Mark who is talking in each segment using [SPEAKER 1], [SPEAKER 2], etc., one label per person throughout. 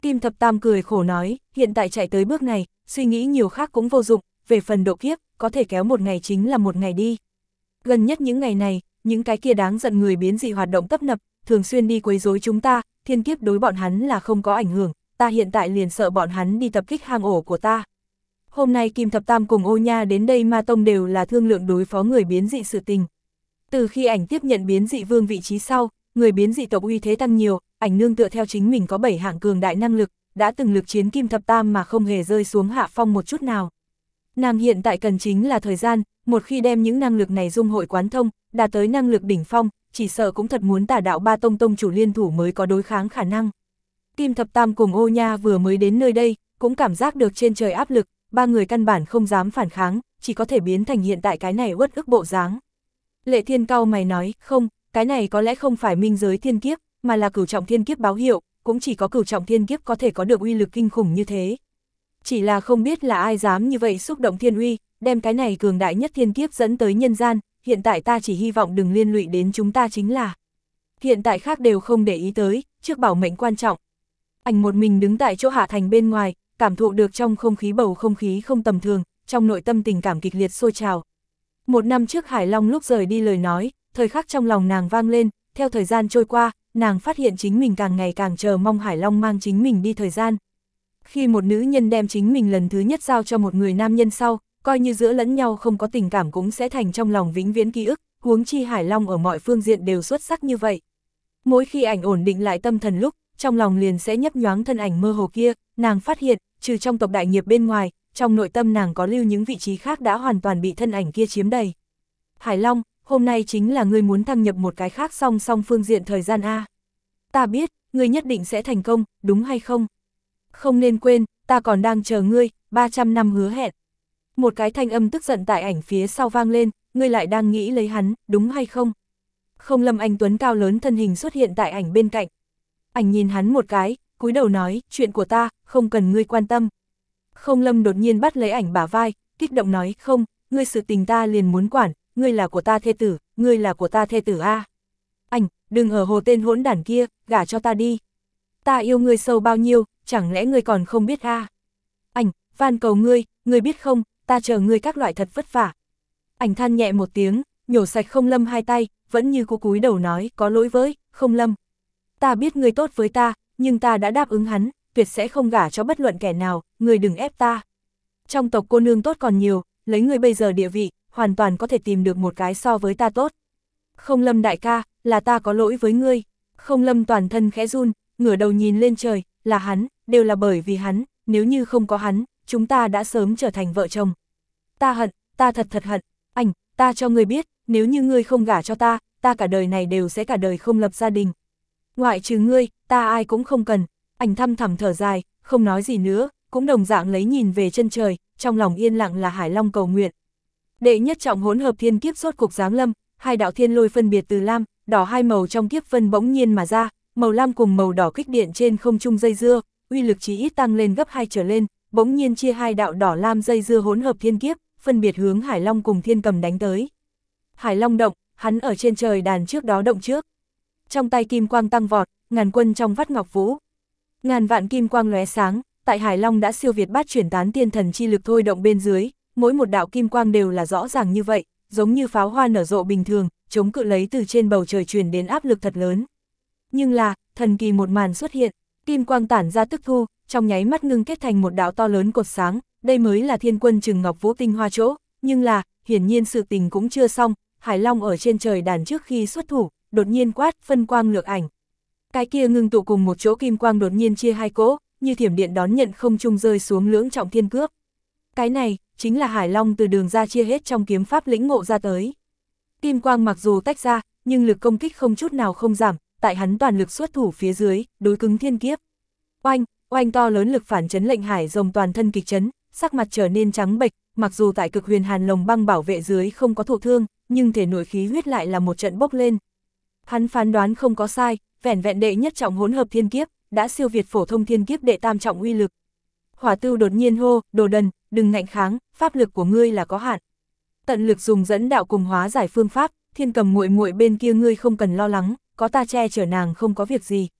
[SPEAKER 1] Kim Thập Tam cười khổ nói, hiện tại chạy tới bước này, suy nghĩ nhiều khác cũng vô dụng, về phần độ kiếp, có thể kéo một ngày chính là một ngày đi. Gần nhất những ngày này, những cái kia đáng giận người biến dị hoạt động tấp nập, thường xuyên đi quấy rối chúng ta, thiên kiếp đối bọn hắn là không có ảnh hưởng, ta hiện tại liền sợ bọn hắn đi tập kích hang ổ của ta. Hôm nay Kim Thập Tam cùng Ô Nha đến đây Ma Tông đều là thương lượng đối phó người biến dị sự tình. Từ khi ảnh tiếp nhận biến dị vương vị trí sau, người biến dị tộc uy thế tăng nhiều, ảnh nương tựa theo chính mình có 7 hạng cường đại năng lực, đã từng lực chiến Kim Thập Tam mà không hề rơi xuống hạ phong một chút nào. Nàng hiện tại cần chính là thời gian, một khi đem những năng lực này dung hội quán thông, đạt tới năng lực đỉnh phong, chỉ sợ cũng thật muốn Tà Đạo Ba Tông tông chủ liên thủ mới có đối kháng khả năng. Kim Thập Tam cùng Ô Nha vừa mới đến nơi đây, cũng cảm giác được trên trời áp lực, ba người căn bản không dám phản kháng, chỉ có thể biến thành hiện tại cái này uất ức bộ dáng. Lệ Thiên cau mày nói, không, cái này có lẽ không phải minh giới thiên kiếp, mà là cửu trọng thiên kiếp báo hiệu, cũng chỉ có cửu trọng thiên kiếp có thể có được uy lực kinh khủng như thế. Chỉ là không biết là ai dám như vậy xúc động thiên uy, đem cái này cường đại nhất thiên kiếp dẫn tới nhân gian, hiện tại ta chỉ hy vọng đừng liên lụy đến chúng ta chính là. Hiện tại khác đều không để ý tới, trước bảo mệnh quan trọng. Ảnh một mình đứng tại chỗ Hạ Thành bên ngoài, cảm thụ được trong không khí bầu không khí không tầm thường, trong nội tâm tình cảm kịch liệt sôi trào. Một năm trước Hải Long lúc rời đi lời nói, thời khắc trong lòng nàng vang lên, theo thời gian trôi qua, nàng phát hiện chính mình càng ngày càng chờ mong Hải Long mang chính mình đi thời gian. Khi một nữ nhân đem chính mình lần thứ nhất giao cho một người nam nhân sau, coi như giữa lẫn nhau không có tình cảm cũng sẽ thành trong lòng vĩnh viễn ký ức, huống chi Hải Long ở mọi phương diện đều xuất sắc như vậy. Mỗi khi ảnh ổn định lại tâm thần lúc, trong lòng liền sẽ nhấp nhoáng thân ảnh mơ hồ kia, nàng phát hiện, trừ trong tộc đại nghiệp bên ngoài, trong nội tâm nàng có lưu những vị trí khác đã hoàn toàn bị thân ảnh kia chiếm đầy. Hải Long, hôm nay chính là ngươi muốn thăng nhập một cái khác song song phương diện thời gian A. Ta biết, ngươi nhất định sẽ thành công, đúng hay không? Không nên quên, ta còn đang chờ ngươi, 300 năm hứa hẹn. Một cái thanh âm tức giận tại ảnh phía sau vang lên, ngươi lại đang nghĩ lấy hắn, đúng hay không? Không Lâm anh tuấn cao lớn thân hình xuất hiện tại ảnh bên cạnh. Ảnh nhìn hắn một cái, cúi đầu nói, chuyện của ta, không cần ngươi quan tâm. Không Lâm đột nhiên bắt lấy ảnh bả vai, kích động nói, không, ngươi sự tình ta liền muốn quản, ngươi là của ta thê tử, ngươi là của ta thê tử A. Ảnh, đừng ở hồ tên hỗn đản kia, gả cho ta đi. Ta yêu ngươi sâu bao nhiêu, chẳng lẽ ngươi còn không biết A. Ảnh, van cầu ngươi biết không, ta chờ ngươi các loại thật vất vả. Ảnh than nhẹ một tiếng, nhổ sạch Không Lâm hai tay, vẫn như cúi đầu nói, có lỗi với, Không Lâm. Ta biết ngươi tốt với ta, nhưng ta đã đáp ứng hắn, tuyệt sẽ không gả cho bất luận kẻ nào, ngươi đừng ép ta. Trong tộc cô nương tốt còn nhiều, lấy ngươi bây giờ địa vị, hoàn toàn có thể tìm được một cái so với ta tốt. Không Lâm đại ca, là ta có lỗi với ngươi. Không Lâm toàn thân khẽ run, ngửa đầu nhìn lên trời, là hắn, đều là bởi vì hắn, nếu như không có hắn, chúng ta đã sớm trở thành vợ chồng. Ta hận, ta thật hận, Ảnh, ta cho ngươi biết, nếu như ngươi không gả cho ta, ta cả đời này đều sẽ cả đời không lập gia đình. Ngoại trừ ngươi, ta ai cũng không cần. Ảnh thăm thẳm thở dài, không nói gì nữa, cũng đồng dạng lấy nhìn về chân trời, trong lòng yên lặng là Hải Long cầu nguyện. Đệ nhất trọng hỗn hợp thiên kiếp rốt cục giáng lâm, hai đạo thiên lôi phân biệt từ lam, đỏ hai màu trong kiếp vân bỗng nhiên mà ra, màu lam cùng màu đỏ kích điện trên không trung dây dưa, uy lực chí ít tăng lên gấp 2 trở lên, bỗng nhiên chia hai đạo đỏ lam dây dưa hỗn hợp thiên kiếp, phân biệt hướng Hải Long cùng Thiên Cầm đánh tới. Hải Long động, hắn ở trên trời đàn trước đó động trước. Trong tay kim quang tăng vọt, ngàn quân trong vắt ngọc vũ. Ngàn vạn kim quang lóe sáng, tại Hải Long đã siêu việt bát chuyển tán tiên thần chi lực thôi động bên dưới, mỗi một đạo kim quang đều là rõ ràng như vậy, giống như pháo hoa nở rộ bình thường, chống cự lấy từ trên bầu trời truyền đến áp lực thật lớn. Nhưng là, thần kỳ một màn xuất hiện, kim quang tản ra tức thu, trong nháy mắt ngưng kết thành một đạo to lớn cột sáng, đây mới là Thiên Quân Trừng Ngọc Vũ tinh hoa chỗ, nhưng là, hiển nhiên sự tình cũng chưa xong, Hải Long ở trên trời đàn trước khi xuất thủ, đột nhiên quát, phân quang lược ảnh. Cái kia ngưng tụ cùng một chỗ kim quang đột nhiên chia hai cỗ, như thiểm điện đón nhận không trung rơi xuống lưỡng trọng thiên cước. Cái này, chính là Hải Long từ đường ra chia hết trong kiếm pháp lĩnh ngộ ra tới. Kim quang mặc dù tách ra, nhưng lực công kích không chút nào không giảm, tại hắn toàn lực xuất thủ phía dưới, đối cứng thiên kiếp. Oanh, oanh to lớn lực phản chấn lệnh Hải Rồng toàn thân kịch chấn, sắc mặt trở nên trắng bệch, mặc dù tại cực huyền hàn lồng băng bảo vệ dưới không có thụ thương, nhưng thể nội khí huyết lại là một trận bốc lên. Hắn phán đoán không có sai, vẻn vẹn đệ nhất trọng hỗn hợp thiên kiếp, đã siêu việt phổ thông thiên kiếp đệ tam trọng uy lực. Hỏa Tưu đột nhiên hô, đồ đần, đừng ngạnh kháng, pháp lực của ngươi là có hạn. Tận lực dùng dẫn đạo cùng hóa giải phương pháp, Thiên Cầm muội muội bên kia ngươi không cần lo lắng, có ta che chở nàng không có việc gì.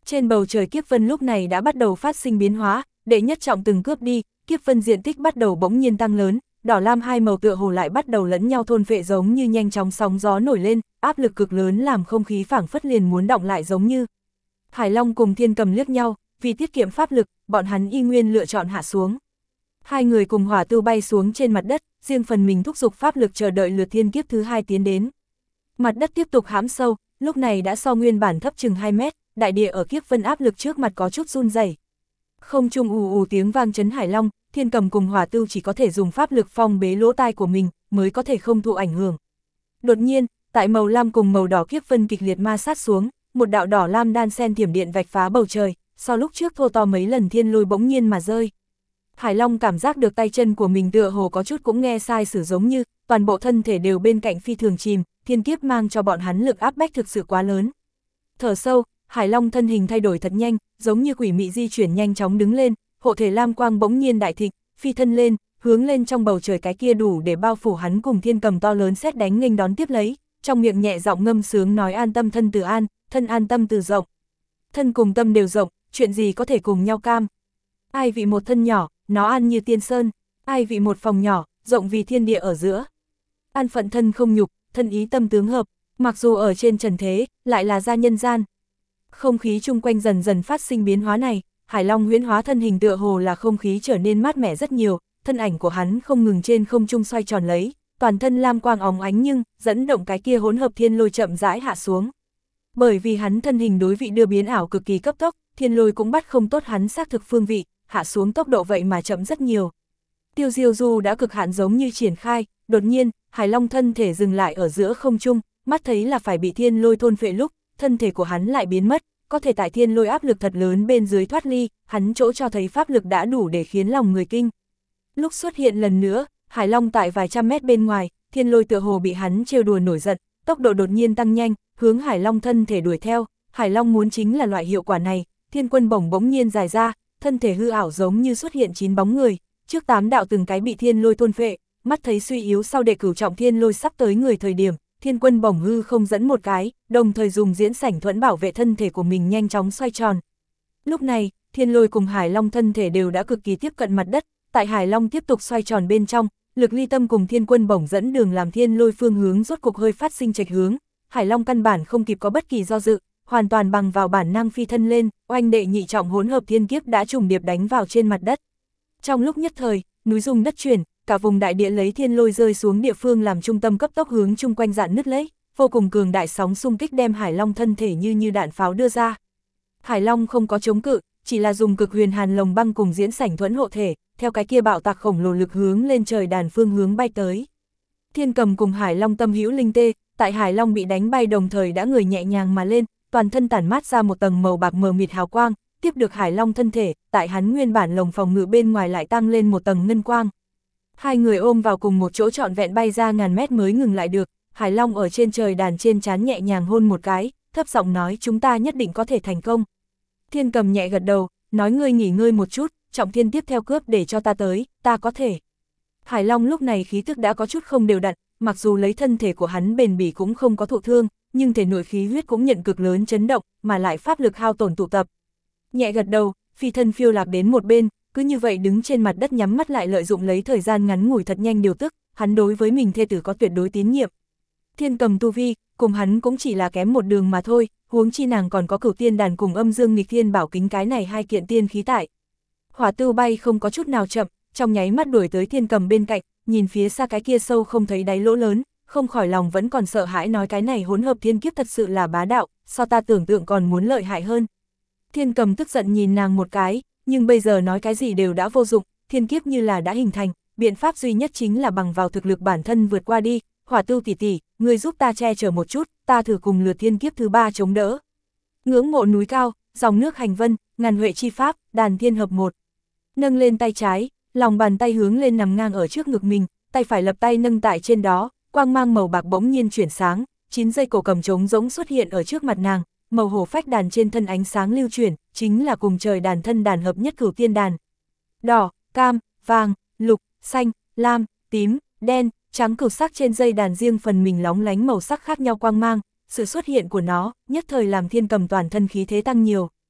[SPEAKER 1] Trên bầu trời kiếp vân lúc này đã bắt đầu phát sinh biến hóa, đệ nhất trọng từng cướp đi, kiếp vân diện tích bắt đầu bỗng nhiên tăng lớn, đỏ lam hai màu tựa hồ lại bắt đầu lẫn nhau thôn phệ giống như nhanh chóng sóng gió nổi lên, áp lực cực lớn làm không khí phảng phất liền muốn động lại giống như. Hải Long cùng Thiên Cầm liếc nhau, vì tiết kiệm pháp lực, bọn hắn y nguyên lựa chọn hạ xuống. Hai người cùng hỏa tư bay xuống trên mặt đất, riêng phần mình thúc giục pháp lực chờ đợi lượt thiên kiếp thứ hai tiến đến. Mặt đất tiếp tục hãm sâu, lúc này đã so nguyên bản thấp chừng 2 mét, đại địa ở kiếp vân áp lực trước mặt có chút run rẩy. Không trung ù ù tiếng vang chấn Hải Long, Thiên Cầm cùng hỏa tư chỉ có thể dùng pháp lực phong bế lỗ tai của mình, mới có thể không thụ ảnh hưởng. Đột nhiên, tại màu lam cùng màu đỏ kiếp vân kịch liệt ma sát xuống, một đạo đỏ lam đan sen thiểm điện vạch phá bầu trời, so lúc trước thô to mấy lần thiên lôi bỗng nhiên mà rơi. Hải Long cảm giác được tay chân của mình tựa hồ có chút cũng nghe sai sử giống như, toàn bộ thân thể đều bên cạnh phi thường chìm, thiên kiếp mang cho bọn hắn lực áp bách thực sự quá lớn. Thở sâu, Hải Long thân hình thay đổi thật nhanh, giống như quỷ mị di chuyển nhanh chóng đứng lên, hộ thể lam quang bỗng nhiên đại thịnh, phi thân lên, hướng lên trong bầu trời cái kia đủ để bao phủ hắn cùng Thiên Cầm to lớn sét đánh nghênh đón tiếp lấy, trong miệng nhẹ giọng ngâm sướng nói an tâm thân từ an, thân an tâm từ rộng. Thân cùng tâm đều rộng, chuyện gì có thể cùng nhau cam. Ai vị một thân nhỏ, nó an như tiên sơn, ai vị một phòng nhỏ, rộng vì thiên địa ở giữa. An phận thân không nhục, thân ý tâm tướng hợp, mặc dù ở trên trần thế, lại là gia nhân gian. Không khí chung quanh dần dần phát sinh biến hóa này, Hải Long huyễn hóa thân hình tựa hồ là không khí trở nên mát mẻ rất nhiều, thân ảnh của hắn không ngừng trên không trung xoay tròn lấy, toàn thân lam quang óng ánh nhưng dẫn động cái kia hỗn hợp thiên lôi chậm rãi hạ xuống. Bởi vì hắn thân hình đối vị đưa biến ảo cực kỳ cấp tốc, thiên lôi cũng bắt không tốt hắn xác thực phương vị, hạ xuống tốc độ vậy mà chậm rất nhiều. Tiêu Diêu Du đã cực hạn giống như triển khai, đột nhiên, Hải Long thân thể dừng lại ở giữa không trung, mắt thấy là phải bị thiên lôi thôn phệ lúc, thân thể của hắn lại biến mất, có thể tại thiên lôi áp lực thật lớn bên dưới thoát ly, hắn chỗ cho thấy pháp lực đã đủ để khiến lòng người kinh. Lúc xuất hiện lần nữa, Hải Long tại vài trăm mét bên ngoài, thiên lôi tựa hồ bị hắn trêu đùa nổi giận, tốc độ đột nhiên tăng nhanh, hướng Hải Long thân thể đuổi theo, Hải Long muốn chính là loại hiệu quả này, thiên quân bổng bỗng nhiên dài ra, thân thể hư ảo giống như xuất hiện 9 bóng người, trước 8 đạo từng cái bị thiên lôi thôn phệ, mắt thấy suy yếu sau đệ cửu trọng thiên lôi sắp tới người thời điểm, thiên quân bổng hư không dẫn một cái, đồng thời dùng diễn sảnh thuẫn bảo vệ thân thể của mình nhanh chóng xoay tròn. Lúc này, thiên lôi cùng Hải Long thân thể đều đã cực kỳ tiếp cận mặt đất, tại Hải Long tiếp tục xoay tròn bên trong, lực ly tâm cùng thiên quân bổng dẫn đường làm thiên lôi phương hướng rốt cục hơi phát sinh chệch hướng, Hải Long căn bản không kịp có bất kỳ do dự, hoàn toàn bằng vào bản năng phi thân lên, oanh đệ nhị trọng hỗn hợp thiên kiếp đã trùng điệp đánh vào trên mặt đất. Trong lúc nhất thời, núi rung đất chuyển, cả vùng đại địa lấy thiên lôi rơi xuống địa phương làm trung tâm cấp tốc hướng chung quanh dạn nứt lấy, vô cùng cường đại sóng xung kích đem Hải Long thân thể như đạn pháo đưa ra. Hải Long không có chống cự, chỉ là dùng cực huyền hàn lồng băng cùng diễn sảnh thuẫn hộ thể, theo cái kia bạo tạc khổng lồ lực hướng lên trời đàn phương hướng bay tới. Thiên Cầm cùng Hải Long tâm hữu linh tê, tại Hải Long bị đánh bay đồng thời đã người nhẹ nhàng mà lên, toàn thân tản mát ra một tầng màu bạc mờ mịt hào quang, tiếp được Hải Long thân thể, tại hắn nguyên bản lồng phòng ngự bên ngoài lại tăng lên một tầng ngân quang. Hai người ôm vào cùng một chỗ trọn vẹn bay ra ngàn mét mới ngừng lại được, Hải Long ở trên trời đàn trên trán nhẹ nhàng hôn một cái, thấp giọng nói chúng ta nhất định có thể thành công. Thiên Cầm nhẹ gật đầu, nói ngươi nghỉ ngơi một chút, trọng thiên tiếp theo cướp để cho ta tới, ta có thể. Hải Long lúc này khí tức đã có chút không đều đặn, mặc dù lấy thân thể của hắn bền bỉ cũng không có thụ thương, nhưng thể nội khí huyết cũng nhận cực lớn chấn động, mà lại pháp lực hao tổn tụ tập. Nhẹ gật đầu, phi thân phiêu lạc đến một bên, cứ như vậy đứng trên mặt đất nhắm mắt lại lợi dụng lấy thời gian ngắn ngủi thật nhanh điều tức, hắn đối với mình thê tử có tuyệt đối tín nhiệm. Thiên Cầm tu vi, cùng hắn cũng chỉ là kém một đường mà thôi, huống chi nàng còn có Cửu Tiên Đàn cùng Âm Dương Nghịch Thiên Bảo Kính cái này hai kiện tiên khí tại. Hỏa Tư bay không có chút nào chậm, trong nháy mắt đuổi tới Thiên Cầm bên cạnh, nhìn phía xa cái kia sâu không thấy đáy lỗ lớn, không khỏi lòng vẫn còn sợ hãi nói cái này hỗn hợp thiên kiếp thật sự là bá đạo, so ta tưởng tượng còn muốn lợi hại hơn. Thiên Cầm tức giận nhìn nàng một cái, nhưng bây giờ nói cái gì đều đã vô dụng, thiên kiếp như là đã hình thành, biện pháp duy nhất chính là bằng vào thực lực bản thân vượt qua đi. Hỏa Tư tỷ tỷ, người giúp ta che chở một chút, ta thử cùng lượt thiên kiếp thứ 3 chống đỡ. Ngưỡng mộ núi cao, dòng nước hành vân, ngàn huệ chi pháp, đàn thiên hợp một. Nâng lên tay trái, lòng bàn tay hướng lên nằm ngang ở trước ngực mình, tay phải lập tay nâng tại trên đó, quang mang màu bạc bỗng nhiên chuyển sáng, 9 dây cổ cầm trống rỗng xuất hiện ở trước mặt nàng, màu hổ phách đàn trên thân ánh sáng lưu chuyển, chính là cùng trời đàn thân đàn hợp nhất Cửu Tiên Đàn. Đỏ, cam, vàng, lục, xanh, lam, tím, đen, trắng cửu sắc trên dây đàn riêng phần mình lóng lánh màu sắc khác nhau quang mang, sự xuất hiện của nó, nhất thời làm Thiên Cầm toàn thân khí thế tăng nhiều.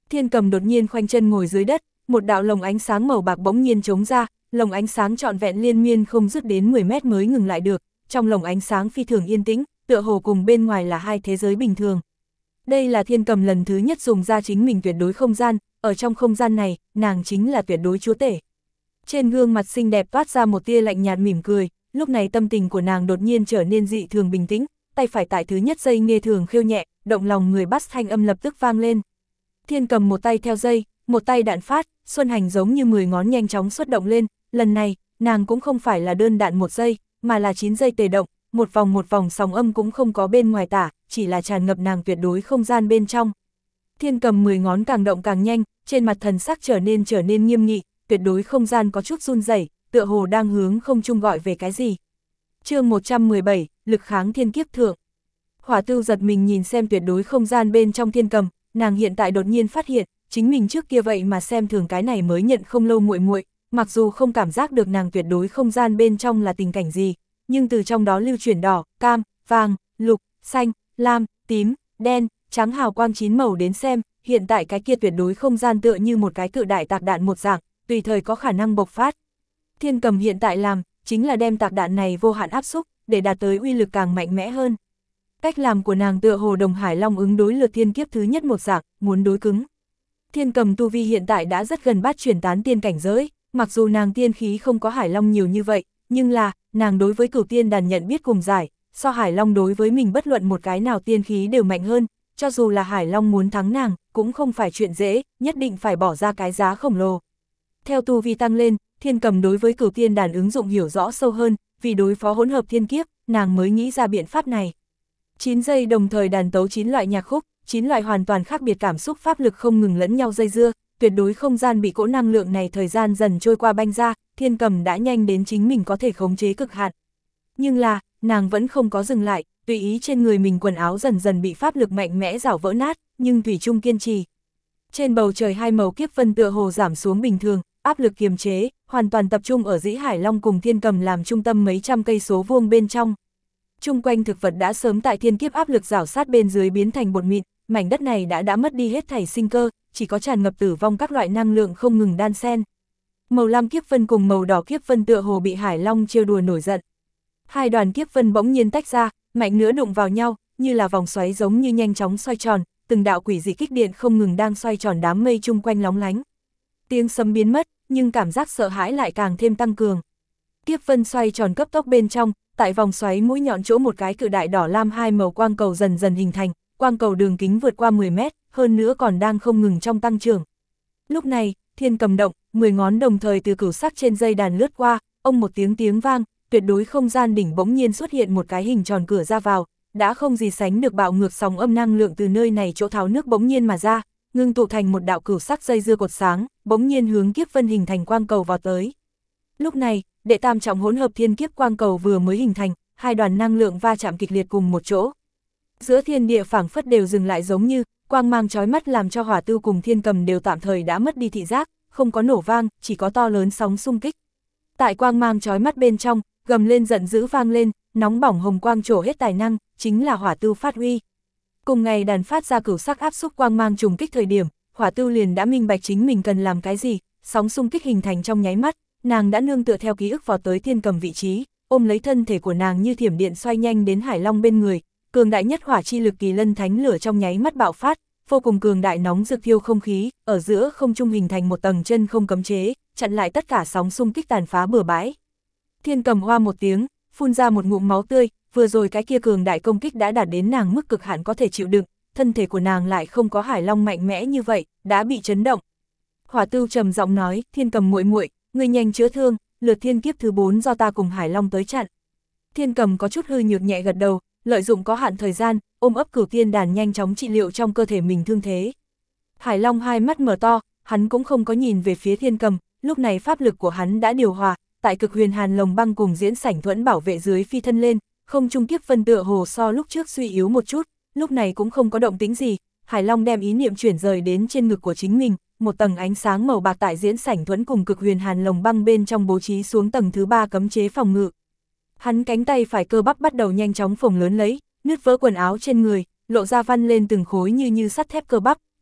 [SPEAKER 1] Thiên Cầm đột nhiên khoanh chân ngồi dưới đất, một đạo lồng ánh sáng màu bạc bỗng nhiên trống ra, lồng ánh sáng trọn vẹn liên miên không dứt đến 10 mét mới ngừng lại được, trong lồng ánh sáng phi thường yên tĩnh, tựa hồ cùng bên ngoài là hai thế giới bình thường. Đây là Thiên Cầm lần thứ nhất dùng ra chính mình tuyệt đối không gian, ở trong không gian này, nàng chính là tuyệt đối chúa tể. Trên gương mặt xinh đẹp toát ra một tia lạnh nhạt mỉm cười, lúc này tâm tình của nàng đột nhiên trở nên dị thường bình tĩnh, tay phải tại thứ nhất giây nghe thường khêu nhẹ, động lòng người bass thanh âm lập tức vang lên. Thiên Cầm một tay theo dây, một tay đạn phát, xuân hành giống như 10 ngón nhanh chóng xuất động lên, lần này, nàng cũng không phải là đơn đạn một giây, mà là 9 giây tề động, một vòng sóng âm cũng không có bên ngoài tả, chỉ là tràn ngập nàng tuyệt đối không gian bên trong. Thiên Cầm 10 ngón càng động càng nhanh, trên mặt thần sắc trở nên nghiêm nghị, tuyệt đối không gian có chút run rẩy, tựa hồ đang hướng không trung gọi về cái gì. Chương 117, lực kháng thiên kiếp thượng. Hỏa Tưu giật mình nhìn xem tuyệt đối không gian bên trong Thiên Cầm, nàng hiện tại đột nhiên phát hiện, chính mình trước kia vậy mà xem thường cái này mới nhận không lâu muội muội, mặc dù không cảm giác được nàng tuyệt đối không gian bên trong là tình cảnh gì, nhưng từ trong đó lưu chuyển đỏ, cam, vàng, lục, xanh, lam, tím, đen, trắng hào quang 9 màu đến xem, hiện tại cái kia tuyệt đối không gian tựa như một cái cự đại tạc đạn một dạng, tùy thời có khả năng bộc phát. Thiên Cầm hiện tại làm, chính là đem tạc đạn này vô hạn áp xúc, để đạt tới uy lực càng mạnh mẽ hơn. Cách làm của nàng tựa hồ Đồng Hải Long ứng đối lượt thiên kiếp thứ nhất một dạng, muốn đối cứng. Thiên Cầm tu vi hiện tại đã rất gần bát chuyển tán tiên cảnh giới, mặc dù nàng tiên khí không có Hải Long nhiều như vậy, nhưng là, nàng đối với Cửu Tiên Đàn nhận biết cùng giải, so Hải Long đối với mình bất luận một cái nào tiên khí đều mạnh hơn, cho dù là Hải Long muốn thắng nàng, cũng không phải chuyện dễ, nhất định phải bỏ ra cái giá khổng lồ. Theo tu vi tăng lên, Thiên Cầm đối với Cửu Tiên Đàn ứng dụng hiểu rõ sâu hơn, vì đối phó hỗn hợp thiên kiếp, nàng mới nghĩ ra biện pháp này. 9 giây đồng thời đàn tấu 9 loại nhạc khúc, 9 loại hoàn toàn khác biệt cảm xúc pháp lực không ngừng lẫn nhau dây dưa, tuyệt đối không gian bị cỗ năng lượng này thời gian dần trôi qua banh ra, Thiên Cầm đã nhanh đến chính mình có thể khống chế cực hạn. Nhưng là, nàng vẫn không có dừng lại, tùy ý trên người mình quần áo dần dần bị pháp lực mạnh mẽ rảo vỡ nát, nhưng thủy chung kiên trì. Trên bầu trời hai màu kiếp vân tựa hồ giảm xuống bình thường, áp lực kiềm chế, hoàn toàn tập trung ở Dĩ Hải Long cùng Thiên Cầm làm trung tâm mấy trăm cây số vuông bên trong. Chung quanh thực vật đã sớm tại thiên kiếp áp lực rảo sát bên dưới biến thành bột mịn, mảnh đất này đã mất đi hết thảy sinh cơ, chỉ có tràn ngập tử vong các loại năng lượng không ngừng đan xen. Màu lam kiếp vân cùng màu đỏ kiếp vân tựa hồ bị Hải Long trêu đùa nổi giận. Hai đoàn kiếp vân bỗng nhiên tách ra, mạnh nữa đụng vào nhau, như là vòng xoáy giống như nhanh chóng xoay tròn, từng đạo quỷ dị kích điện không ngừng đang xoay tròn đám mây chung quanh lóng lánh. Tiếng sấm biến mất, nhưng cảm giác sợ hãi lại càng thêm tăng cường. Kiếp vân xoay tròn cấp tốc bên trong, tại vòng xoáy mũi nhọn chỗ một cái cự đại đỏ lam hai màu quang cầu dần dần hình thành, quang cầu đường kính vượt qua 10 mét, hơn nữa còn đang không ngừng trong tăng trưởng. Lúc này, Thiên Cầm động, 10 ngón đồng thời từ cửu sắc trên dây đàn lướt qua, ông một tiếng vang, tuyệt đối không gian đỉnh bỗng nhiên xuất hiện một cái hình tròn cửa ra vào, đã không gì sánh được bạo ngược sóng âm năng lượng từ nơi này chỗ tháo nước bỗng nhiên mà ra, ngưng tụ thành một đạo cửu sắc dây dưa cột sáng, bỗng nhiên hướng kiếp vân hình thành quang cầu vào tới. Lúc này, đệ tam trọng hỗn hợp thiên kiếp quang cầu vừa mới hình thành, hai đoàn năng lượng va chạm kịch liệt cùng một chỗ. Giữa thiên địa phảng phất đều dừng lại giống như, quang mang chói mắt làm cho Hỏa Tưu cùng Thiên Cầm đều tạm thời đã mất đi thị giác, không có nổ vang, chỉ có to lớn sóng xung kích. Tại quang mang chói mắt bên trong, gầm lên giận dữ vang lên, nóng bỏng hồng quang trổ hết tài năng, chính là Hỏa Tưu phát huy. Cùng ngày đàn phát ra cửu sắc áp xúc quang mang trùng kích thời điểm, Hỏa Tưu liền đã minh bạch chính mình cần làm cái gì, sóng xung kích hình thành trong nháy mắt, nàng đã nương tựa theo ký ức vào tới Thiên Cầm vị trí, ôm lấy thân thể của nàng như thiểm điện xoay nhanh đến Hải Long bên người, cường đại nhất hỏa chi lực Kỳ Lân Thánh lửa trong nháy mắt bạo phát, vô cùng cường đại nóng rực thiêu không khí, ở giữa không trung hình thành một tầng chân không cấm chế, chặn lại tất cả sóng xung kích tàn phá bừa bãi. Thiên Cầm hoa một tiếng, phun ra một ngụm máu tươi, vừa rồi cái kia cường đại công kích đã đạt đến nàng mức cực hạn có thể chịu đựng, thân thể của nàng lại không có Hải Long mạnh mẽ như vậy, đã bị chấn động. Hỏa Tưu trầm giọng nói, Thiên Cầm muội muội, ngươi nhanh chữa thương, lượt thiên kiếp thứ 4 do ta cùng Hải Long tới chặn. Thiên Cầm có chút hư nhược nhẹ gật đầu, lợi dụng có hạn thời gian, ôm ấp Cửu Tiên Đàn nhanh chóng trị liệu trong cơ thể mình thương thế. Hải Long hai mắt mở to, hắn cũng không có nhìn về phía Thiên Cầm, lúc này pháp lực của hắn đã điều hòa, tại Cực Huyền Hàn Lồng Băng cùng Diễn Sảnh Thuẫn bảo vệ dưới phi thân lên, không trung kiếp vân tựa hồ so lúc trước suy yếu một chút, lúc này cũng không có động tĩnh gì. Hải Long đem ý niệm chuyển rời đến trên ngực của chính mình, một tầng ánh sáng màu bạc tại Diễn Sảnh Thuẫn cùng Cực Huyền Hàn Lồng Băng bên trong bố trí xuống tầng thứ 3 cấm chế phòng ngự. Hắn cánh tay phải cơ bắp bắt đầu nhanh chóng phồng lớn lấy, nứt vỡ quần áo trên người, lộ ra văn lên từng khối như sắt thép cơ bắp,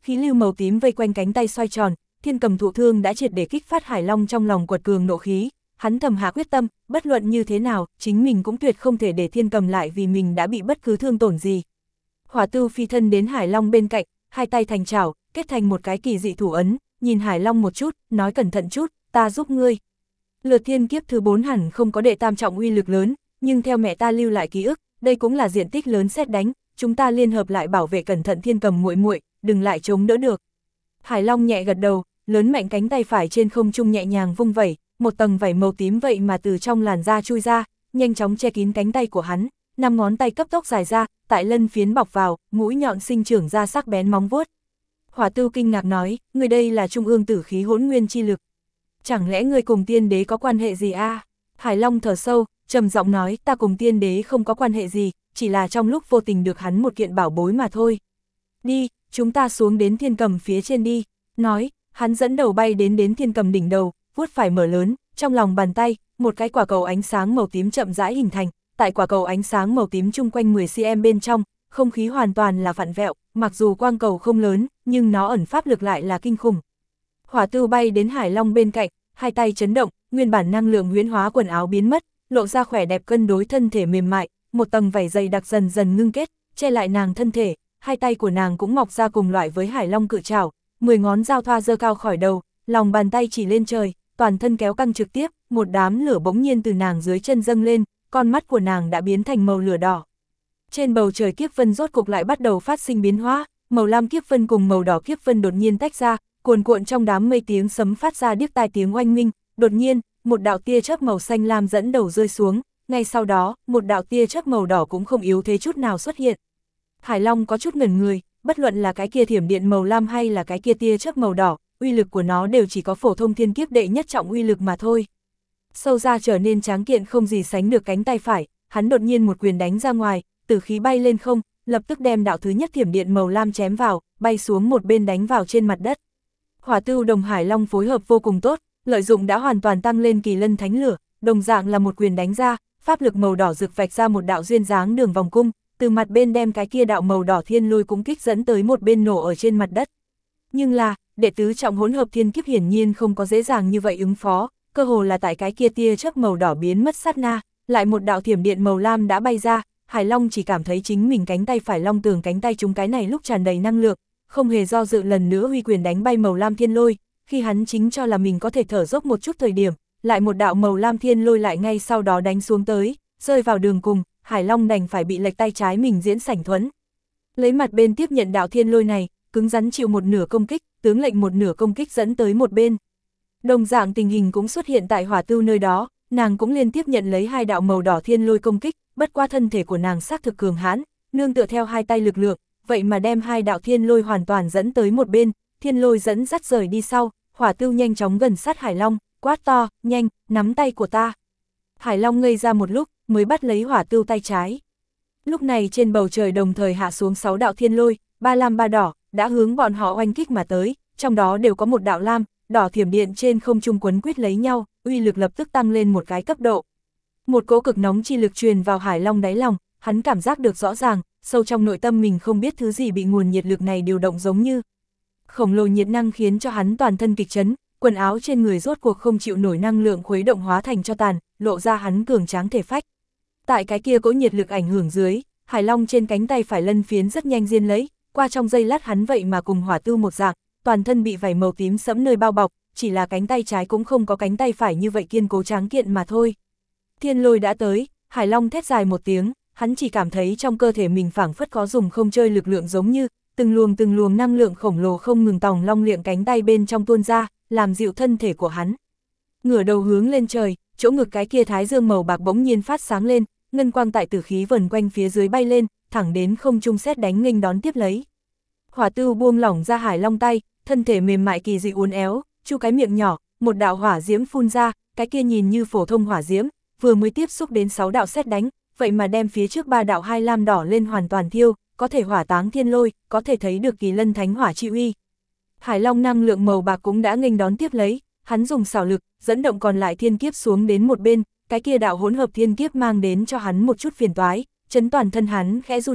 [SPEAKER 1] khí lưu màu tím vây quanh cánh tay xoay tròn, Thiên Cầm thụ thương đã triệt để kích phát Hải Long trong lòng quật cường nộ khí, hắn thầm hạ quyết tâm, bất luận như thế nào, chính mình cũng tuyệt không thể để Thiên Cầm lại vì mình đã bị bất cứ thương tổn gì. Hỏa Tưu phi thân đến Hải Long bên cạnh, hai tay thành chảo, kết thành một cái kỳ dị thủ ấn, nhìn Hải Long một chút, nói cẩn thận chút, ta giúp ngươi. Lượt thiên kiếp thứ 4 hẳn không có đệ tam trọng uy lực lớn, nhưng theo mẹ ta lưu lại ký ức, đây cũng là diện tích lớn sét đánh, chúng ta liên hợp lại bảo vệ cẩn thận Thiên Cầm muội muội, đừng lại chống đỡ được. Hải Long nhẹ gật đầu, lớn mạnh cánh tay phải trên không trung nhẹ nhàng vung vẩy, một tầng vảy màu tím vậy mà từ trong làn da chui ra, nhanh chóng che kín cánh tay của hắn, 5 ngón tay cấp tốc dài ra, tại lân phiến bọc vào, mũi nhọn sinh trưởng ra sắc bén móng vuốt. Hỏa Tưu kinh ngạc nói, người đây là trung ương tử khí hỗn nguyên chi lực. Chẳng lẽ người cùng tiên đế có quan hệ gì a? Hải Long thở sâu, trầm giọng nói, ta cùng tiên đế không có quan hệ gì, chỉ là trong lúc vô tình được hắn một kiện bảo bối mà thôi. Đi, chúng ta xuống đến Thiên Cầm phía trên đi. Nói, hắn dẫn đầu bay đến Thiên Cầm đỉnh đầu, vuốt phải mở lớn, trong lòng bàn tay, một cái quả cầu ánh sáng màu tím chậm rãi hình thành, tại quả cầu ánh sáng màu tím chung quanh 10 cm bên trong, không khí hoàn toàn là vặn vẹo, mặc dù quang cầu không lớn, nhưng nó ẩn pháp lực lại là kinh khủng. Hỏa Tưu bay đến Hải Long bên cạnh, hai tay chấn động, nguyên bản năng lượng huyễn hóa quần áo biến mất, lộ ra khỏe đẹp cân đối thân thể mềm mại, một tầng vảy dày đặc dần dần ngưng kết, che lại nàng thân thể, hai tay của nàng cũng mọc ra cùng loại với Hải Long cự trảo, 10 ngón giao thoa giơ cao khỏi đầu, lòng bàn tay chỉ lên trời, toàn thân kéo căng trực tiếp, một đám lửa bỗng nhiên từ nàng dưới chân dâng lên, con mắt của nàng đã biến thành màu lửa đỏ. Trên bầu trời kiếp vân rốt cục lại bắt đầu phát sinh biến hóa, màu lam kiếp vân cùng màu đỏ kiếp vân đột nhiên tách ra, cuồn cuộn trong đám mây tiếng sấm phát ra điếc tai tiếng oanh minh, đột nhiên, một đạo tia chớp màu xanh lam dẫn đầu rơi xuống, ngay sau đó, một đạo tia chớp màu đỏ cũng không yếu thế chút nào xuất hiện. Hải Long có chút ngẩn người, bất luận là cái kia thiểm điện màu lam hay là cái kia tia chớp màu đỏ, uy lực của nó đều chỉ có phổ thông thiên kiếp đệ nhất trọng uy lực mà thôi. Sâu ra trở nên tráng kiện không gì sánh được cánh tay phải, hắn đột nhiên một quyền đánh ra ngoài, tử khí bay lên không, lập tức đem đạo thứ nhất thiểm điện màu lam chém vào, bay xuống một bên đánh vào trên mặt đất. Hỏa Tưu đồng Hải Long phối hợp vô cùng tốt, lợi dụng đã hoàn toàn tăng lên kỳ lân thánh lửa, đồng dạng là một quyền đánh ra, pháp lực màu đỏ rực vạch ra một đạo duyên dáng đường vòng cung, từ mặt bên đem cái kia đạo màu đỏ thiên lôi cũng kích dẫn tới một bên nổ ở trên mặt đất. Nhưng là, đệ tứ trọng hỗn hợp thiên kiếp hiển nhiên không có dễ dàng như vậy ứng phó, cơ hồ là tại cái kia tia chớp màu đỏ biến mất sát na, lại một đạo thiểm điện màu lam đã bay ra, Hải Long chỉ cảm thấy chính mình cánh tay phải long tường cánh tay chúng cái này lúc tràn đầy năng lượng, không hề do dự lần nữa huy quyền đánh bay màu lam thiên lôi, khi hắn chính cho là mình có thể thở dốc một chút thời điểm, lại một đạo màu lam thiên lôi lại ngay sau đó đánh xuống tới, rơi vào đường cùng, Hải Long đành phải bị lệch tay trái mình diễn sảnh thuẫn. Lấy mặt bên tiếp nhận đạo thiên lôi này, cứng rắn chịu một nửa công kích, tướng lệnh một nửa công kích dẫn tới một bên. Đồng dạng tình hình cũng xuất hiện tại Hỏa Tưu nơi đó, nàng cũng liên tiếp nhận lấy hai đạo màu đỏ thiên lôi công kích, bất qua thân thể của nàng xác thực cường hãn, nương tựa theo hai tay lực lượng, vậy mà đem hai đạo thiên lôi hoàn toàn dẫn tới một bên, thiên lôi dẫn dắt rời đi sau, Hỏa Tưu nhanh chóng gần sát Hải Long, quát to, nhanh, nắm tay của ta. Hải Long ngây ra một lúc, mới bắt lấy Hỏa Tưu tay trái. Lúc này trên bầu trời đồng thời hạ xuống 6 đạo thiên lôi, ba lam ba đỏ, đã hướng bọn họ oanh kích mà tới, trong đó đều có một đạo lam, đỏ thiểm điện trên không trung quấn quýt lấy nhau, uy lực lập tức tăng lên một cái cấp độ. Một cỗ cực nóng chi lực truyền vào Hải Long đáy lòng, hắn cảm giác được rõ ràng, sâu trong nội tâm mình không biết thứ gì bị nguồn nhiệt lực này điều động giống như. Khổng lồ nhiệt năng khiến cho hắn toàn thân kịch chấn, quần áo trên người rốt cuộc không chịu nổi năng lượng khuấy động hóa thành cho tàn, lộ ra hắn cường tráng thể phách. Tại cái kia cỗ nhiệt lực ảnh hưởng dưới, Hải Long trên cánh tay phải lân phiến rất nhanh diên lấy, qua trong giây lát hắn vậy mà cùng Hỏa Tưu một dạng, toàn thân bị vảy màu tím sẫm nơi bao bọc, chỉ là cánh tay trái cũng không có cánh tay phải như vậy kiên cố tráng kiện mà thôi. Thiên lôi đã tới, Hải Long thét dài một tiếng, hắn chỉ cảm thấy trong cơ thể mình phảng phất có dùng không chơi lực lượng giống như, từng luồng năng lượng khổng lồ không ngừng tòng long liệng cánh tay bên trong tuôn ra, làm dịu thân thể của hắn. Ngửa đầu hướng lên trời, chỗ ngực cái kia thái dương màu bạc bỗng nhiên phát sáng lên, ngân quang tại tử khí vần quanh phía dưới bay lên, thẳng đến không trung sét đánh nghênh đón tiếp lấy. Hỏa Tưu buông lỏng ra Hải Long tay, thân thể mềm mại kỳ dị uốn éo, chu cái miệng nhỏ, một đạo hỏa diễm phun ra, cái kia nhìn như phổ thông hỏa diễm, vừa mới tiếp xúc đến 6 đạo sét đánh, vậy mà đem phía trước 3 đạo hai lam đỏ lên hoàn toàn thiêu, có thể hỏa táng thiên lôi, có thể thấy được kỳ lân thánh hỏa chi uy. Hải Long năng lượng màu bạc cũng đã nghênh đón tiếp lấy, hắn dùng xảo lực, dẫn động còn lại thiên kiếp xuống đến một bên, cái kia đạo hỗn hợp thiên kiếp mang đến cho hắn một chút phiền toái, chấn toàn thân hắn khẽ run lên,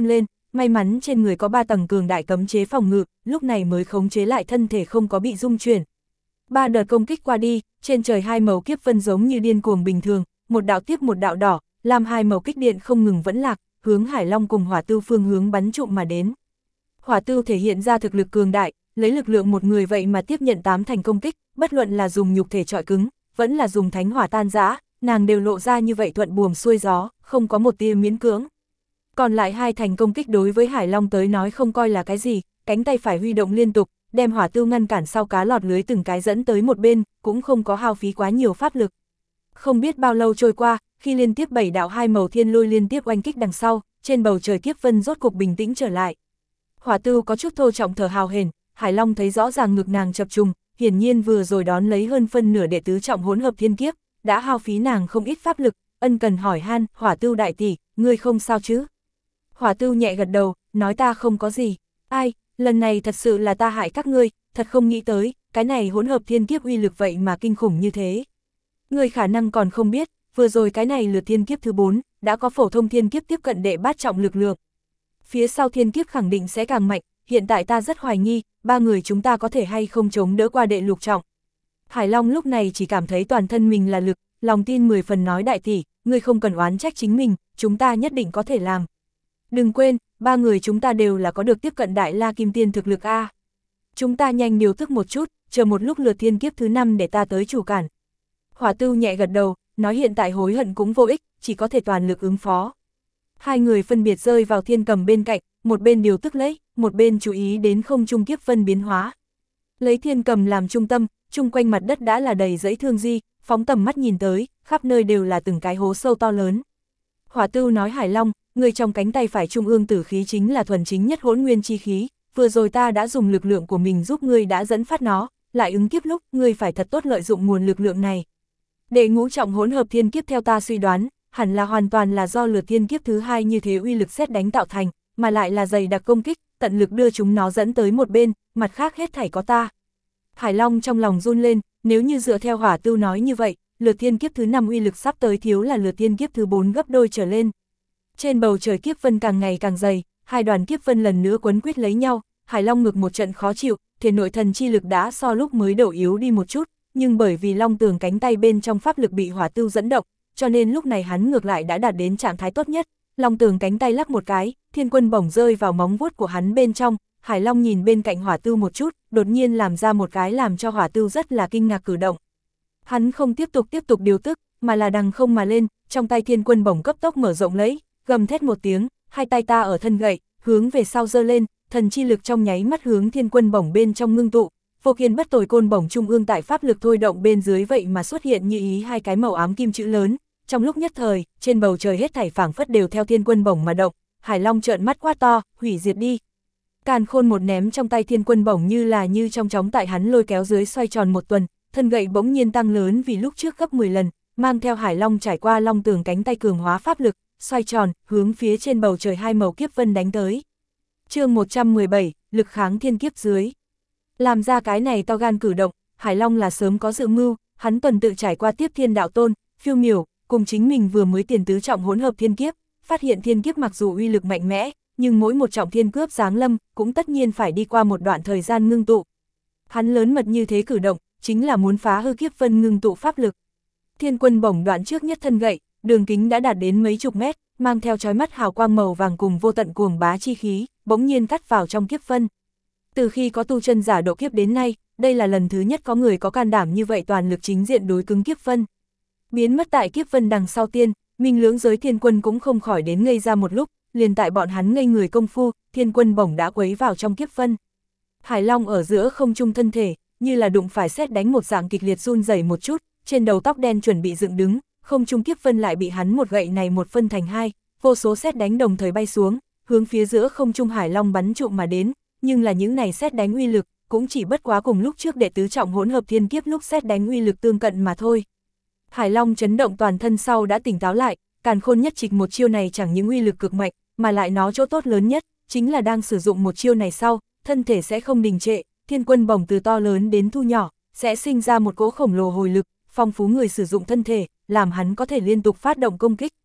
[SPEAKER 1] may mắn trên người có 3 tầng cường đại cấm chế phòng ngự, lúc này mới khống chế lại thân thể không có bị rung chuyển. 3 đợt công kích qua đi, trên trời 2 màu kiếp vân giống như điên cuồng bình thường, một đạo tiếp một đạo đỏ, làm 2 màu kích điện không ngừng vẫn lạc, hướng Hải Long cùng Hỏa Tưu phương hướng bắn trụm mà đến. Hỏa Tưu thể hiện ra thực lực cường đại, lấy lực lượng một người vậy mà tiếp nhận 8 thành công kích, bất luận là dùng nhục thể trọi cứng, vẫn là dùng thánh hỏa tan rã, nàng đều lộ ra như vậy thuận buồm xuôi gió, không có một tia miễn cưỡng. Còn lại 2 thành công kích đối với Hải Long tới nói không coi là cái gì, cánh tay phải huy động liên tục, đem Hỏa Tưu ngăn cản sau cá lọt lưới từng cái dẫn tới một bên, cũng không có hao phí quá nhiều pháp lực. Không biết bao lâu trôi qua, khi liên tiếp 7 đạo 2 màu thiên lôi liên tiếp oanh kích đằng sau, trên bầu trời kiếp vân rốt cục bình tĩnh trở lại. Hỏa Tưu có chút thô trọng thở hào hển, Hải Long thấy rõ ràng ngực nàng chập trùng, hiển nhiên vừa rồi đón lấy hơn phân nửa đệ tứ trọng hỗn hợp thiên kiếp, đã hao phí nàng không ít pháp lực, ân cần hỏi han, Hỏa Tưu đại tỷ, ngươi không sao chứ? Hỏa Tưu nhẹ gật đầu, nói ta không có gì. Ai, lần này thật sự là ta hại các ngươi, thật không nghĩ tới, cái này hỗn hợp thiên kiếp uy lực vậy mà kinh khủng như thế. Ngươi khả năng còn không biết, vừa rồi cái này lượt thiên kiếp thứ 4, đã có phổ thông thiên kiếp tiếp cận đệ bát trọng lực lượng. Phía sau thiên kiếp khẳng định sẽ càng mạnh, hiện tại ta rất hoài nghi, 3 người chúng ta có thể hay không chống đỡ qua đệ lục trọng. Hải Long lúc này chỉ cảm thấy toàn thân mình là lực, lòng tin 10 phần nói đại tỷ, ngươi không cần oán trách chính mình, chúng ta nhất định có thể làm. Đừng quên, 3 người chúng ta đều là có được tiếp cận đại la kim tiên thực lực A. Chúng ta nhanh điều thức một chút, chờ một lúc lượt thiên kiếp thứ 5 để ta tới chủ cản. Hỏa Tưu nhẹ gật đầu, nói hiện tại hối hận cũng vô ích, chỉ có thể toàn lực ứng phó. 2 người phân biệt rơi vào thiên cầm bên cạnh, một bên điều tức lấy, một bên chú ý đến không trung kiếp vân biến hóa. Lấy thiên cầm làm trung tâm, chung quanh mặt đất đã là đầy dãy thương di, phóng tầm mắt nhìn tới, khắp nơi đều là từng cái hố sâu to lớn. Hỏa Tưu nói Hải Long, người trong cánh tay phải trung ương tử khí chính là thuần chính nhất hỗn nguyên chi khí, vừa rồi ta đã dùng lực lượng của mình giúp ngươi đã dẫn phát nó, lại ứng kiếp lúc, ngươi phải thật tốt lợi dụng nguồn lực lượng này. Đệ ngũ trọng hỗn hợp thiên kiếp theo ta suy đoán, hẳn là hoàn toàn là do lượt thiên kiếp thứ 2 như thế uy lực sét đánh tạo thành, mà lại là dày đặc công kích, tận lực đưa chúng nó dẫn tới một bên, mặt khác hết thảy có ta. Hải Long trong lòng run lên, nếu như dựa theo Hỏa Tưu nói như vậy, lượt thiên kiếp thứ 5 uy lực sắp tới thiếu là lượt thiên kiếp thứ 4 gấp đôi trở lên. Trên bầu trời kiếp vân càng ngày càng dày, 2 đoàn kiếp vân lần nữa quấn quýt lấy nhau, Hải Long ngực một trận khó chịu, thể nội thần chi lực đã so lúc mới đầu yếu đi một chút, nhưng bởi vì Long Tường cánh tay bên trong pháp lực bị Hỏa Tưu dẫn động, cho nên lúc này hắn ngược lại đã đạt đến trạng thái tốt nhất. Long Tường cánh tay lắc một cái, thiên quân bổng rơi vào móng vuốt của hắn bên trong, Hải Long nhìn bên cạnh Hỏa Tưu một chút, đột nhiên làm ra một cái làm cho Hỏa Tưu rất là kinh ngạc cử động. Hắn không tiếp tục điều tức, mà là đằng không mà lên, trong tay thiên quân bổng cấp tốc mở rộng lấy, gầm thét một tiếng, 2 tay ta ở thân gậy, hướng về sau giơ lên, thần chi lực trong nháy mắt hướng thiên quân bổng bên trong ngưng tụ. Vô kiên bất tồi côn bổng trung ương tại pháp lực thôi động bên dưới vậy mà xuất hiện như ý 2 cái màu ám kim chữ lớn, trong lúc nhất thời, trên bầu trời hết thảy phảng phất đều theo thiên quân bổng mà động, Hải Long trợn mắt quát to, hủy diệt đi. Càn Khôn một ném trong tay thiên quân bổng như trong chóng tại hắn lôi kéo dưới xoay tròn một tuần, thân gậy bỗng nhiên tăng lớn vì lúc trước gấp 10 lần, mang theo Hải Long trải qua Long Tường cánh tay cường hóa pháp lực, xoay tròn, hướng phía trên bầu trời 2 màu kiếp vân đánh tới. Chương 117, lực kháng thiên kiếp dưới. Làm ra cái này to gan cử động, Hải Long là sớm có dự mưu, hắn tuần tự trải qua tiếp thiên đạo tôn, phiêu miểu, cùng chính mình vừa mới tiền tứ trọng hỗn hợp thiên kiếp, phát hiện thiên kiếp mặc dù uy lực mạnh mẽ, nhưng mỗi một trọng thiên cướp giáng lâm cũng tất nhiên phải đi qua một đoạn thời gian ngưng tụ. Hắn lớn mật như thế cử động, chính là muốn phá hư kiếp vân ngưng tụ pháp lực. Thiên quân bổng đoạn trước nhất thân gậy, đường kính đã đạt đến mấy chục mét, mang theo chói mắt hào quang màu vàng cùng vô tận cuồng bá chi khí, bỗng nhiên cắt vào trong kiếp vân. Từ khi có tu chân giả độ kiếp đến nay, đây là lần thứ nhất có người có can đảm như vậy toàn lực chính diện đối cứng kiếp vân. Biến mất tại kiếp vân đằng sau tiên, minh lưỡng giới thiên quân cũng không khỏi đến ngây ra một lúc, liền tại bọn hắn ngây người công phu, thiên quân bổng đã quấy vào trong kiếp vân. Hải Long ở giữa không trung thân thể, như là đụng phải sét đánh một dạng kịch liệt run rẩy một chút, trên đầu tóc đen chuẩn bị dựng đứng, không trung kiếp vân lại bị hắn một gậy này một phân thành 2, vô số sét đánh đồng thời bay xuống, hướng phía giữa không trung Hải Long bắn trụm mà đến, nhưng là những này sét đánh uy lực, cũng chỉ bất quá cùng lúc trước đệ tứ trọng hỗn hợp thiên kiếp lúc sét đánh uy lực tương cận mà thôi. Hải Long chấn động toàn thân sau đã tỉnh táo lại, Càn Khôn nhất trịch một chiêu này chẳng những uy lực cực mạnh, mà lại nó chỗ tốt lớn nhất, chính là đang sử dụng một chiêu này sau, thân thể sẽ không đình trệ, thiên quân bổng từ to lớn đến thu nhỏ, sẽ sinh ra một cỗ khổng lồ hồi lực, phong phú người sử dụng thân thể, làm hắn có thể liên tục phát động công kích.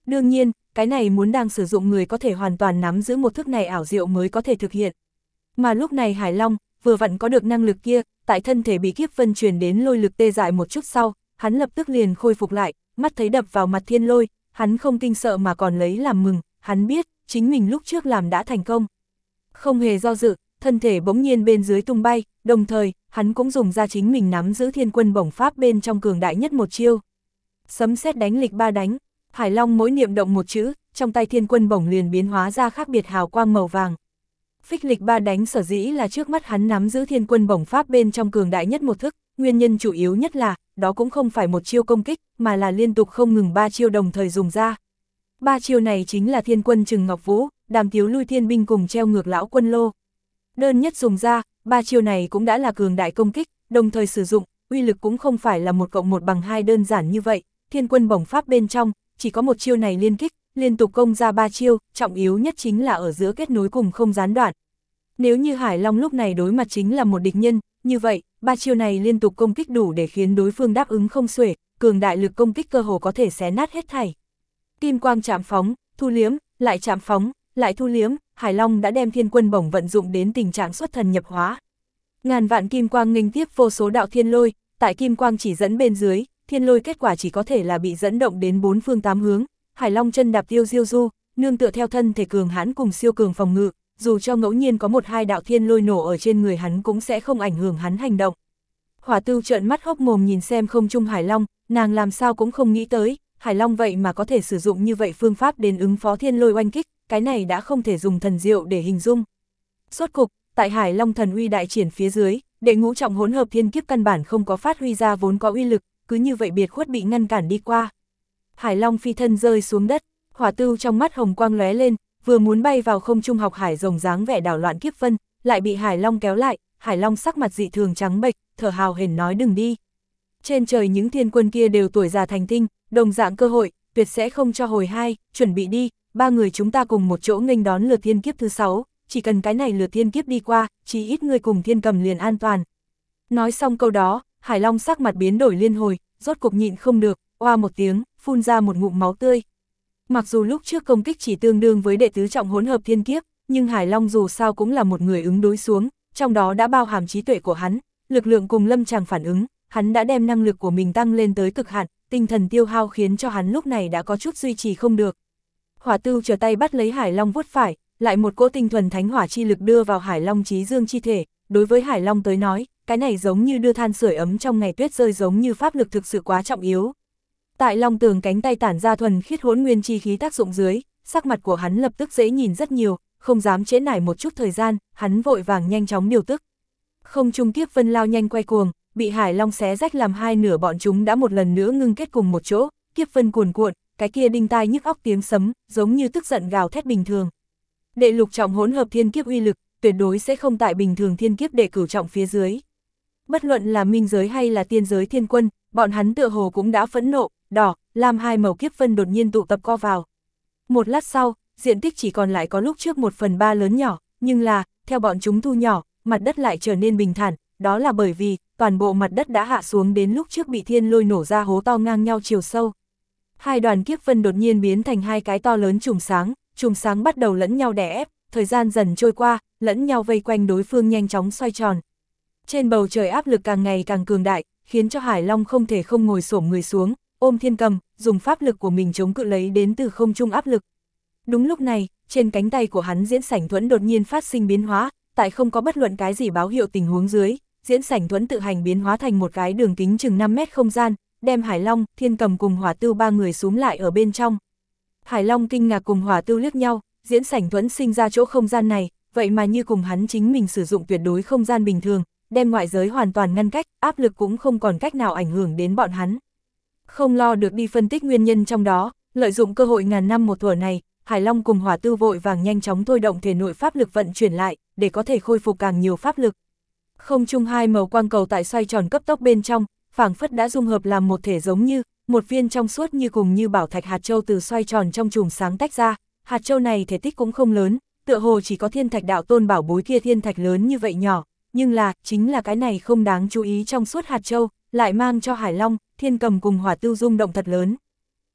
[SPEAKER 1] Đương nhiên, cái này muốn đang sử dụng người có thể hoàn toàn nắm giữ một thức này ảo diệu mới có thể thực hiện. Mà lúc này Hải Long, vừa vặn có được năng lực kia, tại thân thể bị kiếp vân truyền đến lôi lực tê dại một chút sau, hắn lập tức liền khôi phục lại, mắt thấy đập vào mặt thiên lôi, hắn không kinh sợ mà còn lấy làm mừng, hắn biết, chính mình lúc trước làm đã thành công. Không hề do dự, thân thể bỗng nhiên bên dưới tung bay, đồng thời, hắn cũng dùng ra chính mình nắm giữ thiên quân bổng pháp bên trong cường đại nhất một chiêu. Sấm sét đánh lịch ba đánh, Hải Long mỗi niệm động một chữ, trong tay thiên quân bổng liền biến hóa ra khác biệt hào quang màu vàng. Phích lịch ba đánh sở dĩ là trước mắt hắn nắm giữ thiên quân bổng pháp bên trong cường đại nhất một thức, nguyên nhân chủ yếu nhất là, đó cũng không phải một chiêu công kích, mà là liên tục không ngừng 3 chiêu đồng thời dùng ra. 3 chiêu này chính là thiên quân Trừng Ngọc Vũ, Đàm Tiếu Lui Thiên Binh cùng treo ngược lão quân lô. Đơn nhất dùng ra, 3 chiêu này cũng đã là cường đại công kích, đồng thời sử dụng, uy lực cũng không phải là 1 + 1 = 2 đơn giản như vậy, thiên quân bổng pháp bên trong, chỉ có một chiêu này liên kích, liên tục công ra 3 chiêu, trọng yếu nhất chính là ở giữa kết nối cùng không gián đoạn. Nếu như Hải Long lúc này đối mặt chính là một địch nhân, như vậy, 3 chiêu này liên tục công kích đủ để khiến đối phương đáp ứng không xuể, cường đại lực công kích cơ hồ có thể xé nát hết thảy. Kim quang chạm phóng, thu liếm, lại chạm phóng, lại thu liếm, Hải Long đã đem thiên quân bổng vận dụng đến tình trạng xuất thần nhập hóa. Ngàn vạn kim quang nghênh tiếp vô số đạo thiên lôi, tại kim quang chỉ dẫn bên dưới, thiên lôi kết quả chỉ có thể là bị dẫn động đến 4 phương 8 hướng. Hải Long chân đạp tiêu diêu du, nương tựa theo thân thể cường hãn cùng siêu cường phòng ngự, dù cho ngẫu nhiên có 1-2 đạo thiên lôi nổ ở trên người hắn cũng sẽ không ảnh hưởng hắn hành động. Hỏa Tưu trợn mắt hốc mồm nhìn xem không trung Hải Long, nàng làm sao cũng không nghĩ tới, Hải Long vậy mà có thể sử dụng như vậy phương pháp đến ứng phó thiên lôi oanh kích, cái này đã không thể dùng thần diệu để hình dung. Rốt cục, tại Hải Long thần uy đại triển phía dưới, đệ ngũ trọng hỗn hợp thiên kiếp căn bản không có phát huy ra vốn có uy lực, cứ như vậy biệt khuất bị ngăn cản đi qua. Hải Long phi thân rơi xuống đất, Hỏa Tưu trong mắt hồng quang lóe lên, vừa muốn bay vào không trung học hải rồng dáng vẻ đảo loạn kiếp vân, lại bị Hải Long kéo lại, Hải Long sắc mặt dị thường trắng bệch, thở hào hển nói đừng đi. Trên trời những thiên quân kia đều tuổi già thành tinh, đồng dạng cơ hội, tuyệt sẽ không cho hồi hai, chuẩn bị đi, 3 người chúng ta cùng một chỗ nghênh đón lượt thiên kiếp thứ 6, chỉ cần cái này lượt thiên kiếp đi qua, chí ít người cùng thiên cầm liền an toàn. Nói xong câu đó, Hải Long sắc mặt biến đổi liên hồi, rốt cục nhịn không được, oa một tiếng, phun ra một ngụm máu tươi. Mặc dù lúc trước công kích chỉ tương đương với đệ tứ trọng hỗn hợp thiên kiếp, nhưng Hải Long dù sao cũng là một người ứng đối xuống, trong đó đã bao hàm trí tuệ của hắn, lực lượng cùng lâm tràng phản ứng, hắn đã đem năng lực của mình tăng lên tới cực hạn, tinh thần tiêu hao khiến cho hắn lúc này đã có chút duy trì không được. Hỏa Tưu trở tay bắt lấy Hải Long vuốt phải, lại một cỗ tinh thuần thánh hỏa chi lực đưa vào Hải Long trí dương chi thể, đối với Hải Long tới nói, cái này giống như đưa than sưởi ấm trong ngày tuyết rơi, giống như pháp lực thực sự quá trọng yếu. Tại Long Tường cánh tay tản ra thuần khiết hỗn nguyên chi khí tác dụng dưới, sắc mặt của hắn lập tức dễ nhìn rất nhiều, không dám trễ nải một chút thời gian, hắn vội vàng nhanh chóng điều tức. Không trung kiếp vân lao nhanh quay cuồng, bị Hải Long xé rách làm hai nửa, bọn chúng đã một lần nữa ngưng kết cùng một chỗ, kiếp vân cuồn cuộn, cái kia đinh tai nhức óc tiếng sấm, giống như tức giận gào thét bình thường. Đệ lục trọng hỗn hợp thiên kiếp uy lực, tuyệt đối sẽ không tại bình thường thiên kiếp đệ cửu trọng phía dưới. Bất luận là minh giới hay là tiên giới thiên quân, bọn hắn tựa hồ cũng đã phẫn nộ, đỏ, lam hai màu kiếp vân đột nhiên tụ tập co vào. Một lát sau, diện tích chỉ còn lại có lúc trước 1/3 lớn nhỏ, nhưng là, theo bọn chúng thu nhỏ, mặt đất lại trở nên bình thản, đó là bởi vì, toàn bộ mặt đất đã hạ xuống đến lúc trước bị thiên lôi nổ ra hố to ngang nhau chiều sâu. Hai đoàn kiếp vân đột nhiên biến thành hai cái to lớn chùm sáng bắt đầu lẫn nhau đè ép, thời gian dần trôi qua, lẫn nhau vây quanh đối phương nhanh chóng xoay tròn. Trên bầu trời áp lực càng ngày càng cường đại, khiến cho Hải Long không thể không ngồi xổm người xuống, ôm thiên cầm, dùng pháp lực của mình chống cự lấy đến từ không trung áp lực. Đúng lúc này, trên cánh tay của hắn diễn sảnh thuẫn đột nhiên phát sinh biến hóa, tại không có bất luận cái gì báo hiệu tình huống dưới, diễn sảnh thuẫn tự hành biến hóa thành một cái đường kính chừng 5 mét không gian, đem Hải Long, thiên cầm cùng Hỏa Tưu 3 người súm lại ở bên trong. Hải Long kinh ngạc cùng Hỏa Tưu liếc nhau, diễn sảnh thuẫn sinh ra chỗ không gian này, vậy mà như cùng hắn chính mình sử dụng tuyệt đối không gian bình thường, đem ngoại giới hoàn toàn ngăn cách, áp lực cũng không còn cách nào ảnh hưởng đến bọn hắn. Không lo được đi phân tích nguyên nhân trong đó, lợi dụng cơ hội ngàn năm một thuở này, Hải Long cùng Hỏa Tưu vội vàng nhanh chóng thôi động thể nội pháp lực vận chuyển lại, để có thể khôi phục càng nhiều pháp lực. Không trung hai màu quang cầu tại xoay tròn cấp tốc bên trong, phảng phất đã dung hợp làm một thể, giống như một viên trong suốt như cùng như bảo thạch hạt châu từ xoay tròn trong chùm sáng tách ra. Hạt châu này thể tích cũng không lớn, tựa hồ chỉ có thiên thạch đạo tôn bảo bối kia thiên thạch lớn như vậy nhỏ, nhưng là, chính là cái này không đáng chú ý trong suốt hạt châu, lại mang cho Hải Long, thiên cầm cùng Hỏa Tưu rung động thật lớn.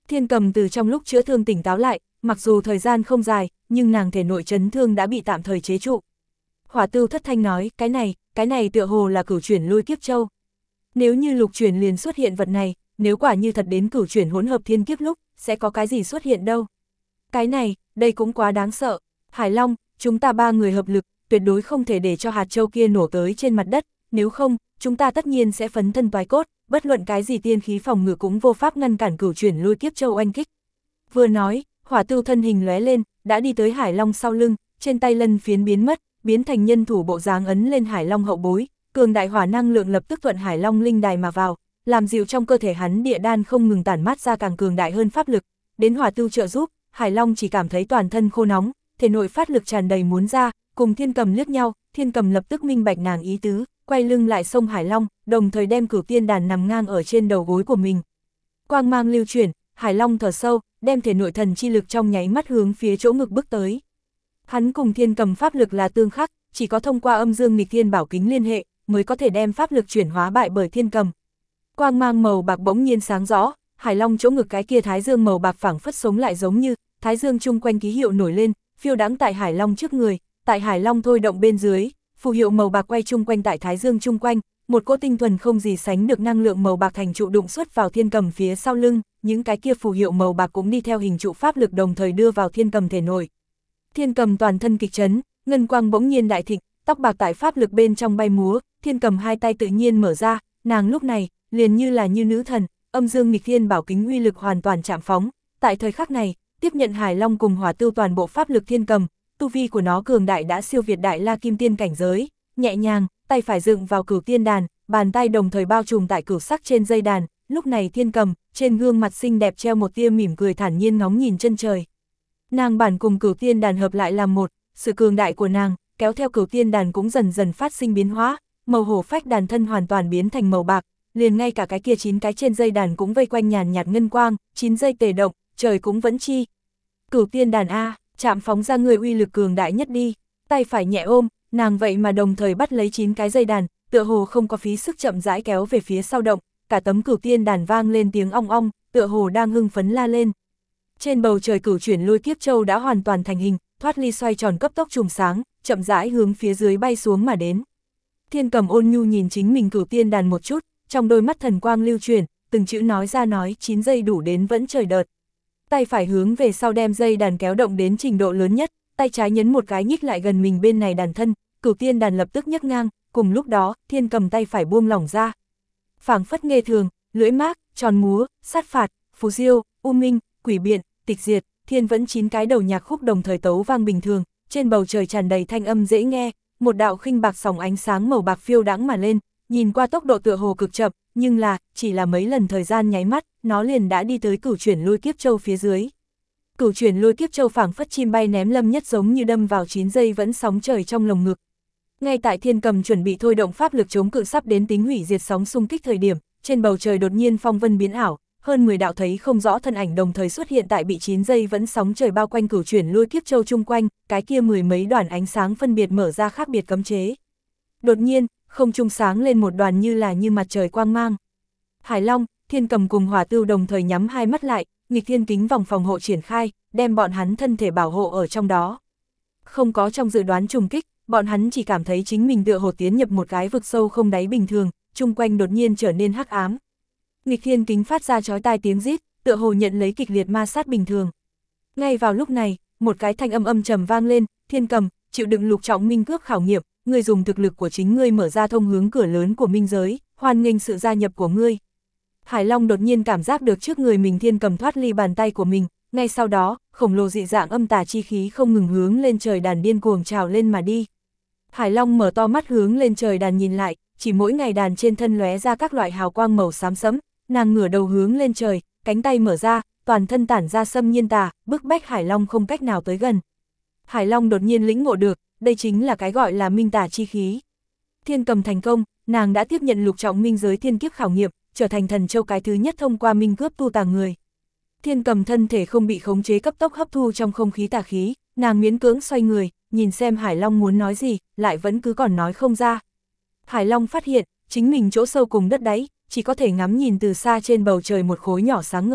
[SPEAKER 1] Thiên Cầm từ trong lúc chữa thương tỉnh táo lại, mặc dù thời gian không dài, nhưng nàng thể nội chấn thương đã bị tạm thời chế trụ. Hỏa Tưu thất thanh nói, cái này tựa hồ là cửu chuyển lôi kiếp châu. Nếu như lục chuyển liền xuất hiện vật này, nếu quả như thật đến cửu chuyển hỗn hợp thiên kiếp lúc, sẽ có cái gì xuất hiện đâu. Cái này, đây cũng quá đáng sợ. Hải Long, chúng ta 3 người hợp lực, tuyệt đối không thể để cho hạt châu kia nổ tới trên mặt đất, nếu không, chúng ta tất nhiên sẽ phấn thân toái cốt, bất luận cái gì tiên khí phòng ngự cũng vô pháp ngăn cản cửu chuyển lôi kiếp châu oanh kích. Vừa nói, Hỏa Tưu thân hình lóe lên, đã đi tới Hải Long sau lưng, trên tay lân phiến biến mất, biến thành nhân thủ bộ dáng ấn lên Hải Long hậu bối, cường đại hỏa năng lượng lập tức thuận Hải Long linh đài mà vào, làm dịu trong cơ thể hắn địa đan không ngừng tản mát ra càng cường đại hơn pháp lực. Đến Hỏa Tưu trợ giúp, Hải Long chỉ cảm thấy toàn thân khô nóng, thể nội phát lực tràn đầy muốn ra, cùng Thiên Cầm liếc nhau, Thiên Cầm lập tức minh bạch nàng ý tứ, quay lưng lại xông Hải Long, đồng thời đem cửu tiên đàn nằm ngang ở trên đầu gối của mình. Quang mang lưu chuyển, Hải Long thở sâu, đem thể nội thần chi lực trong nháy mắt hướng phía chỗ ngực bước tới. Hắn cùng Thiên Cầm pháp lực là tương khắc, chỉ có thông qua âm dương nghịch thiên bảo kính liên hệ, mới có thể đem pháp lực chuyển hóa bại bởi Thiên Cầm. Quang mang màu bạc bỗng nhiên sáng rõ, Hải Long chỗ ngực cái kia thái dương màu bạc phảng phất sống lại giống như, thái dương chung quanh ký hiệu nổi lên, phiêu đãng tại Hải Long trước người, tại Hải Long thôi động bên dưới, phù hiệu màu bạc quay chung quanh tại thái dương chung quanh, một cỗ tinh thuần không gì sánh được năng lượng màu bạc thành trụ đụng xuất vào Thiên Cầm phía sau lưng, những cái kia phù hiệu màu bạc cũng đi theo hình trụ pháp lực đồng thời đưa vào Thiên Cầm thể nội. Thiên Cầm toàn thân kịch chấn, ngân quang bỗng nhiên đại thịnh, tóc bạc tại pháp lực bên trong bay múa, Thiên Cầm hai tay tự nhiên mở ra, nàng lúc này liền như là như nữ thần, âm dương nghịch thiên bảo kính uy lực hoàn toàn chạm phóng. Tại thời khắc này, tiếp nhận Hải Long cùng Hỏa Tưu toàn bộ pháp lực Thiên Cầm, tu vi của nó cường đại đã siêu việt đại la kim tiên cảnh giới, nhẹ nhàng, tay phải dựng vào cửu tiên đàn, bàn tay đồng thời bao trùm tại cửu sắc trên dây đàn, lúc này Thiên Cầm, trên gương mặt xinh đẹp treo một tia mỉm cười thản nhiên ngóng nhìn chân trời. Nàng bản cùng cửu tiên đàn hợp lại làm một, sự cường đại của nàng, kéo theo cửu tiên đàn cũng dần dần phát sinh biến hóa, màu hổ phách đàn thân hoàn toàn biến thành màu bạc, liền ngay cả cái kia 9 cái trên dây đàn cũng vây quanh nhàn nhạt ngân quang, 9 dây tề động, trời cũng vẫn chi. Cửu tiên đàn A, chạm phóng ra người uy lực cường đại nhất đi, tay phải nhẹ ôm, nàng vậy mà đồng thời bắt lấy 9 cái dây đàn, tựa hồ không có phí sức chậm rãi kéo về phía sau động, cả tấm cửu tiên đàn vang lên tiếng ong ong, tựa hồ đang hưng phấn la lên. Trên bầu trời cửu chuyển lôi kiếp châu đã hoàn toàn thành hình, thoát ly xoay tròn cấp tốc trùm sáng, chậm rãi hướng phía dưới bay xuống mà đến. Thiên Cầm ôn nhu nhìn chính mình cửu tiên đàn một chút, trong đôi mắt thần quang lưu chuyển, từng chữ nói ra nói 9 giây đủ đến vẫn trời đợt. Tay phải hướng về sau đem dây đàn kéo động đến trình độ lớn nhất, tay trái nhấn một cái nhích lại gần mình bên này đàn thân, cửu tiên đàn lập tức nhấc ngang, cùng lúc đó, Thiên Cầm tay phải buông lỏng ra. Phảng phất nghê thường, lưỡi mác, tròn múa, sát phạt, phù diêu, u minh, quỷ biện, tịch diệt, thiên vẫn 9 cái đầu nhạc khúc đồng thời tấu vang bình thường, trên bầu trời tràn đầy thanh âm dễ nghe, một đạo khinh bạc sóng ánh sáng màu bạc phiêu đãng mà lên, nhìn qua tốc độ tựa hồ cực chậm, nhưng là, chỉ là mấy lần thời gian nháy mắt, nó liền đã đi tới cửu chuyển lôi kiếp châu phía dưới. Cửu chuyển lôi kiếp châu phảng phất chim bay ném lâm nhất giống như đâm vào 9 giây vẫn sóng trời trong lồng ngực. Ngay tại Thiên Cầm chuẩn bị thôi động pháp lực chống cự sắp đến tính hủy diệt sóng xung kích thời điểm, trên bầu trời đột nhiên phong vân biến ảo, hơn 10 đạo thấy không rõ thân ảnh đồng thời xuất hiện tại bị 9 giây vẫn sóng trời bao quanh cửu chuyển lôi kiếp châu chung quanh, cái kia mười mấy đoàn ánh sáng phân biệt mở ra khác biệt cấm chế. Đột nhiên, không trung sáng lên một đoàn như là như mặt trời quang mang. Hải Long, Thiên Cầm cùng Hỏa Tưu đồng thời nhắm hai mắt lại, nghịch thiên kính vòng phòng hộ triển khai, đem bọn hắn thân thể bảo hộ ở trong đó. Không có trong dự đoán trùng kích, bọn hắn chỉ cảm thấy chính mình tựa hồ tiến nhập một cái vực sâu không đáy bình thường, chung quanh đột nhiên trở nên hắc ám. Nghịch thiên kính phát ra chói tai tiếng rít, tựa hồ nhận lấy kịch liệt ma sát bình thường. Ngay vào lúc này, một cái thanh âm âm trầm vang lên, Thiên Cầm, chịu đựng lục trọng minh cước khảo nghiệm, ngươi dùng thực lực của chính ngươi mở ra thông hướng cửa lớn của minh giới, hoan nghênh sự gia nhập của ngươi. Hải Long đột nhiên cảm giác được trước người mình Thiên Cầm thoát ly bàn tay của mình, ngay sau đó, khổng lồ dị dạng âm tà chi khí không ngừng hướng lên trời đàn điên cuồng trào lên mà đi. Hải Long mở to mắt hướng lên trời đàn nhìn lại, chỉ mỗi ngày đàn trên thân lóe ra các loại hào quang màu xám sẫm, nàng ngửa đầu hướng lên trời, cánh tay mở ra, toàn thân tản ra xâm nhiên tà, bức bách Hải Long không cách nào tới gần. Hải Long đột nhiên lĩnh ngộ được, đây chính là cái gọi là minh tà chi khí. Thiên Cầm thành công, nàng đã tiếp nhận lục trọng minh giới thiên kiếp khảo nghiệm, trở thành thần châu cái thứ nhất thông qua minh cướp tu tà người. Thiên Cầm thân thể không bị khống chế cấp tốc hấp thu trong không khí tà khí, nàng miễn cưỡng xoay người, nhìn xem Hải Long muốn nói gì, lại vẫn cứ còn nói không ra. Hải Long phát hiện, chính mình chỗ sâu cùng đất đáy, chỉ có thể ngắm nhìn từ xa trên bầu trời một khối nhỏ sáng ngời,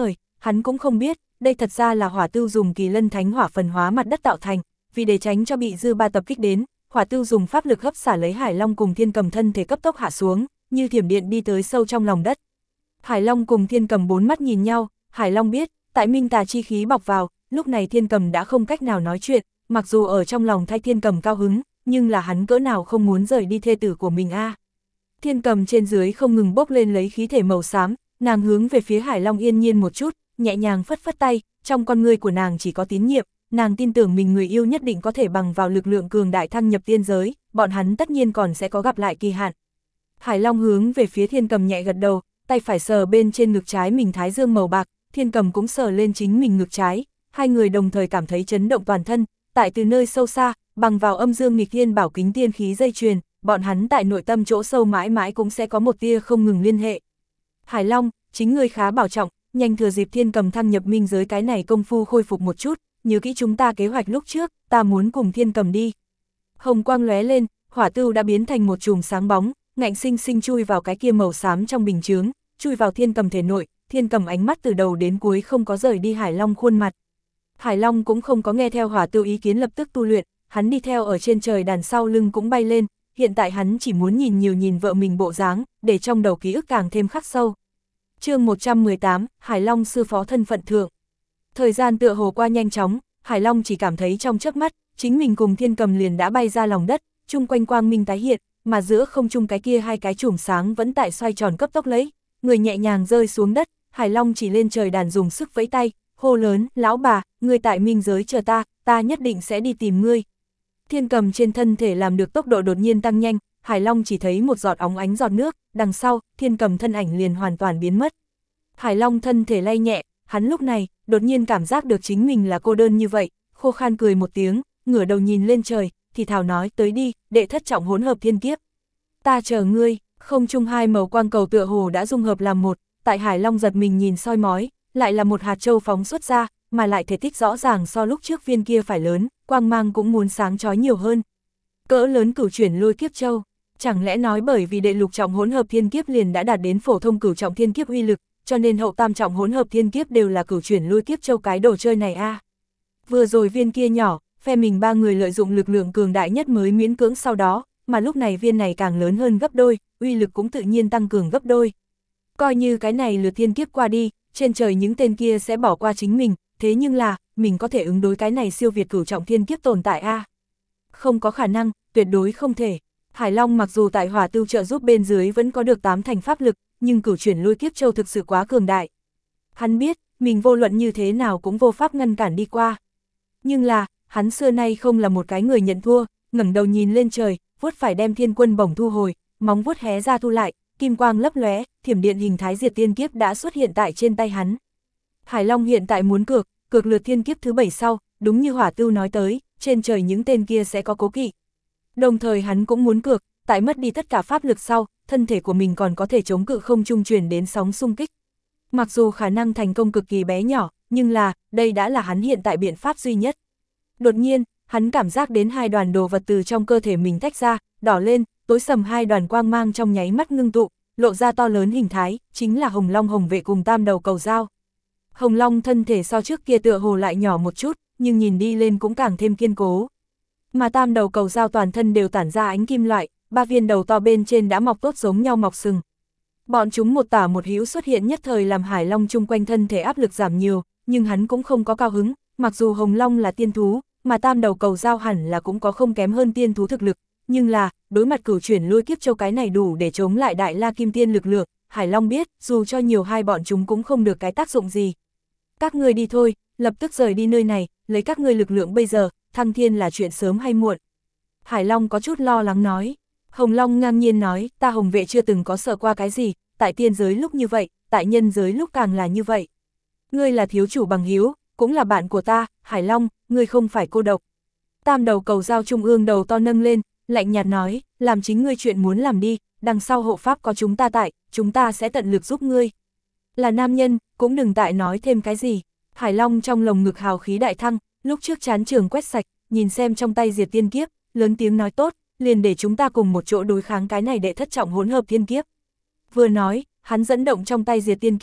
[SPEAKER 1] hắn cũng không biết, đây thật ra là hỏa tưu dùng kỳ lân thánh hỏa phần hóa mặt đất tạo thành, vì để tránh cho bị dư ba tập kích đến, hỏa tưu dùng pháp lực hấp xả lấy Hải Long cùng Thiên Cầm thân thể cấp tốc hạ xuống, như thiểm điện đi tới sâu trong lòng đất. Hải Long cùng Thiên Cầm bốn mắt nhìn nhau, Hải Long biết, tại minh tà chi khí bọc vào, lúc này Thiên Cầm đã không cách nào nói chuyện, mặc dù ở trong lòng thay Thiên Cầm cao hứng, nhưng là hắn cỡ nào không muốn rời đi thê tử của mình a. Thiên Cầm trên dưới không ngừng bốc lên lấy khí thể màu xám, nàng hướng về phía Hải Long yên nhiên một chút, nhẹ nhàng phất phất tay, trong con ngươi của nàng chỉ có tín nhiệm, nàng tin tưởng mình người yêu nhất định có thể bằng vào lực lượng cường đại thăng nhập tiên giới, bọn hắn tất nhiên còn sẽ có gặp lại kỳ hạn. Hải Long hướng về phía Thiên Cầm nhẹ gật đầu, tay phải sờ bên trên ngực trái mình thái dương màu bạc, Thiên Cầm cũng sờ lên chính mình ngực trái, hai người đồng thời cảm thấy chấn động toàn thân, tại từ nơi sâu xa, bằng vào âm dương nghịch thiên bảo kính tiên khí dây chuyền, bọn hắn tại nội tâm chỗ sâu mãi mãi cũng sẽ có một tia không ngừng liên hệ. Hải Long, chính ngươi khá bảo trọng, nhanh thừa dịp Thiên Cầm thăng nhập minh giới cái này công phu khôi phục một chút, nhớ kỹ chúng ta kế hoạch lúc trước, ta muốn cùng Thiên Cầm đi. Hồng quang lóe lên, hỏa tưu đã biến thành một chùm sáng bóng, ngạnh sinh sinh chui vào cái kia màu xám trong bình chướng, chui vào Thiên Cầm thể nội, Thiên Cầm ánh mắt từ đầu đến cuối không có rời đi Hải Long khuôn mặt. Hải Long cũng không có nghe theo hỏa tưu ý kiến lập tức tu luyện, hắn đi theo ở trên trời đàn sau lưng cũng bay lên, hiện tại hắn chỉ muốn nhìn nhiều nhìn vợ mình bộ dáng, để trong đầu ký ức càng thêm khắc sâu. Chương 118, Hải Long sư phó thân phận thượng. Thời gian tựa hồ qua nhanh chóng, Hải Long chỉ cảm thấy trong chớp mắt, chính mình cùng Thiên Cầm liền đã bay ra lòng đất, chung quanh quang minh tái hiện, mà giữa không trung cái kia hai cái chùm sáng vẫn tại xoay tròn cấp tốc lấy, người nhẹ nhàng rơi xuống đất, Hải Long chỉ lên trời đàn dùng sức vẫy tay, hô lớn, lão bà, ngươi tại minh giới chờ ta, ta nhất định sẽ đi tìm ngươi. Thiên Cầm trên thân thể làm được tốc độ đột nhiên tăng nhanh, Hải Long chỉ thấy một giọt óng ánh giọt nước, đằng sau, Thiên Cầm thân ảnh liền hoàn toàn biến mất. Hải Long thân thể lay nhẹ, hắn lúc này, đột nhiên cảm giác được chính mình là cô đơn như vậy, khô khan cười một tiếng, ngửa đầu nhìn lên trời, thì thào nói tới đi, đệ thất trọng hỗn hợp thiên kiếp. Ta chờ ngươi, không trung hai màu quang cầu tựa hồ đã dung hợp làm một, tại Hải Long giật mình nhìn soi mói, lại là một hạt châu phóng xuất ra, mà lại thể tích rõ ràng so lúc trước viên kia phải lớn, quang mang cũng muốn sáng chói nhiều hơn. Cỡ lớn cửu chuyển lôi kiếp châu, chẳng lẽ nói bởi vì đệ lục trọng hỗn hợp thiên kiếp liền đã đạt đến phổ thông cửu trọng thiên kiếp uy lực, cho nên hậu tam trọng hỗn hợp thiên kiếp đều là cửu chuyển lôi kiếp châu cái đồ chơi này a. Vừa rồi viên kia nhỏ, phe mình ba người lợi dụng lực lượng cường đại nhất mới miễn cưỡng sau đó, mà lúc này viên này càng lớn hơn gấp đôi, uy lực cũng tự nhiên tăng cường gấp đôi. Coi như cái này lượt thiên kiếp qua đi, trên trời những tên kia sẽ bỏ qua chính mình, thế nhưng là, mình có thể ứng đối cái này siêu việt cửu trọng thiên kiếp tồn tại a. Không có khả năng, tuyệt đối không thể. Hải Long mặc dù tại hỏa tưu trợ giúp bên dưới vẫn có được 8 thành pháp lực, nhưng cửu chuyển lôi kiếp châu thực sự quá cường đại. Hắn biết, mình vô luận như thế nào cũng vô pháp ngăn cản đi qua. Nhưng là, hắn xưa nay không là một cái người nhận thua, ngẩng đầu nhìn lên trời, vuốt phải đem thiên quân bổng thu hồi, móng vuốt hé ra thu lại, kim quang lấp lóe, thiểm điện hình thái diệt tiên kiếp đã xuất hiện tại trên tay hắn. Hải Long hiện tại muốn cược lượt thiên kiếp thứ 7 sau, đúng như hỏa tưu nói tới, trên trời những tên kia sẽ có cố kỵ. Đồng thời hắn cũng muốn cược, tại mất đi tất cả pháp lực sau, thân thể của mình còn có thể chống cự không trung truyền đến sóng xung kích. Mặc dù khả năng thành công cực kỳ bé nhỏ, nhưng là, đây đã là hắn hiện tại biện pháp duy nhất. Đột nhiên, hắn cảm giác đến hai đoàn đồ vật từ trong cơ thể mình tách ra, đỏ lên, tối sầm hai đoàn quang mang trong nháy mắt ngưng tụ, lộ ra to lớn hình thái, chính là Hồng Long Hồng Vệ cùng Tam Đầu Cầu Dao. Hồng Long thân thể so trước kia tựa hồ lại nhỏ một chút, nhưng nhìn đi lên cũng càng thêm kiên cố. Mà Tam Đầu Cầu Dao toàn thân đều tản ra ánh kim loại, ba viên đầu to bên trên đã mọc tốt giống nhau mọc sừng. Bọn chúng một tả một hữu xuất hiện nhất thời làm Hải Long chung quanh thân thể áp lực giảm nhiều, nhưng hắn cũng không có cao hứng, mặc dù Hồng Long là tiên thú, mà Tam Đầu Cầu Dao hẳn là cũng có không kém hơn tiên thú thực lực, nhưng là, đối mặt cửu chuyển lôi kiếp châu cái này đủ để chống lại Đại La Kim Tiên lực lượng, Hải Long biết, dù cho nhiều hai bọn chúng cũng không được cái tác dụng gì. Các ngươi đi thôi, lập tức rời đi nơi này, lấy các ngươi lực lượng bây giờ, thăng thiên là chuyện sớm hay muộn. Hải Long có chút lo lắng nói. Hồng Long ngang nhiên nói, ta Hồng Vệ chưa từng có sợ qua cái gì, tại tiên giới lúc như vậy, tại nhân giới lúc càng là như vậy. Ngươi là thiếu chủ bằng hữu, cũng là bạn của ta, Hải Long, ngươi không phải cô độc. Tam Đầu Cầu Dao trung ương đầu to nâng lên, lạnh nhạt nói, làm chính ngươi chuyện muốn làm đi, đằng sau hộ pháp có chúng ta tại, chúng ta sẽ tận lực giúp ngươi. Là nam nhân, cũng đừng tại nói thêm cái gì. Hải Long trong lồng ngực hào khí đại thăng, lúc trước chán trường quét sạch, nhìn xem trong tay diệt tiên kiếp, lớn tiếng nói tốt, liền để chúng ta cùng một chỗ đối kháng cái này đệ thất trọng hỗn hợp thiên kiếp. Vừa nói, hắn dẫn động trong tay diệt tiên kiếp,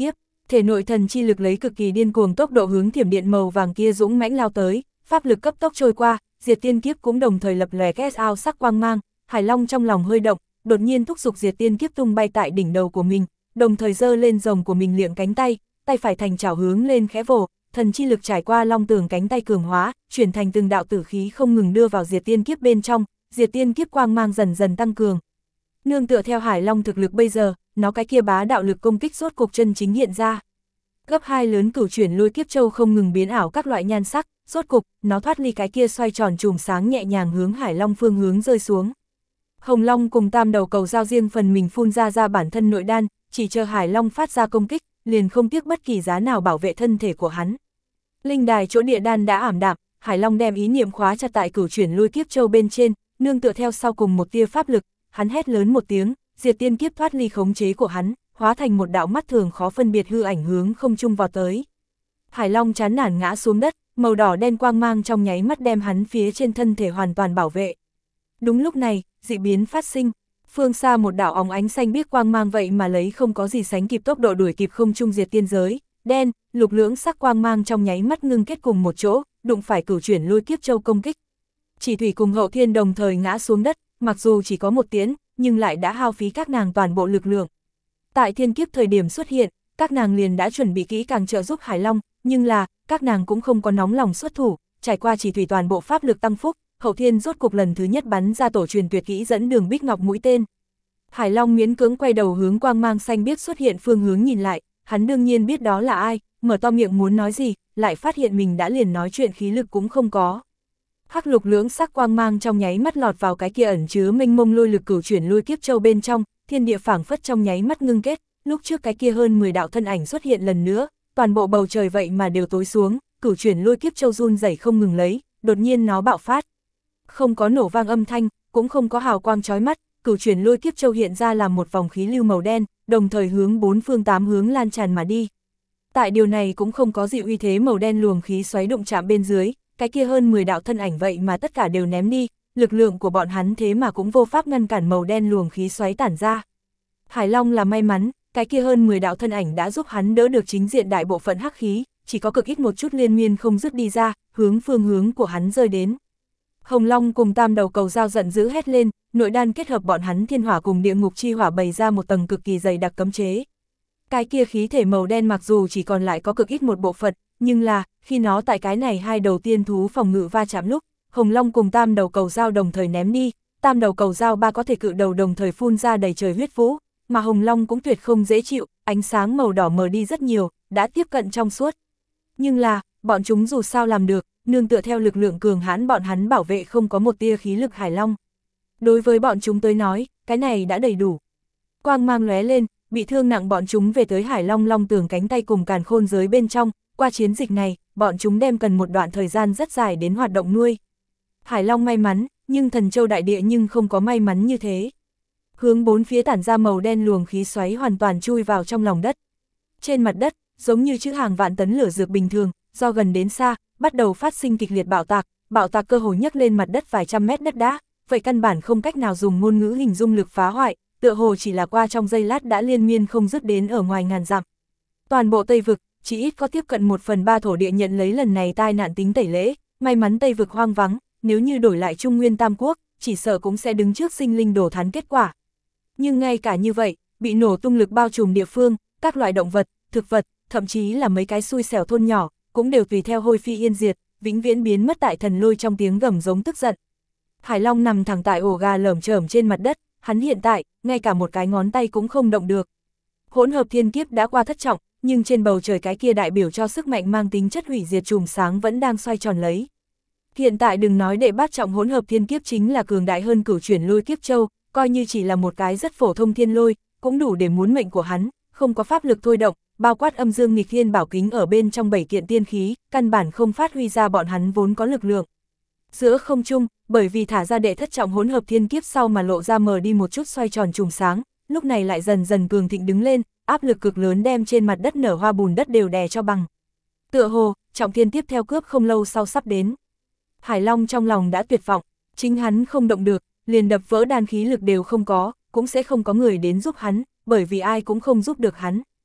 [SPEAKER 1] Thể nội thần chi lực lấy cực kỳ điên cuồng tốc độ hướng thiểm điện màu vàng kia dũng mãnh lao tới, pháp lực cấp tốc trôi qua, diệt tiên kiếp cũng đồng thời lập lòe két ao sắc quang mang, Hải Long trong lòng hơi động, đột nhiên thúc giục diệt tiên kiếp tung bay tại đỉnh đầu của mình, đồng thời giơ lên rồng của mình liệng cánh tay, tay phải thành chảo hướng lên khẽ vồ, thần chi lực trải qua long tường cánh tay cường hóa, chuyển thành từng đạo tử khí không ngừng đưa vào diệt tiên kiếp bên trong, diệt tiên kiếp quang mang dần dần tăng cường. Nương tựa theo Hải Long thực lực bây giờ, nó cái kia bá đạo lực công kích rốt cục chân chính hiện ra. Gấp 2 lớn cửu chuyển lôi kiếp châu không ngừng biến ảo các loại nhan sắc, rốt cục, nó thoát ly cái kia xoay tròn chùm sáng nhẹ nhàng hướng Hải Long phương hướng rơi xuống. Hồng Long cùng tam đầu cầu giao riêng phần mình phun ra bản thân nội đan, chỉ chờ Hải Long phát ra công kích, liền không tiếc bất kỳ giá nào bảo vệ thân thể của hắn. Linh đài chỗ địa đan đã ảm đạm, Hải Long đem ý niệm khóa chặt tại cửu chuyển lôi kiếp châu bên trên, nương tựa theo sau cùng một tia pháp lực, hắn hét lớn một tiếng, diệt tiên kiếp thoát ly khống chế của hắn, hóa thành một đạo mắt thường khó phân biệt hư ảnh hướng không trung vào tới. Hải Long chán nản ngã xuống đất, màu đỏ đen quang mang trong nháy mắt đem hắn phía trên thân thể hoàn toàn bảo vệ. Đúng lúc này, dị biến phát sinh, phương xa một đạo óng ánh xanh biếc quang mang vậy mà lấy không có gì sánh kịp tốc độ đuổi kịp không trung diệt tiên giới, đen, lục lưỡng sắc quang mang trong nháy mắt ngưng kết cùng một chỗ, đụng phải cửu chuyển lôi kiếp châu công kích. Chỉ thủy cùng hậu thiên đồng thời ngã xuống đất, mặc dù chỉ có một tiễn, nhưng lại đã hao phí các nàng toàn bộ lực lượng. Tại thiên kiếp thời điểm xuất hiện, các nàng liền đã chuẩn bị kỹ càng trợ giúp Hải Long, nhưng là, các nàng cũng không có nóng lòng xuất thủ, trải qua chỉ thủy toàn bộ pháp lực tăng phúc, hậu thiên rốt cục lần thứ nhất bắn ra tổ truyền tuyệt kỹ dẫn đường bích ngọc mũi tên. Hải Long miễn cưỡng quay đầu hướng quang mang xanh biếc xuất hiện phương hướng nhìn lại, hắn đương nhiên biết đó là ai, mở to miệng muốn nói gì, lại phát hiện mình đã liền nói chuyện khí lực cũng không có. Hắc lục lưỡng sắc quang mang trong nháy mắt lọt vào cái kia ẩn chứa mênh mông lôi lực cửu chuyển lôi kiếp châu bên trong, thiên địa phảng phất trong nháy mắt ngưng kết, lúc trước cái kia hơn 10 đạo thân ảnh xuất hiện lần nữa, toàn bộ bầu trời vậy mà đều tối xuống, cửu chuyển lôi kiếp châu run rẩy không ngừng lấy, đột nhiên nó bạo phát. Không có nổ vang âm thanh, cũng không có hào quang chói mắt, cửu chuyển lôi kiếp châu hiện ra làm một vòng khí lưu màu đen, đồng thời hướng bốn phương tám hướng lan tràn mà đi. Tại điều này cũng không có gì uy thế màu đen luồng khí xoáy đụng chạm bên dưới, cái kia hơn 10 đạo thân ảnh vậy mà tất cả đều ném đi, lực lượng của bọn hắn thế mà cũng vô pháp ngăn cản màu đen luồng khí xoáy tản ra. Hải Long là may mắn, cái kia hơn 10 đạo thân ảnh đã giúp hắn đỡ được chính diện đại bộ phận hắc khí, chỉ có cực ít một chút liên miên không dứt đi ra, hướng phương hướng của hắn rơi đến. Hồng Long cùng tam đầu cầu giao giận dữ hét lên, nội đan kết hợp bọn hắn thiên hỏa cùng địa ngục chi hỏa bày ra một tầng cực kỳ dày đặc cấm chế. Cái kia khí thể màu đen mặc dù chỉ còn lại có cực ít một bộ phận, nhưng là, khi nó tại cái này hai đầu tiên thú phòng ngự va chạm lúc, Hồng Long cùng tam đầu cầu dao đồng thời ném đi, tam đầu cầu dao ba có thể cự đầu đồng thời phun ra đầy trời huyết vũ, mà Hồng Long cũng tuyệt không dễ chịu, ánh sáng màu đỏ mờ đi rất nhiều, đã tiếp cận trong suốt. Nhưng là, bọn chúng dù sao làm được, nương tựa theo lực lượng cường hãn bọn hắn bảo vệ không có một tia khí lực Hải Long. Đối với bọn chúng tới nói, cái này đã đầy đủ. Quang mang lóe lên, bị thương nặng bọn chúng về tới Hải Long long tường cánh tay cùng càn khôn giới bên trong, qua chiến dịch này, bọn chúng đem cần một đoạn thời gian rất dài đến hoạt động nuôi. Hải Long may mắn, nhưng Thần Châu đại địa nhưng không có may mắn như thế. Hướng bốn phía tản ra màu đen luồng khí xoáy hoàn toàn chui vào trong lòng đất. Trên mặt đất, giống như chữ hàng vạn tấn lửa dược bình thường, do gần đến xa, bắt đầu phát sinh kịch liệt bạo tạc cơ hồ nhấc lên mặt đất vài trăm mét đất đá, vậy căn bản không cách nào dùng ngôn ngữ hình dung lực phá hoại, tựa hồ chỉ là qua trong giây lát đã liên miên không dứt đến ở ngoài ngàn dặm. Toàn bộ Tây Vực, chỉ ít có tiếp cận 1/3 thổ địa nhận lấy lần này tai nạn tính tẩy lễ, may mắn Tây Vực hoang vắng, nếu như đổi lại Trung Nguyên Tam Quốc, chỉ sợ cũng sẽ đứng trước sinh linh đổ thán kết quả. Nhưng ngay cả như vậy, bị nổ tung lực bao trùm địa phương, các loại động vật, thực vật, thậm chí là mấy cái xui xẻo thôn nhỏ, cũng đều tùy theo hôi phi yên diệt, vĩnh viễn biến mất tại thần lôi trong tiếng gầm giống tức giận. Hải Long nằm thẳng tại ổ gà lởm chởm trên mặt đất, hắn hiện tại, ngay cả một cái ngón tay cũng không động được. Hỗn hợp thiên kiếp đã qua thất trọng, nhưng trên bầu trời cái kia đại biểu cho sức mạnh mang tính chất hủy diệt chùm sáng vẫn đang xoay tròn lấy. Hiện tại đừng nói đệ bát trọng hỗn hợp thiên kiếp chính là cường đại hơn cửu chuyển lôi kiếp châu, coi như chỉ là một cái rất phổ thông thiên lôi, cũng đủ để muốn mệnh của hắn, không có pháp lực thôi động, bao quát âm dương nghịch thiên bảo kính ở bên trong 7 kiện tiên khí, căn bản không phát huy ra bọn hắn vốn có lực lượng. Giữa không trung, bởi vì thả ra đệ thất trọng hỗn hợp thiên kiếp sau mà lộ ra mờ đi một chút xoay tròn chùm sáng, lúc này lại dần dần cường thịnh đứng lên, áp lực cực lớn đem trên mặt đất nở hoa bùn đất đều đè cho bằng. Tựa hồ, trọng thiên tiếp theo cướp không lâu sau sắp đến. Hải Long trong lòng đã tuyệt vọng, chính hắn không động được, liền đập vỡ đan khí lực đều không có, cũng sẽ không có người đến giúp hắn, bởi vì ai cũng không giúp được hắn.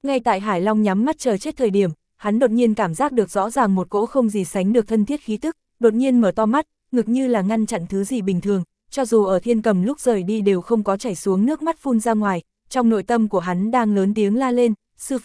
[SPEAKER 1] Ngay tại Hải Long nhắm mắt chờ chết thời điểm, hắn đột nhiên cảm giác được rõ ràng một cỗ không gì sánh được thân thiết khí tức, đột nhiên mở to mắt, ngực như là ngăn chặn thứ gì bình thường, cho dù ở Thiên Cầm lúc rời đi đều không có chảy xuống nước mắt phun ra ngoài, trong nội tâm của hắn đang lớn tiếng la lên,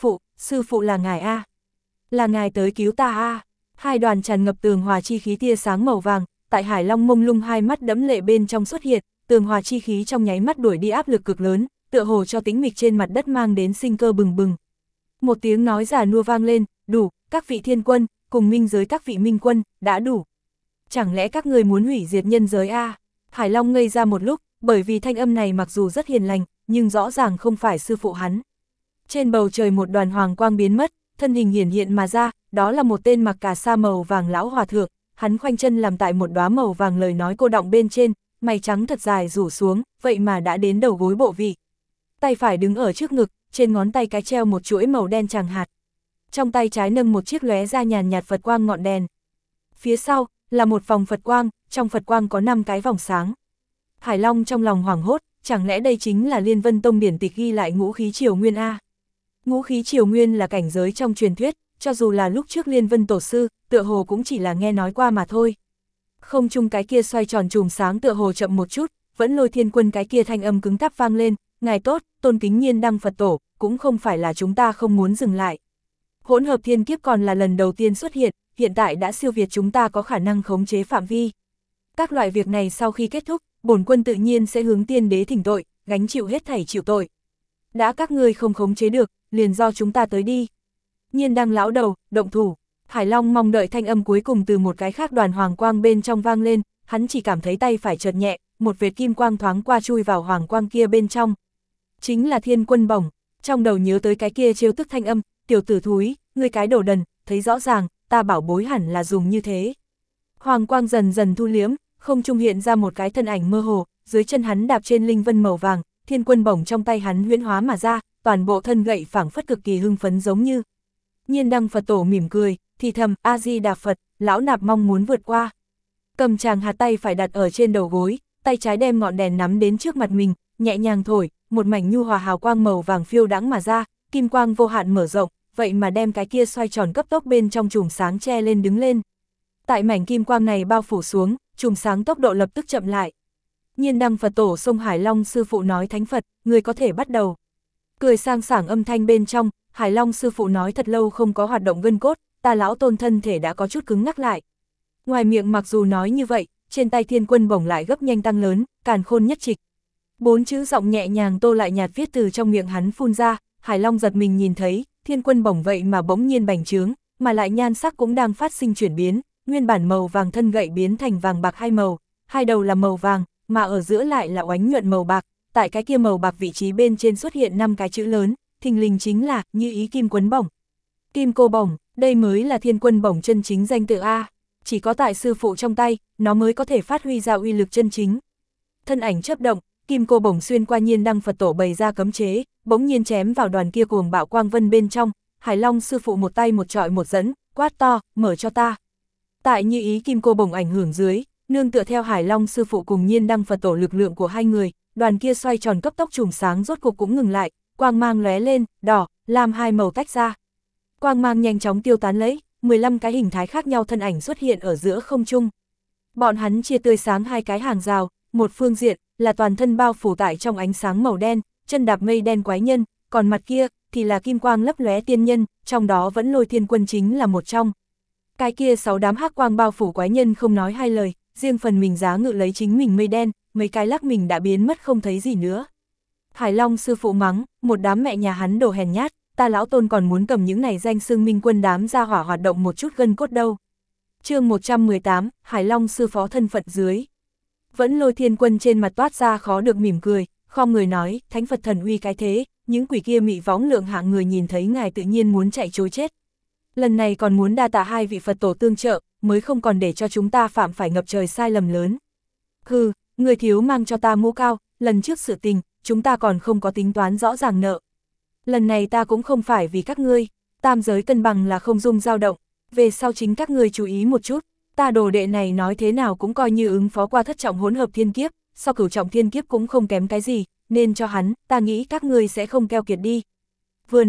[SPEAKER 1] sư phụ là ngài a, là ngài tới cứu ta a. Hai đoàn tràn ngập tường hòa chi khí tia sáng màu vàng, tại Hải Long mông lung hai mắt đẫm lệ bên trong xuất hiện, tường hòa chi khí trong nháy mắt đuổi đi áp lực cực lớn, tựa hồ cho tĩnh mịch trên mặt đất mang đến sinh cơ bừng bừng. Một tiếng nói già nua vang lên, đủ, các vị thiên quân, cùng minh giới các vị minh quân, đã đủ. Chẳng lẽ các người muốn hủy diệt nhân giới a? Hải Long ngây ra một lúc, bởi vì thanh âm này mặc dù rất hiền lành, nhưng rõ ràng không phải sư phụ hắn. Trên bầu trời một đoàn hoàng quang biến mất, thân hình hiển hiện mà ra, đó là một tên mặc cà sa màu vàng lão hòa thượng, hắn khoanh chân làm tại một đóa màu vàng lời nói cô đọng bên trên, mày trắng thật dài rủ xuống, vậy mà đã đến đầu gối bộ vị. Tay phải đứng ở trước ngực, trên ngón tay cái treo một chuỗi màu đen tràng hạt. Trong tay trái nâng một chiếc lóe ra nhàn nhạt Phật quang ngọn đèn. Phía sau là một vòng Phật quang, trong Phật quang có 5 cái vòng sáng. Hải Long trong lòng hoảng hốt, chẳng lẽ đây chính là Liên Vân Tông điển tịch ghi lại ngũ khí triều nguyên a? Ngũ khí triều nguyên là cảnh giới trong truyền thuyết, cho dù là lúc trước Liên Vân tổ sư, tựa hồ cũng chỉ là nghe nói qua mà thôi. Không chung cái kia xoay tròn chùm sáng tựa hồ chậm một chút, vẫn Lôi Thiên Quân cái kia thanh âm cứng cáp vang lên, ngài tốt, tôn kính Nhiên Đăng Phật tổ, cũng không phải là chúng ta không muốn dừng lại. Hỗn hợp thiên kiếp còn là lần đầu tiên xuất hiện tại đã siêu việt chúng ta có khả năng khống chế phạm vi. Các loại việc này sau khi kết thúc, bổn quân tự nhiên sẽ hướng tiên đế thỉnh tội, gánh chịu hết thảy chịu tội. Đã các ngươi không khống chế được, liền do chúng ta tới đi. Nhiên Đăng lão đầu, động thủ. Hải Long mong đợi thanh âm cuối cùng từ một cái khác đoàn hoàng quang bên trong vang lên, hắn chỉ cảm thấy tay phải chợt nhẹ, một vệt kim quang thoáng qua chui vào hoàng quang kia bên trong. Chính là Thiên Quân Bổng, trong đầu nhớ tới cái kia trêu tức thanh âm, tiểu tử thúi, ngươi cái đồ đần, thấy rõ ràng, ta bảo bối hẳn là dùng như thế. Hoàng quang dần dần thu liếm, không trung hiện ra một cái thân ảnh mơ hồ, dưới chân hắn đạp trên linh vân màu vàng, Thiên Quân Bổng trong tay hắn huyễn hóa mà ra, toàn bộ thân gậy phảng phất cực kỳ hưng phấn giống như. Nhiên Đăng Phật tổ mỉm cười, thì thầm, A-di-đà Phật, lão nạp mong muốn vượt qua. Cầm chàng hạt tay phải đặt ở trên đầu gối, tay trái đem ngọn đèn nắm đến trước mặt mình, nhẹ nhàng thổi, một mảnh nhu hòa hào quang màu vàng phiêu đãng mà ra, kim quang vô hạn mở rộng, vậy mà đem cái kia xoay tròn cấp tốc bên trong chùm sáng che lên đứng lên. Tại mảnh kim quang này bao phủ xuống, chùm sáng tốc độ lập tức chậm lại. Nhiên Đăng Phật tổ xông Hải Long sư phụ nói, thánh Phật, người có thể bắt đầu. Cười sang sảng âm thanh bên trong, Hải Long sư phụ nói, thật lâu không có hoạt động gân cốt, ta lão tôn thân thể đã có chút cứng ngắc lại. Ngoài miệng mặc dù nói như vậy, trên tay Thiên Quân Bổng lại gấp nhanh tăng lớn, càn khôn nhất trịch. 4 chữ giọng nhẹ nhàng tô lại nhạt viết từ trong miệng hắn phun ra, Hải Long giật mình nhìn thấy, Thiên Quân Bổng vậy mà bỗng nhiên bành trướng, mà lại nhan sắc cũng đang phát sinh chuyển biến, nguyên bản màu vàng thân gậy biến thành vàng bạc hai màu, hai đầu là màu vàng, mà ở giữa lại là oánh nhuận màu bạc, tại cái kia màu bạc vị trí bên trên xuất hiện 5 cái chữ lớn, thình lình chính là Như Ý Kim Quấn Bổng. Kim Cô Bổng, đây mới là Thiên Quân Bổng chân chính danh tự a, chỉ có tại sư phụ trong tay, nó mới có thể phát huy ra uy lực chân chính. Thân ảnh chớp động, Kim Cô Bổng xuyên qua Nhiên Đăng Phật tổ bày ra cấm chế, bỗng nhiên chém vào đoàn kia cuồng bạo quang vân bên trong, Hải Long sư phụ một tay một trọi một dẫn, quát to, mở cho ta. Tại Như Ý Kim Cô Bổng ảnh hưởng dưới, nương tựa theo Hải Long sư phụ cùng Nhiên Đăng Phật tổ lực lượng của hai người, đoàn kia xoay tròn cấp tốc chùm sáng rốt cục cũng ngừng lại, quang mang lóe lên, đỏ, lam hai màu tách ra. Quang mang nhanh chóng tiêu tán lấy, 15 cái hình thái khác nhau thân ảnh xuất hiện ở giữa không trung. Bọn hắn chia tươi sáng hai cái hàng rào, một phương diện là toàn thân bao phủ tại trong ánh sáng màu đen, chân đạp mây đen quái nhân, còn mặt kia thì là kim quang lấp lóe tiên nhân, trong đó vẫn Lôi Thiên Quân chính là một trong. Cái kia 6 đám hắc quang bao phủ quái nhân không nói hai lời, riêng phần mình giá ngự lấy chính mình mây đen, mấy cái lắc mình đã biến mất không thấy gì nữa. Hải Long sư phụ mắng, một đám mẹ nhà hắn đồ hèn nhát, ta lão tôn còn muốn cầm những này danh xưng minh quân đám ra hỏa hoạt động một chút gân cốt đâu. Chương 118, Hải Long sư phó thân phận dưới. Vẫn Lôi Thiên Quân trên mặt toát ra khó được mỉm cười, khom người nói, thánh Phật thần uy cái thế, những quỷ kia mị võng lượng hạng người nhìn thấy ngài tự nhiên muốn chạy trối chết. Lần này còn muốn đa tạ hai vị Phật tổ tương trợ, mới không còn để cho chúng ta phạm phải ngập trời sai lầm lớn. Hừ, người thiếu mang cho ta mũ cao, lần trước sự tình, chúng ta còn không có tính toán rõ ràng nợ. Lần này ta cũng không phải vì các ngươi, tam giới cân bằng là không dung dao động, về sau chính các ngươi chú ý một chút, ta đồ đệ này nói thế nào cũng coi như ứng phó qua thất trọng hỗn hợp thiên kiếp, sau cửu trọng thiên kiếp cũng không kém cái gì, nên cho hắn, ta nghĩ các ngươi sẽ không keo kiệt đi. Vừa nói,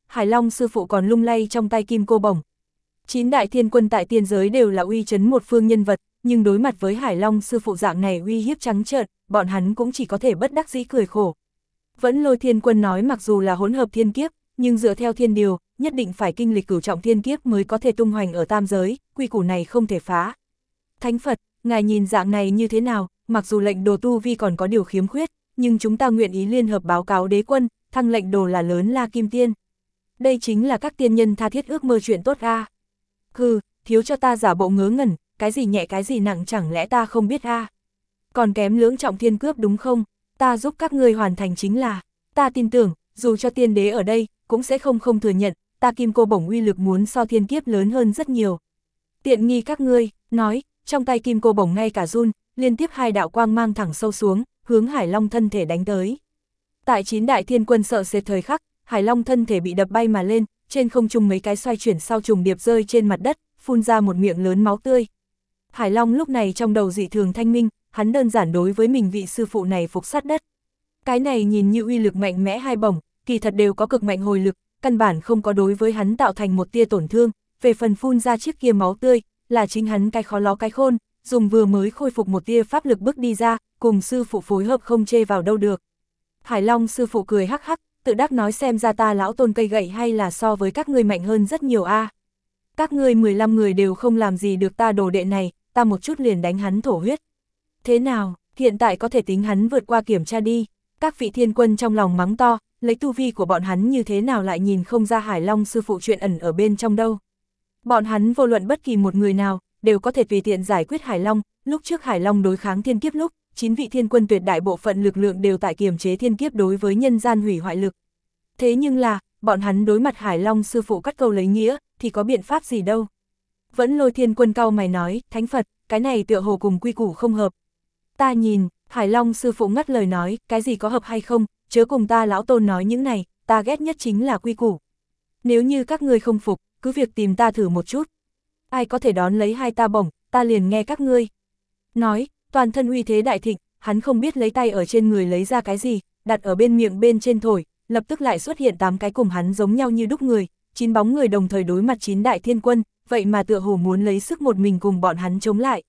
[SPEAKER 1] Hải Long sư phụ còn lung lay trong tay kim cô bổng. 9 đại thiên quân tại tiên giới đều là uy chấn một phương nhân vật, nhưng đối mặt với Hải Long sư phụ dạng này uy hiếp trắng trợn, bọn hắn cũng chỉ có thể bất đắc dĩ cười khổ. Vẫn Lôi thiên quân nói mặc dù là hỗn hợp thiên kiếp, nhưng dựa theo thiên điều, nhất định phải kinh lịch cửu trọng thiên kiếp mới có thể tung hoành ở tam giới, quy củ này không thể phá. Thánh Phật, ngài nhìn dạng này như thế nào, mặc dù lệnh đồ tu vi còn có điều khiếm khuyết, nhưng chúng ta nguyện ý liên hợp báo cáo đế quân, thăng lệnh đồ là lớn La Kim Tiên. Đây chính là các tiên nhân tha thiết ước mơ chuyện tốt a. Hừ, thiếu cho ta giả bộ ngớ ngẩn, cái gì nhẹ cái gì nặng chẳng lẽ ta không biết a? Còn kém lưỡng trọng thiên cướp đúng không? Ta giúp các ngươi hoàn thành chính là, ta tin tưởng, dù cho tiên đế ở đây, cũng sẽ không thừa nhận, ta kim cô bổng uy lực muốn so thiên kiếp lớn hơn rất nhiều. Tiện nghi các ngươi, nói, trong tay kim cô bổng ngay cả run, liên tiếp 2 đạo quang mang thẳng sâu xuống, hướng Hải Long thân thể đánh tới. Tại 9 đại thiên quân sợ sệt thời khắc, Hải Long thân thể bị đập bay mà lên, trên không trung mấy cái xoay chuyển sau trùng điệp rơi trên mặt đất, phun ra một miệng lớn máu tươi. Hải Long lúc này trong đầu dị thường thanh minh, hắn đơn giản đối với mình vị sư phụ này phục sát đất. Cái này nhìn như uy lực mạnh mẽ 2 bổng, kỳ thật đều có cực mạnh hồi lực, căn bản không có đối với hắn tạo thành một tia tổn thương, về phần phun ra chiếc kia máu tươi, là chính hắn cái khó ló cái khôn, dùng vừa mới khôi phục một tia pháp lực bước đi ra, cùng sư phụ phối hợp không chê vào đâu được. Hải Long sư phụ cười hắc hắc, tự đắc nói xem ra ta lão tôn cây gậy hay là so với các ngươi mạnh hơn rất nhiều a. Các ngươi 15 người đều không làm gì được ta đồ đệ này, ta một chút liền đánh hắn thổ huyết. Thế nào, hiện tại có thể tính hắn vượt qua kiểm tra đi. Các vị thiên quân trong lòng mắng to, lấy tu vi của bọn hắn như thế nào lại nhìn không ra Hải Long sư phụ chuyện ẩn ở bên trong đâu. Bọn hắn vô luận bất kỳ một người nào, đều có thể tùy tiện giải quyết Hải Long, lúc trước Hải Long đối kháng thiên kiếp lúc, 9 vị thiên quân tuyệt đại bộ phận lực lượng đều tại kiềm chế thiên kiếp đối với nhân gian hủy hoại lực. Thế nhưng là, bọn hắn đối mặt Hải Long sư phụ cắt câu lấy nghĩa, thì có biện pháp gì đâu. Vẫn Lôi thiên quân cau mày nói, Thánh Phật, cái này tựa hồ cùng quy củ không hợp. Ta nhìn, Hải Long sư phụ ngắt lời nói, cái gì có hợp hay không, chớ cùng ta lão tôn nói những này, ta ghét nhất chính là quy củ. Nếu như các ngươi không phục, cứ việc tìm ta thử một chút. Ai có thể đón lấy 2 ta bổng, ta liền nghe các ngươi. Nói, toàn thân uy thế đại thịnh, hắn không biết lấy tay ở trên người lấy ra cái gì, đặt ở bên miệng bên trên thổi, lập tức lại xuất hiện 8 cái cùng hắn giống nhau như đúc người, 9 bóng người đồng thời đối mặt 9 đại thiên quân, vậy mà tựa hồ muốn lấy sức một mình cùng bọn hắn chống lại.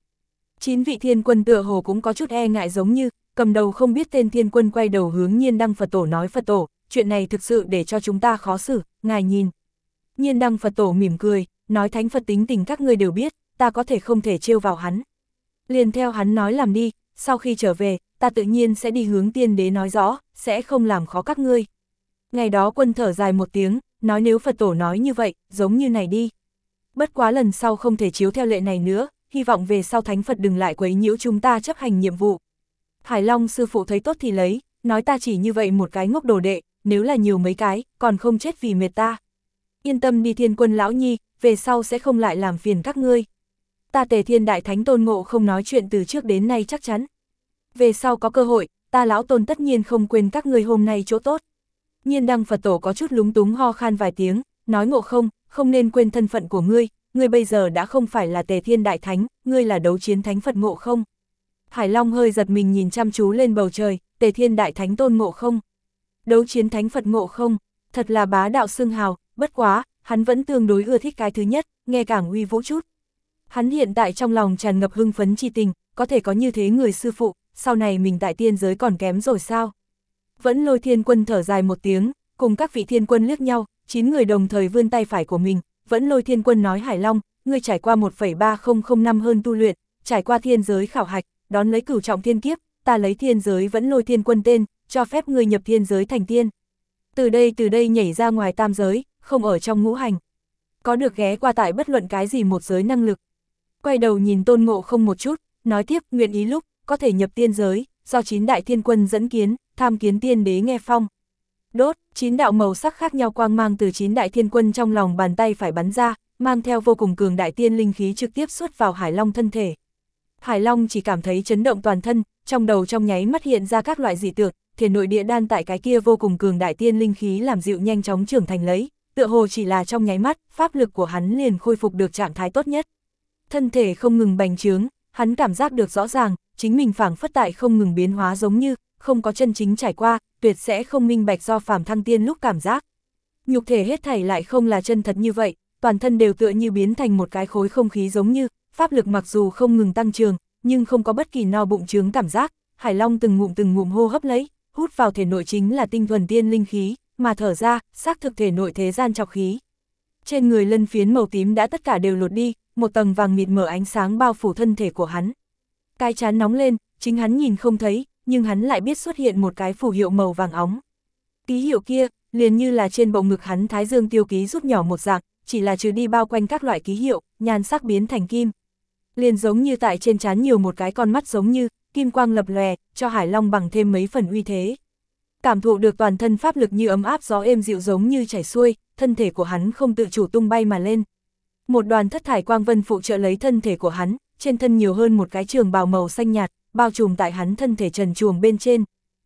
[SPEAKER 1] 9 vị thiên quân tựa hồ cũng có chút e ngại giống như, cầm đầu không biết tên thiên quân quay đầu hướng Nhiên Đăng Phật Tổ nói Phật Tổ, chuyện này thực sự để cho chúng ta khó xử, ngài nhìn. Nhiên Đăng Phật Tổ mỉm cười, nói Thánh Phật tính tình các ngươi đều biết, ta có thể không thể trêu vào hắn. Liền theo hắn nói làm đi, sau khi trở về, ta tự nhiên sẽ đi hướng tiên đế nói rõ, sẽ không làm khó các ngươi. Ngày đó quân thở dài một tiếng, nói nếu Phật Tổ nói như vậy, giống như này đi. Bất quá lần sau không thể chiếu theo lệ này nữa, hy vọng về sau Thánh Phật đừng lại quấy nhiễu chúng ta chấp hành nhiệm vụ. Hải Long sư phụ thấy tốt thì lấy, nói ta chỉ như vậy một cái ngốc đồ đệ, nếu là nhiều mấy cái, còn không chết vì mệt ta. Yên tâm đi thiên quân lão nhi, về sau sẽ không lại làm phiền các ngươi. Ta Tề Thiên Đại Thánh Tôn Ngộ không nói chuyện từ trước đến nay chắc chắn. Về sau có cơ hội, ta lão tôn tất nhiên không quên các ngươi hôm nay chỗ tốt. Nhiên Đăng Phật Tổ có chút lúng túng ho khan vài tiếng, nói Ngộ không, không nên quên thân phận của ngươi bây giờ đã không phải là Tề Thiên Đại Thánh, ngươi là đấu chiến thánh Phật Ngộ không. Hải Long hơi giật mình nhìn chăm chú lên bầu trời, Tề Thiên Đại Thánh Tôn Ngộ không. Đấu chiến thánh Phật Ngộ không, thật là bá đạo xưng hào, bất quá, hắn vẫn tương đối ưa thích cái thứ nhất, nghe càng uy vũ chút. Hắn hiện tại trong lòng tràn ngập hưng phấn chi tình, có thể có như thế người sư phụ, sau này mình tại tiên giới còn kém rồi sao? Vẫn Lôi thiên quân thở dài một tiếng, cùng các vị thiên quân liếc nhau, 9 người đồng thời vươn tay phải của mình, Vẫn Lôi thiên quân nói Hải Long, ngươi trải qua 1,3005 năm hơn tu luyện, trải qua thiên giới khảo hạch, đón lấy cửu trọng thiên kiếp, ta lấy thiên giới Vẫn Lôi thiên quân tên, cho phép ngươi nhập thiên giới thành tiên. Từ đây nhảy ra ngoài tam giới, không ở trong ngũ hành. Có được ghé qua tại bất luận cái gì một giới năng lực. Quay đầu nhìn Tôn Ngộ không một chút, nói tiếp nguyện ý lúc, có thể nhập tiên giới, do 9 đại thiên quân dẫn kiến, tham kiến tiên đế nghe phong. Đốt, 9 đạo màu sắc khác nhau quang mang từ 9 đại thiên quân trong lòng bàn tay phải bắn ra, mang theo vô cùng cường đại tiên linh khí trực tiếp xuất vào Hải Long thân thể. Hải Long chỉ cảm thấy chấn động toàn thân, trong đầu trong nháy mắt hiện ra các loại dị tượng, thiền nội địa đan tại cái kia vô cùng cường đại tiên linh khí làm dịu nhanh chóng trưởng thành lấy, tựa hồ chỉ là trong nháy mắt, pháp lực của hắn liền khôi phục được trạng thái tốt nhất. Thân thể không ngừng bành trướng, hắn cảm giác được rõ ràng, chính mình phảng phất tại không ngừng biến hóa giống như, không có chân chính trải qua, tuyệt sẽ không minh bạch do phàm thăng tiên lúc cảm giác. Nhục thể hết thảy lại không là chân thật như vậy, toàn thân đều tựa như biến thành một cái khối không khí giống như, pháp lực mặc dù không ngừng tăng trưởng, nhưng không có bất kỳ no bụng trướng cảm giác. Hải Long từng ngụm hô hấp lấy, hút vào thể nội chính là tinh thuần tiên linh khí, mà thở ra, xác thực thể nội thế gian trọc khí. Trên người lân phiến màu tím đã tất cả đều lột đi, một tầng vàng mịt mờ ánh sáng bao phủ thân thể của hắn. Cái trán nóng lên, chính hắn nhìn không thấy, nhưng hắn lại biết xuất hiện một cái phù hiệu màu vàng óng. Ký hiệu kia, liền như là trên bụng ngực hắn thái dương tiêu ký rút nhỏ một dạng, chỉ là trừ đi bao quanh các loại ký hiệu, nhan sắc biến thành kim. Liền giống như tại trên trán nhiều một cái con mắt giống như, kim quang lập lòe, cho Hải Long bằng thêm mấy phần uy thế. Cảm thụ được toàn thân pháp lực như ấm áp gió êm dịu giống như chảy xuôi, thân thể của hắn không tự chủ tung bay mà lên. Một đoàn thất thải quang vân phụ trợ lấy thân thể của hắn, trên thân nhiều hơn một cái trường bào màu xanh nhạt, bao trùm tại hắn thân thể trần truồng bên trên.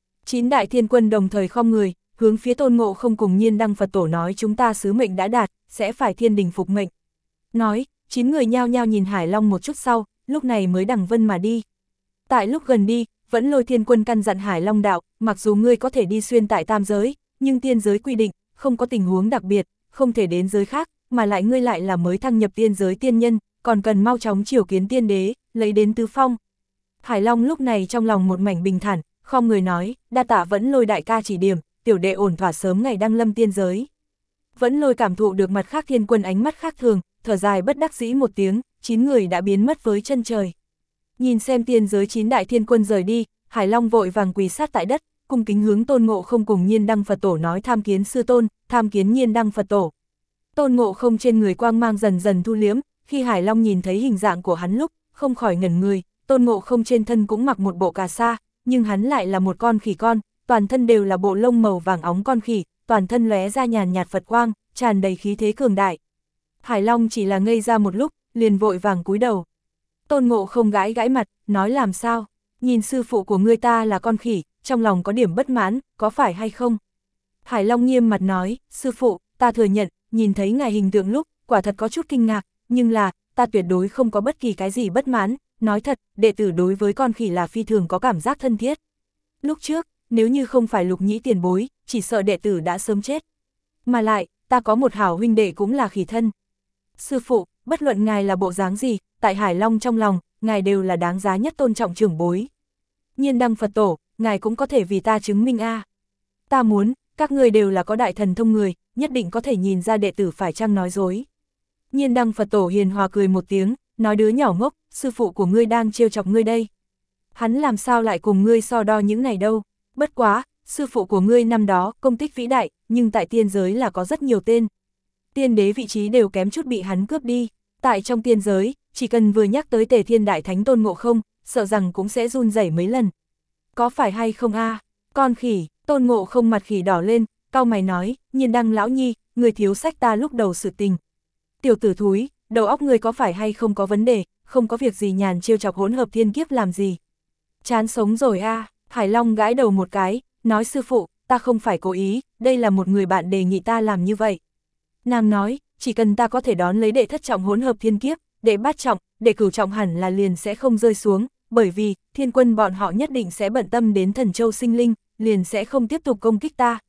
[SPEAKER 1] 9 đại thiên quân đồng thời khom người, hướng phía Tôn Ngộ Không cùng Nhiên Đăng Phật Tổ nói chúng ta sứ mệnh đã đạt, sẽ phải thiên đình phục mệnh. Nói, 9 người nhao nhao nhìn Hải Long một chút sau, lúc này mới đằng vân mà đi. Tại lúc gần đi, Vẫn Lôi Thiên Quân căn dặn Hải Long đạo, mặc dù ngươi có thể đi xuyên tại tam giới, nhưng tiên giới quy định, không có tình huống đặc biệt, không thể đến giới khác, mà lại ngươi lại là mới thăng nhập tiên giới tiên nhân, còn cần mau chóng chiều kiến tiên đế, lấy đến tứ phong. Hải Long lúc này trong lòng một mảnh bình thản, khom người nói, đa tạ Vẫn Lôi đại ca chỉ điểm, tiểu đệ ổn thỏa sớm ngày đăng lâm tiên giới. Vẫn Lôi cảm thụ được mặt khác thiên quân ánh mắt khác thường, thở dài bất đắc dĩ một tiếng, 9 người đã biến mất với chân trời. Nhìn xem tiên giới 9 đại thiên quân rời đi, Hải Long vội vàng quỳ sát tại đất, cung kính hướng Tôn Ngộ Không cùng Nhiên Đăng Phật Tổ nói tham kiến sư tôn, tham kiến Nhiên Đăng Phật Tổ. Tôn Ngộ Không trên người quang mang dần dần thu liếm, khi Hải Long nhìn thấy hình dạng của hắn lúc, không khỏi ngẩn người, Tôn Ngộ Không trên thân cũng mặc một bộ cà sa, nhưng hắn lại là một con khỉ con, toàn thân đều là bộ lông màu vàng óng con khỉ, toàn thân lóe ra nhàn nhạt Phật quang, tràn đầy khí thế cường đại. Hải Long chỉ là ngây ra một lúc, liền vội vàng cúi đầu. Tôn Ngộ Không gãi gãi mặt, nói làm sao, nhìn sư phụ của ngươi ta là con khỉ, trong lòng có điểm bất mãn, có phải hay không? Hải Long nghiêm mặt nói, sư phụ, ta thừa nhận, nhìn thấy ngài hình tượng lúc, quả thật có chút kinh ngạc, nhưng là, ta tuyệt đối không có bất kỳ cái gì bất mãn, nói thật, đệ tử đối với con khỉ là phi thường có cảm giác thân thiết. Lúc trước, nếu như không phải Lục Nhĩ tiền bối, chỉ sợ đệ tử đã sớm chết. Mà lại, ta có một hảo huynh đệ cũng là khỉ thân. Sư phụ, bất luận ngài là bộ dáng gì, tại Hải Long trong lòng, ngài đều là đáng giá nhất tôn trọng trưởng bối. Nhiên Đăng Phật Tổ, ngài cũng có thể vì ta chứng minh a. Ta muốn, các người đều là có đại thần thông người, nhất định có thể nhìn ra đệ tử phải chăng nói dối. Nhiên Đăng Phật Tổ hiền hòa cười một tiếng, nói đứa nhỏ ngốc, sư phụ của ngươi đang trêu chọc ngươi đây. Hắn làm sao lại cùng ngươi so đo những này đâu, bất quá, sư phụ của ngươi năm đó công tích vĩ đại, nhưng tại tiên giới là có rất nhiều tên. Tiên đế vị trí đều kém chút bị hắn cướp đi, tại trong tiên giới, chỉ cần vừa nhắc tới Tề Thiên Đại Thánh Tôn Ngộ Không, sợ rằng cũng sẽ run rẩy mấy lần. Có phải hay không a? Con khỉ, Tôn Ngộ Không mặt khỉ đỏ lên, cau mày nói, Nhiên Đăng lão nhi, người thiếu sách ta lúc đầu sự tình. Tiểu tử thúi, đầu óc ngươi có phải hay không có vấn đề, không có việc gì nhàn trêu chọc hỗn hợp thiên kiếp làm gì. Chán sống rồi a. Hải Long gãi đầu một cái, nói sư phụ, ta không phải cố ý, đây là một người bạn đề nghị ta làm như vậy. Nàng nói, chỉ cần ta có thể đón lấy đệ thất trọng hỗn hợp thiên kiếp, đệ bát trọng, đệ cửu trọng hẳn là liền sẽ không rơi xuống, bởi vì, thiên quân bọn họ nhất định sẽ bận tâm đến Thần Châu sinh linh, liền sẽ không tiếp tục công kích ta.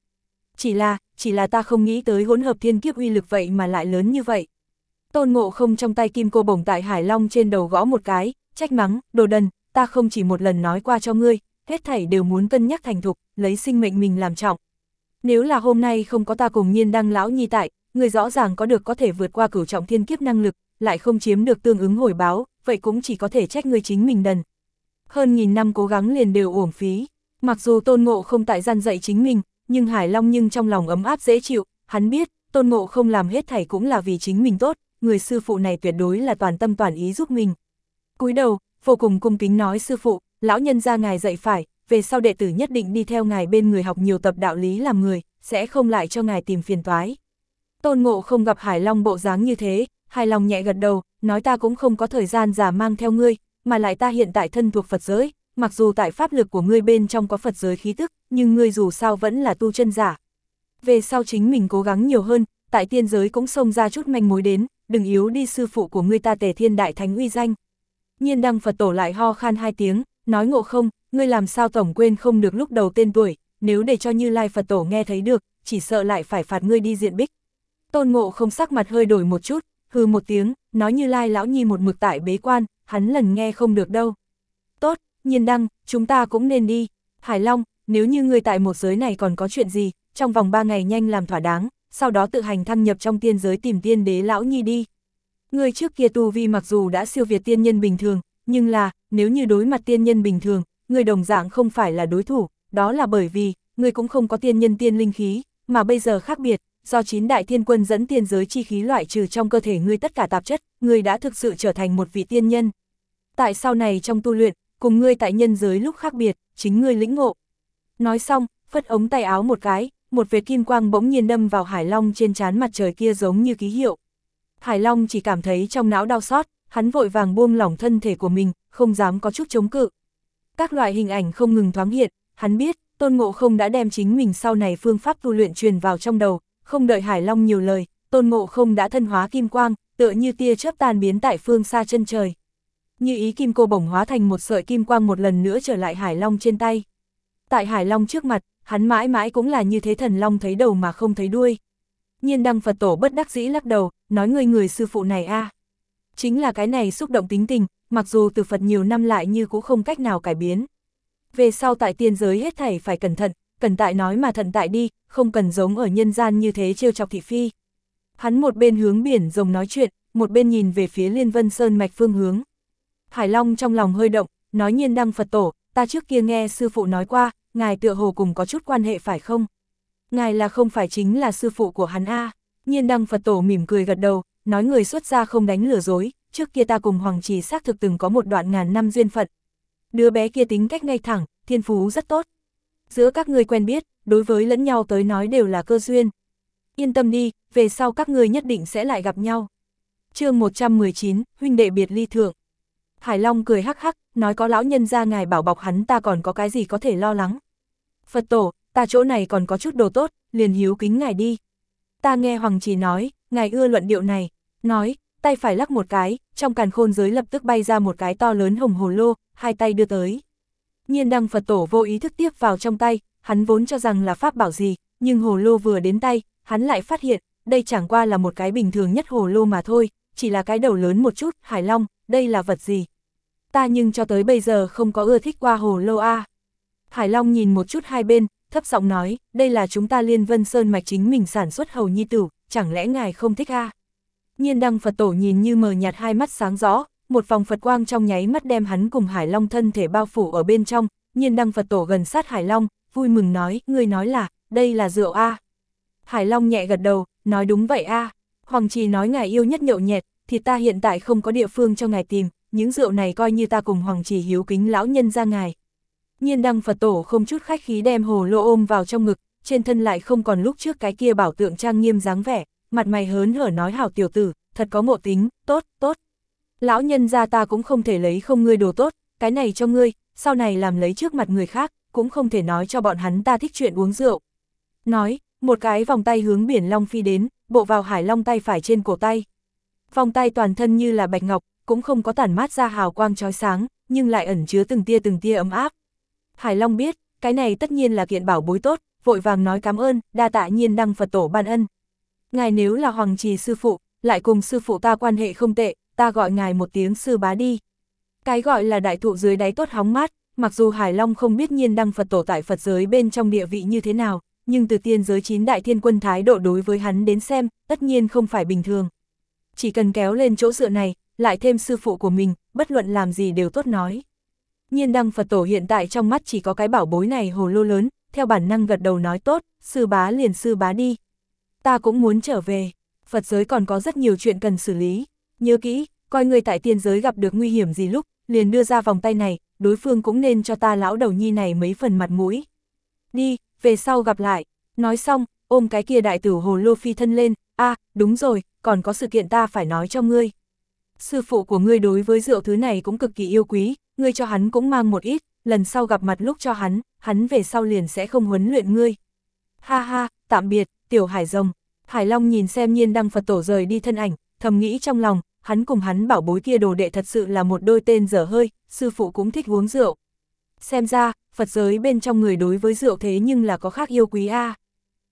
[SPEAKER 1] Chỉ là ta không nghĩ tới hỗn hợp thiên kiếp uy lực vậy mà lại lớn như vậy. Tôn Ngộ Không trong tay kim cô bổng tại Hải Long trên đầu gõ một cái, trách mắng, đồ đần, ta không chỉ một lần nói qua cho ngươi, hết thảy đều muốn cân nhắc thành thục, lấy sinh mệnh mình làm trọng. Nếu là hôm nay không có ta cùng Nhiên Đăng lão nhi tại, ngươi rõ ràng có được có thể vượt qua cửu trọng thiên kiếp năng lực, lại không chiếm được tương ứng hồi báo, vậy cũng chỉ có thể trách ngươi chính mình đần. Hơn nghìn năm cố gắng liền đều uổng phí, mặc dù Tôn Ngộ Không tại gian dạy chính mình, nhưng Hải Long nhưng trong lòng ấm áp dễ chịu, hắn biết, Tôn Ngộ Không làm hết thảy cũng là vì chính mình tốt, người sư phụ này tuyệt đối là toàn tâm toàn ý giúp mình. Cúi đầu, vô cùng cung kính nói sư phụ, lão nhân gia ngài dạy phải, về sau đệ tử nhất định đi theo ngài bên người học nhiều tập đạo lý làm người, sẽ không lại cho ngài tìm phiền toái. Tôn Ngộ Không gặp Hải Long bộ dáng như thế, hài lòng nhẹ gật đầu, nói ta cũng không có thời gian giả mang theo ngươi, mà lại ta hiện tại thân thuộc Phật giới, mặc dù tại pháp lực của ngươi bên trong có Phật giới khí tức, nhưng ngươi dù sao vẫn là tu chân giả. Về sau chính mình cố gắng nhiều hơn, tại tiên giới cũng xông ra chút manh mối đến, đừng yếu đi sư phụ của ngươi ta Tề Thiên Đại Thánh uy danh. Nhiên Đăng Phật Tổ lại ho khan 2 tiếng, nói Ngộ Không, ngươi làm sao tổng quên không được lúc đầu tên tuổi, nếu để cho Như Lai Phật Tổ nghe thấy được, chỉ sợ lại phải phạt ngươi đi diện bích. Tôn Ngộ Không sắc mặt hơi đổi một chút, hừ một tiếng, nói Như Lai lão nhi một mực tại bế quan, hắn lần nghe không được đâu. Tốt, Nhiên Đăng, chúng ta cũng nên đi. Hải Long, nếu như ngươi tại một giới này còn có chuyện gì, trong vòng 3 ngày nhanh làm thỏa đáng, sau đó tự hành thăng nhập trong tiên giới tìm tiên đế lão nhi đi. Ngươi trước kia tu vi mặc dù đã siêu việt tiên nhân bình thường, nhưng là, nếu như đối mặt tiên nhân bình thường, ngươi đồng dạng không phải là đối thủ, đó là bởi vì, ngươi cũng không có tiên nhân tiên linh khí, mà bây giờ khác biệt, do 9 đại thiên quân dẫn tiên giới chi khí loại trừ trong cơ thể ngươi tất cả tạp chất, ngươi đã thực sự trở thành một vị tiên nhân. Tại sau này trong tu luyện, cùng ngươi tại nhân giới lúc khác biệt, chính ngươi lĩnh ngộ. Nói xong, phất ống tay áo một cái, một vệt kim quang bỗng nhiên đâm vào Hải Long trên trán mặt trời kia giống như ký hiệu. Hải Long chỉ cảm thấy trong não đau xót, hắn vội vàng buông lỏng thân thể của mình, không dám có chút chống cự. Các loại hình ảnh không ngừng thoáng hiện, hắn biết, Tôn Ngộ Không đã đem chính mình sau này phương pháp tu luyện truyền vào trong đầu, không đợi Hải Long nhiều lời, Tôn Ngộ Không đã thân hóa kim quang, tựa như tia chớp tan biến tại phương xa chân trời. Như ý kim cô bổng hóa thành một sợi kim quang một lần nữa trở lại Hải Long trên tay. Tại Hải Long trước mặt, hắn mãi mãi cũng là như thế thần long thấy đầu mà không thấy đuôi. Nhiên Đăng Phật Tổ bất đắc dĩ lắc đầu, nói người sư phụ này a, chính là cái này xúc động tính tình, mặc dù từ Phật nhiều năm lại như cũng không cách nào cải biến. Về sau tại tiên giới hết thảy phải cẩn thận, cần tại nói mà thận tại đi, không cần giống ở nhân gian như thế trêu chọc thị phi. Hắn một bên hướng biển rồng nói chuyện, một bên nhìn về phía Liên Vân Sơn mạch phương hướng. Hải Long trong lòng hơi động, nói Nhiên Đăng Phật Tổ, ta trước kia nghe sư phụ nói qua, ngài tựa hồ cùng có chút quan hệ phải không? Ngài là không phải chính là sư phụ của hắn a? Nhiên Đăng Phật Tổ mỉm cười gật đầu, nói người xuất gia không đánh lừa dối, trước kia ta cùng Hoàng Trì xác thực từng có một đoạn ngàn năm duyên phận. Đứa bé kia tính cách ngay thẳng, thiên phú rất tốt. Giữa các ngươi quen biết, đối với lẫn nhau tới nói đều là cơ duyên. Yên tâm đi, về sau các ngươi nhất định sẽ lại gặp nhau. Chương 119, huynh đệ biệt ly thượng. Hải Long cười hắc hắc, nói có lão nhân gia ngài bảo bọc hắn ta còn có cái gì có thể lo lắng. Phật Tổ, ta chỗ này còn có chút đồ tốt, liền hiếu kính ngài đi. Ta nghe Hoàng Trì nói, ngài ưa luận điệu này, nói, tay phải lắc một cái, trong càn khôn giới lập tức bay ra một cái to lớn hồng hồ lô, hai tay đưa tới. Nhiên Đăng Phật Tổ vô ý thức tiếp vào trong tay, hắn vốn cho rằng là pháp bảo gì, nhưng hồ lô vừa đến tay, hắn lại phát hiện, đây chẳng qua là một cái bình thường nhất hồ lô mà thôi, chỉ là cái đầu lớn một chút. Hải Long, đây là vật gì? Ta nhưng cho tới bây giờ không có ưa thích qua hồ lô a. Hải Long nhìn một chút hai bên, thấp giọng nói, đây là chúng ta Liên Vân Sơn mạch chính mình sản xuất hầu nhi tử, chẳng lẽ ngài không thích a? Nhiên Đăng Phật Tổ nhìn như mờ nhạt hai mắt sáng rõ, một vòng Phật quang trong nháy mắt đem hắn cùng Hải Long thân thể bao phủ ở bên trong. Nhiên Đăng Phật Tổ gần sát Hải Long, vui mừng nói, ngươi nói là, đây là rượu a. Hải Long nhẹ gật đầu, nói đúng vậy a. Hoàng Trì nói ngài yêu nhất nhậu nhẹt, thì ta hiện tại không có địa phương cho ngài tìm, những rượu này coi như ta cùng Hoàng Trì hiếu kính lão nhân ra ngài. Nhiên Đăng Phật Tổ không chút khách khí đem hồ lô ôm vào trong ngực, trên thân lại không còn lúc trước cái kia bảo tượng trang nghiêm dáng vẻ, mặt mày hớn hở nói hảo tiểu tử, thật có ngộ tính, tốt, tốt. Lão nhân gia ta cũng không thể lấy không ngươi đồ tốt, cái này cho ngươi, sau này làm lấy trước mặt người khác, cũng không thể nói cho bọn hắn ta thích chuyện uống rượu. Nói, một cái vòng tay hướng biển long phi đến, bộ vào Hải Long tay phải trên cổ tay. Vòng tay toàn thân như là bạch ngọc, cũng không có tản mát ra hào quang chói sáng, nhưng lại ẩn chứa từng tia ấm áp. Hải Long biết, cái này tất nhiên là kiện bảo bối tốt, vội vàng nói cảm ơn, đa tạ Nhiên Đăng Phật Tổ ban ân. Ngài nếu là Hoàng Trì sư phụ, lại cùng sư phụ ta quan hệ không tệ, ta gọi ngài một tiếng sư bá đi. Cái gọi là đại thụ dưới đáy tốt hóng mát, mặc dù Hải Long không biết Nhiên Đăng Phật Tổ tại Phật giới bên trong địa vị như thế nào, nhưng từ tiên giới 9 đại thiên quân thái độ đối với hắn đến xem, tất nhiên không phải bình thường. Chỉ cần kéo lên chỗ dựa này, lại thêm sư phụ của mình, bất luận làm gì đều tốt nói. Nhiên Đăng Phật Tổ hiện tại trong mắt chỉ có cái bảo bối này hồ lô lớn, theo bản năng gật đầu nói tốt, sư bá liền sư bá đi. Ta cũng muốn trở về, Phật giới còn có rất nhiều chuyện cần xử lý, nhớ kỹ, coi người tại tiên giới gặp được nguy hiểm gì lúc, liền đưa ra vòng tay này, đối phương cũng nên cho ta lão đầu nhi này mấy phần mặt mũi. Đi, về sau gặp lại, nói xong, ôm cái kia đại tử hồ lô phi thân lên, đúng rồi, còn có sự kiện ta phải nói cho ngươi. Sư phụ của ngươi đối với rượu thứ này cũng cực kỳ yêu quý, ngươi cho hắn cũng mang một ít, lần sau gặp mặt lúc cho hắn về sau liền sẽ không huấn luyện ngươi. Ha ha, tạm biệt, tiểu Hải Rồng. Hải Long nhìn xem Nhiên Đăng Phật Tổ rời đi thân ảnh, thầm nghĩ trong lòng, hắn cùng hắn bảo bối kia đồ đệ thật sự là một đôi tên dở hơi, sư phụ cũng thích uống rượu. Xem ra, Phật giới bên trong người đối với rượu thế nhưng là có khác yêu quý a.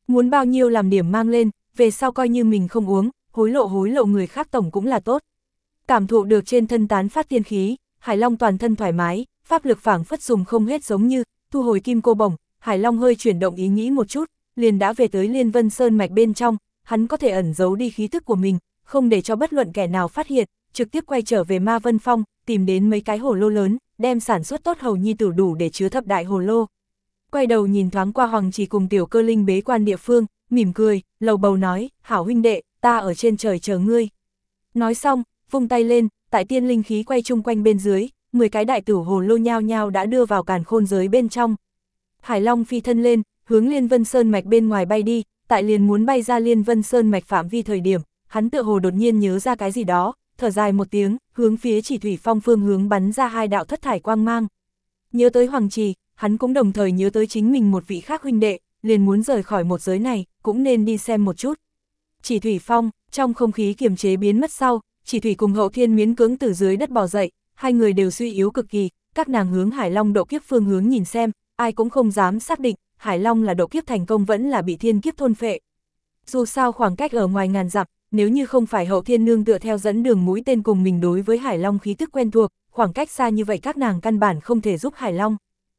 [SPEAKER 1] Muốn bao nhiêu làm điểm mang lên, về sau coi như mình không uống, hối lộ người khác tổng cũng là tốt. Cảm thụ được trên thân tán phát tiên khí, Hải Long toàn thân thoải mái, pháp lực phảng phất dùng không hết giống như, thu hồi kim cô bổng, Hải Long hơi chuyển động ý nghĩ một chút, liền đã về tới Liên Vân Sơn mạch bên trong, hắn có thể ẩn giấu đi khí thức của mình, không để cho bất luận kẻ nào phát hiện, trực tiếp quay trở về Ma Vân Phong, tìm đến mấy cái hồ lô lớn, đem sản xuất tốt hầu nhi tử đủ để chứa thập đại hồ lô. Quay đầu nhìn thoáng qua Hoàng Chỉ cùng Tiểu Cơ Linh bế quan địa phương, mỉm cười, lầu bầu nói, hảo huynh đệ, ta ở trên trời chờ ngươi. Nói xong, vung tay lên, tại tiên linh khí quay chung quanh bên dưới, 10 cái đại tử hồ lô nhao nhao đã đưa vào càn khôn giới bên trong. Hải Long phi thân lên, hướng Liên Vân Sơn mạch bên ngoài bay đi, tại liền muốn bay ra Liên Vân Sơn mạch phạm vi thời điểm, hắn tựa hồ đột nhiên nhớ ra cái gì đó, thở dài một tiếng, hướng phía Chỉ Thủy Phong phương hướng bắn ra 2 đạo thất thải quang mang. Nhớ tới Hoàng Trì, hắn cũng đồng thời nhớ tới chính mình một vị khác huynh đệ, liền muốn rời khỏi một giới này, cũng nên đi xem một chút. Chỉ Thủy Phong, trong không khí kiềm chế biến mất sau, Chỉ Thủy cùng Hậu Thiên miễn cưỡng từ dưới đất bò dậy, hai người đều suy yếu cực kỳ, các nàng hướng Hải Long độ kiếp phương hướng nhìn xem, ai cũng không dám xác định, Hải Long là độ kiếp thành công vẫn là bị thiên kiếp thôn phệ. Dù sao khoảng cách ở ngoài ngàn dặm, nếu như không phải Hậu Thiên nương tựa theo dẫn đường mũi tên cùng mình đối với Hải Long khí tức quen thuộc, khoảng cách xa như vậy các nàng căn bản không thể giúp Hải Long.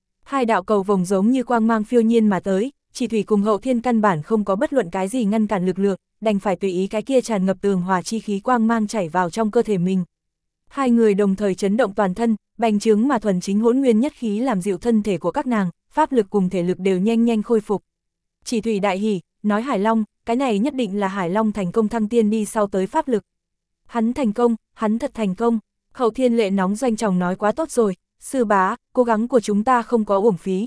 [SPEAKER 1] 2 đạo cầu vồng giống như quang mang phiêu nhiên mà tới, Chỉ Thủy cùng Hậu Thiên căn bản không có bất luận cái gì ngăn cản lực lượng, đành phải tùy ý cái kia tràn ngập tường hòa chi khí quang mang chảy vào trong cơ thể mình. Hai người đồng thời chấn động toàn thân, bành trướng mà thuần chính hỗn nguyên nhất khí làm dịu thân thể của các nàng, pháp lực cùng thể lực đều nhanh nhanh khôi phục. Chỉ Thủy đại hỉ, nói Hải Long, cái này nhất định là Hải Long thành công thăng tiên đi sau tới pháp lực. Hắn thành công, hắn thật thành công. Hậu Thiên lệ nóng doanh trọng nói quá tốt rồi, sư bá, cố gắng của chúng ta không có uổng phí,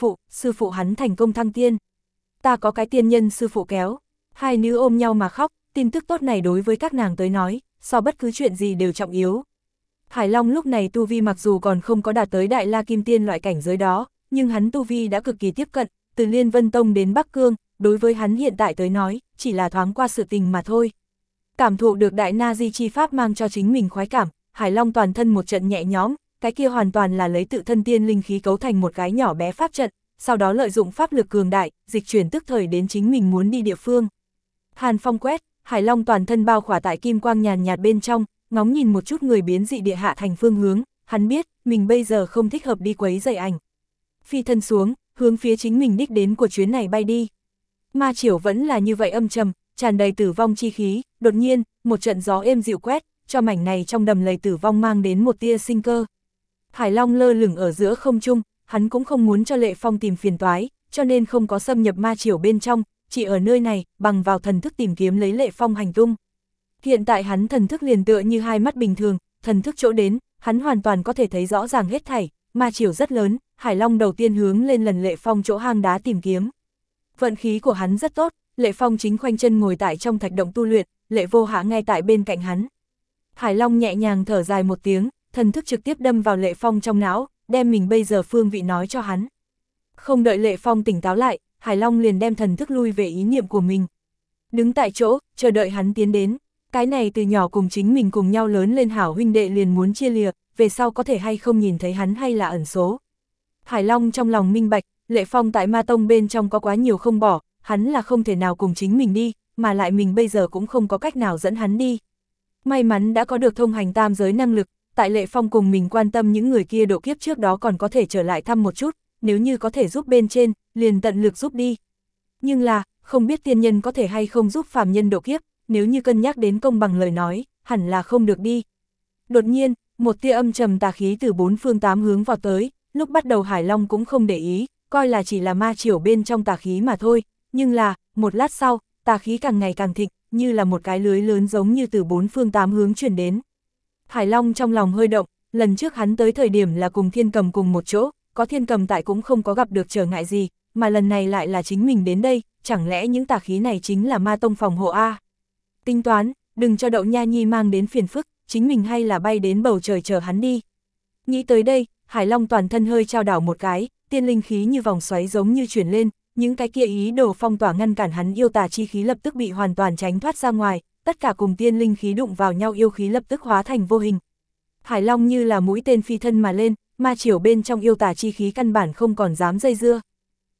[SPEAKER 1] sư phụ hắn thành công thăng tiên. Ta có cái tiên nhân sư phụ kéo. Hai nữ ôm nhau mà khóc, tin tức tốt này đối với các nàng tới nói, so bất cứ chuyện gì đều trọng yếu. Hải Long lúc này tu vi mặc dù còn không có đạt tới Đại La Kim Tiên loại cảnh giới đó, nhưng hắn tu vi đã cực kỳ tiếp cận, từ Liên Vân Tông đến Bắc Cương, đối với hắn hiện tại tới nói, chỉ là thoáng qua sự tình mà thôi. Cảm thụ được Đại Na Di chi pháp mang cho chính mình khoái cảm, Hải Long toàn thân một trận nhẹ nhõm, cái kia hoàn toàn là lấy tự thân tiên linh khí cấu thành một cái nhỏ bé pháp trận, sau đó lợi dụng pháp lực cường đại, dịch chuyển tức thời đến chính mình muốn đi địa phương. Hàn phong quét, Hải Long toàn thân bao khỏa tại kim quang nhàn nhạt bên trong, ngóng nhìn một chút người biến dị địa hạ thành phương hướng, hắn biết, mình bây giờ không thích hợp đi quấy rầy ảnh. Phi thân xuống, hướng phía chính mình đích đến của chuyến này bay đi. Ma Triểu vẫn là như vậy âm trầm, tràn đầy tử vong chi khí, đột nhiên, một trận gió êm dịu quét, cho mảnh này trong đầm lầy tử vong mang đến một tia sinh cơ. Hải Long lơ lửng ở giữa không trung, hắn cũng không muốn cho Lệ Phong tìm phiền toái, cho nên không có xâm nhập Ma Triểu bên trong, chỉ ở nơi này, bằng vào thần thức tìm kiếm lấy Lệ Phong hành tung. Hiện tại hắn thần thức liền tựa như hai mắt bình thường, thần thức chỗ đến, hắn hoàn toàn có thể thấy rõ ràng hết thảy, Ma Triểu rất lớn, Hải Long đầu tiên hướng lên lần Lệ Phong chỗ hang đá tìm kiếm. Vận khí của hắn rất tốt, Lệ Phong chính khoanh chân ngồi tại trong thạch động tu luyện, Lệ Vô Hạ ngay tại bên cạnh hắn. Hải Long nhẹ nhàng thở dài một tiếng, thần thức trực tiếp đâm vào Lệ Phong trong não, đem mình bây giờ phương vị nói cho hắn. Không đợi Lệ Phong tỉnh táo lại, Hải Long liền đem thần thức lui về ý niệm của mình. Đứng tại chỗ, chờ đợi hắn tiến đến. Cái này từ nhỏ cùng chính mình cùng nhau lớn lên hảo huynh đệ liền muốn chia lìa, về sau có thể hay không nhìn thấy hắn hay là ẩn số. Hải Long trong lòng minh bạch, Lệ Phong tại Ma Tông bên trong có quá nhiều không bỏ, hắn là không thể nào cùng chính mình đi, mà lại mình bây giờ cũng không có cách nào dẫn hắn đi. May mắn đã có được thông hành tam giới năng lực, tại Lệ Phong cùng mình quan tâm những người kia độ kiếp trước đó còn có thể trở lại thăm một chút, nếu như có thể giúp bên trên, liền tận lực giúp đi. Nhưng là, không biết tiên nhân có thể hay không giúp phàm nhân độ kiếp, nếu như cân nhắc đến công bằng lời nói, hẳn là không được đi. Đột nhiên, một tia âm trầm tà khí từ 4 phương 8 hướng vào tới, lúc bắt đầu Hải Long cũng không để ý, coi là chỉ là Ma Triểu bên trong tà khí mà thôi, nhưng là, một lát sau, tà khí càng ngày càng thịnh, như là một cái lưới lớn giống như từ 4 phương 8 hướng chuyển đến. Hải Long trong lòng hơi động, lần trước hắn tới thời điểm là cùng Thiên Cầm cùng một chỗ, có Thiên Cầm tại cũng không có gặp được trở ngại gì, mà lần này lại là chính mình đến đây, chẳng lẽ những tà khí này chính là Ma Tông phòng hộ A. Tính toán, đừng cho Đậu Nha Nhi mang đến phiền phức, chính mình hay là bay đến bầu trời chờ hắn đi. Nghĩ tới đây, Hải Long toàn thân hơi trao đảo một cái, tiên linh khí như vòng xoáy giống như chuyển lên, những cái kia ý đồ phong tỏa ngăn cản hắn yêu tà chi khí lập tức bị hoàn toàn tránh thoát ra ngoài, tất cả cùng tiên linh khí đụng vào nhau yêu khí lập tức hóa thành vô hình. Hải Long như là mũi tên phi thân mà lên, Ma Triểu bên trong yêu tà chi khí căn bản không còn dám dây dưa.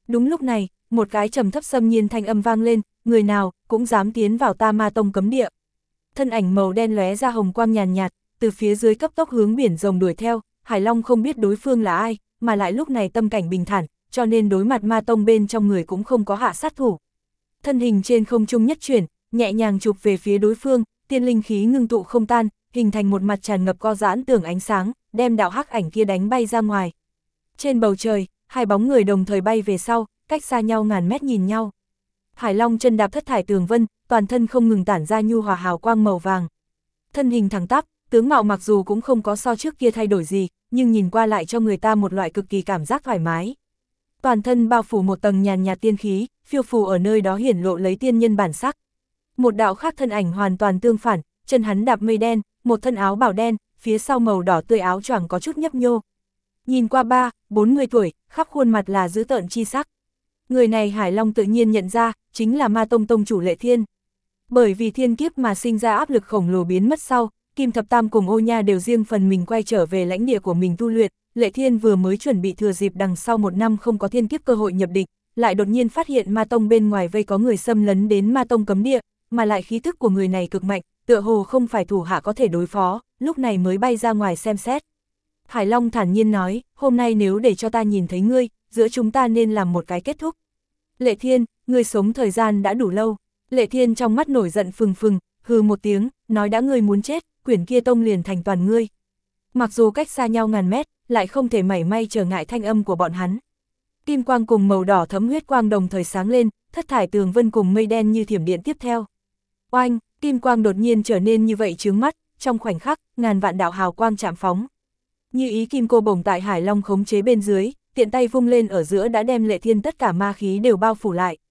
[SPEAKER 1] Đúng lúc này, một cái trầm thấp xâm nhiên thanh âm vang lên, người nào cũng dám tiến vào ta Ma Tông cấm địa. Thân ảnh màu đen lóe ra hồng quang nhàn nhạt, từ phía dưới cấp tốc hướng biển rồng đuổi theo, Hải Long không biết đối phương là ai, mà lại lúc này tâm cảnh bình thản, cho nên đối mặt Ma Tông bên trong người cũng không có hạ sát thủ. Thân hình trên không trung nhất chuyển, nhẹ nhàng chụp về phía đối phương, tiên linh khí ngưng tụ không tan, hình thành một mặt tràn ngập co giãn tường ánh sáng, đem đạo hắc ảnh kia đánh bay ra ngoài. Trên bầu trời, hai bóng người đồng thời bay về sau, cách xa nhau ngàn mét nhìn nhau. Hải Long chân đạp thất thải tường vân, toàn thân không ngừng tản ra nhu hòa hào quang màu vàng. Thân hình thẳng tắp, tướng mạo mặc dù cũng không có so trước kia thay đổi gì, nhưng nhìn qua lại cho người ta một loại cực kỳ cảm giác thoải mái. Toàn thân bao phủ một tầng nhàn nhạt tiên khí, phiêu phù ở nơi đó hiển lộ lấy tiên nhân bản sắc. Một đạo khác thân ảnh hoàn toàn tương phản, chân hắn đạp mây đen, một thân áo bào đen, phía sau màu đỏ tươi áo choàng có chút nhấp nhô. Nhìn qua 40 tuổi, khắp khuôn mặt là dữ tợn chi sắc. Người này Hải Long tự nhiên nhận ra, chính là Ma Tông tông chủ Lệ Thiên. Bởi vì thiên kiếp mà sinh ra áp lực khổng lồ biến mất sau, Kim Thập Tam cùng Ô Nha đều riêng phần mình quay trở về lãnh địa của mình tu luyện. Lệ Thiên vừa mới chuẩn bị thừa dịp đằng sau một năm không có thiên kiếp cơ hội nhập địch, lại đột nhiên phát hiện Ma Tông bên ngoài vây có người xâm lấn đến Ma Tông cấm địa, mà lại khí thức của người này cực mạnh, tựa hồ không phải thủ hạ có thể đối phó, lúc này mới bay ra ngoài xem xét. Hải Long thản nhiên nói, hôm nay nếu để cho ta nhìn thấy ngươi, giữa chúng ta nên làm một cái kết thúc. Lệ Thiên, ngươi sống thời gian đã đủ lâu. Lệ Thiên trong mắt nổi giận phừng phừng, hừ một tiếng, nói đã ngươi muốn chết, quyển kia tông liền thành toàn ngươi. Mặc dù cách xa nhau ngàn mét, lại không thể mảy may trở ngại thanh âm của bọn hắn. Kim quang cùng màu đỏ thấm huyết quang đồng thời sáng lên, thất thải tường vân cùng mây đen như thiểm điện tiếp theo. Oanh, kim quang đột nhiên trở nên như vậy chướng mắt, trong khoảnh khắc, ngàn vạn đạo hào quang chạm phóng. Như ý kim cô bổng tại Hải Long khống chế bên dưới, tiện tay vung lên ở giữa đã đem Lệ Thiên tất cả ma khí đều bao phủ lại.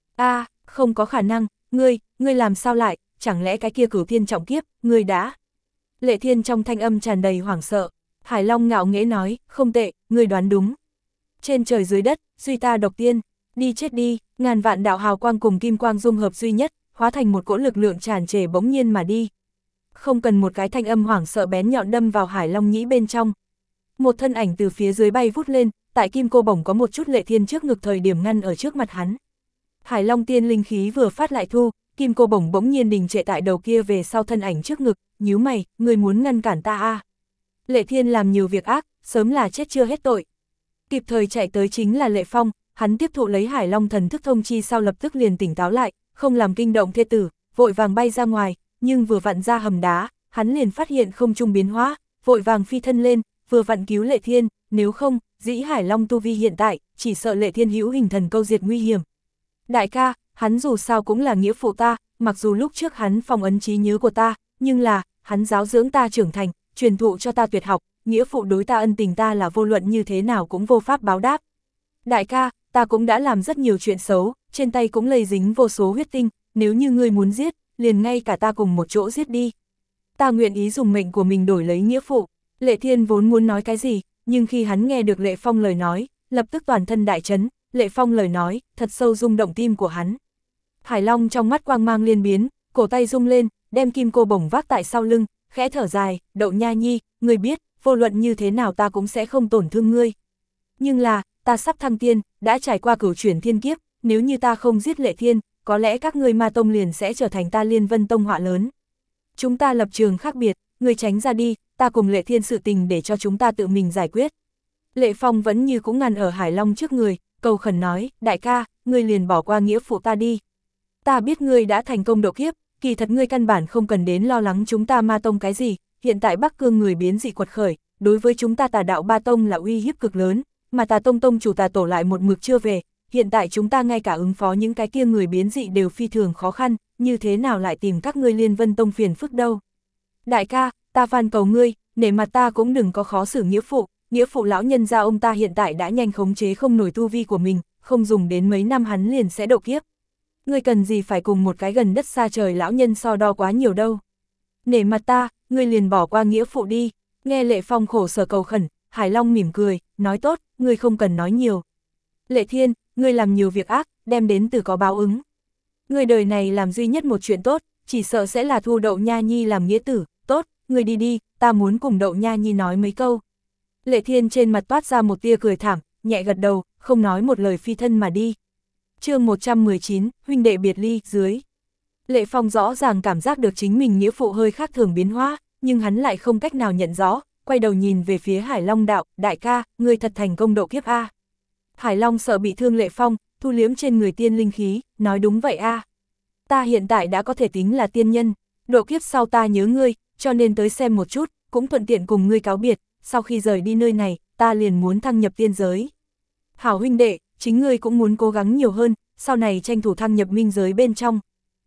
[SPEAKER 1] Không có khả năng, ngươi làm sao lại, chẳng lẽ cái kia Cửu Thiên trọng kiếp, ngươi đã... Lệ Thiên trong thanh âm tràn đầy hoảng sợ. Hải Long ngạo nghễ nói, không tệ, ngươi đoán đúng. Trên trời dưới đất, duy ta độc tiên, đi chết đi, ngàn vạn đạo hào quang cùng kim quang dung hợp duy nhất, hóa thành một cỗ lực lượng tràn trề bỗng nhiên mà đi. Không cần một cái thanh âm hoảng sợ bén nhọn đâm vào Hải Long nhĩ bên trong. Một thân ảnh từ phía dưới bay vút lên, tại kim cô bổng có một chút Lệ Thiên trước ngực thời điểm ngăn ở trước mặt hắn. Hải Long tiên linh khí vừa phát lại thu, kim cô bổng bỗng nhiên đình trệ tại đầu kia về sau thân ảnh trước ngực, nhíu mày, ngươi muốn ngăn cản ta à? Lệ Thiên làm nhiều việc ác, sớm là chết chưa hết tội. Kịp thời chạy tới chính là Lệ Phong, hắn tiếp thụ lấy Hải Long thần thức thông chi sau lập tức liền tỉnh táo lại, không làm kinh động thê tử, vội vàng bay ra ngoài, nhưng vừa vặn ra hầm đá, hắn liền phát hiện không trung biến hóa, vội vàng phi thân lên, vừa vặn cứu Lệ Thiên, nếu không, dĩ Hải Long tu vi hiện tại, chỉ sợ Lệ Thiên hữu hình thần câu diệt nguy hiểm. Đại ca, hắn dù sao cũng là nghĩa phụ ta, mặc dù lúc trước hắn phong ấn trí nhớ của ta, nhưng là, hắn giáo dưỡng ta trưởng thành, truyền thụ cho ta tuyệt học, nghĩa phụ đối ta ân tình ta là vô luận như thế nào cũng vô pháp báo đáp. Đại ca, ta cũng đã làm rất nhiều chuyện xấu, trên tay cũng lây dính vô số huyết tinh, nếu như ngươi muốn giết, liền ngay cả ta cùng một chỗ giết đi. Ta nguyện ý dùng mệnh của mình đổi lấy nghĩa phụ. Lệ Thiên vốn muốn nói cái gì, nhưng khi hắn nghe được Lệ Phong lời nói, lập tức toàn thân đại chấn, Lệ Phong lời nói, thật sâu rung động tim của hắn. Hải Long trong mắt quang mang liên biến, cổ tay rung lên, đem kim cô bổng vác tại sau lưng, khẽ thở dài, Đậu Nha Nhi, ngươi biết, vô luận như thế nào ta cũng sẽ không tổn thương ngươi. Nhưng là, ta sắp thăng tiên, đã trải qua cửu chuyển thiên kiếp, nếu như ta không giết Lệ Thiên, có lẽ các ngươi Ma Tông liền sẽ trở thành ta Liên Vân Tông họa lớn. Chúng ta lập trường khác biệt, ngươi tránh ra đi, ta cùng Lệ Thiên sự tình để cho chúng ta tự mình giải quyết. Lệ Phong vẫn như cũng ngăn ở Hải Long trước người, cầu khẩn nói, đại ca, ngươi liền bỏ qua nghĩa phụ ta đi. Ta biết ngươi đã thành công độ kiếp, kỳ thật ngươi căn bản không cần đến lo lắng chúng ta Ma Tông cái gì, hiện tại Bắc Cương người biến dị quật khởi, đối với chúng ta Tà đạo Ba Tông là uy hiếp cực lớn, mà Tà Tông tông chủ Tà Tổ lại một mực chưa về, hiện tại chúng ta ngay cả ứng phó những cái kia người biến dị đều phi thường khó khăn, như thế nào lại tìm các ngươi Liên Vân Tông phiền phức đâu. Đại ca, ta van cầu ngươi, nể mặt ta cũng đừng có khó xử nghĩa phụ lão nhân gia ông ta hiện tại đã nhanh khống chế không nổi tu vi của mình, không dùng đến mấy năm hắn liền sẽ độ kiếp. Ngươi cần gì phải cùng một cái gần đất xa trời lão nhân so đo quá nhiều đâu. Nể mặt ta, ngươi liền bỏ qua nghĩa phụ đi. Nghe Lệ Phong khổ sở cầu khẩn, Hải Long mỉm cười, nói tốt, ngươi không cần nói nhiều. Lệ Thiên, ngươi làm nhiều việc ác, đem đến từ có báo ứng. Ngươi đời này làm duy nhất một chuyện tốt, chỉ sợ sẽ là thu Đậu Nha Nhi làm nghĩa tử, tốt, ngươi đi đi, ta muốn cùng Đậu Nha Nhi nói mấy câu. Lệ Thiên trên mặt toát ra một tia cười thảm, nhẹ gật đầu, không nói một lời phi thân mà đi. Chương 119, huynh đệ biệt ly, dưới. Lệ Phong rõ ràng cảm giác được chính mình nghĩa phụ hơi khác thường biến hóa, nhưng hắn lại không cách nào nhận rõ, quay đầu nhìn về phía Hải Long đạo, đại ca, ngươi thật thành công độ kiếp a. Hải Long sợ bị thương Lệ Phong, thu liếm trên người tiên linh khí, nói đúng vậy a. Ta hiện tại đã có thể tính là tiên nhân, độ kiếp sau ta nhớ ngươi, cho nên tới xem một chút, cũng thuận tiện cùng ngươi cáo biệt, sau khi rời đi nơi này, ta liền muốn thăng nhập tiên giới. Hảo huynh đệ, chính ngươi cũng muốn cố gắng nhiều hơn, sau này tranh thủ thăng nhập minh giới bên trong.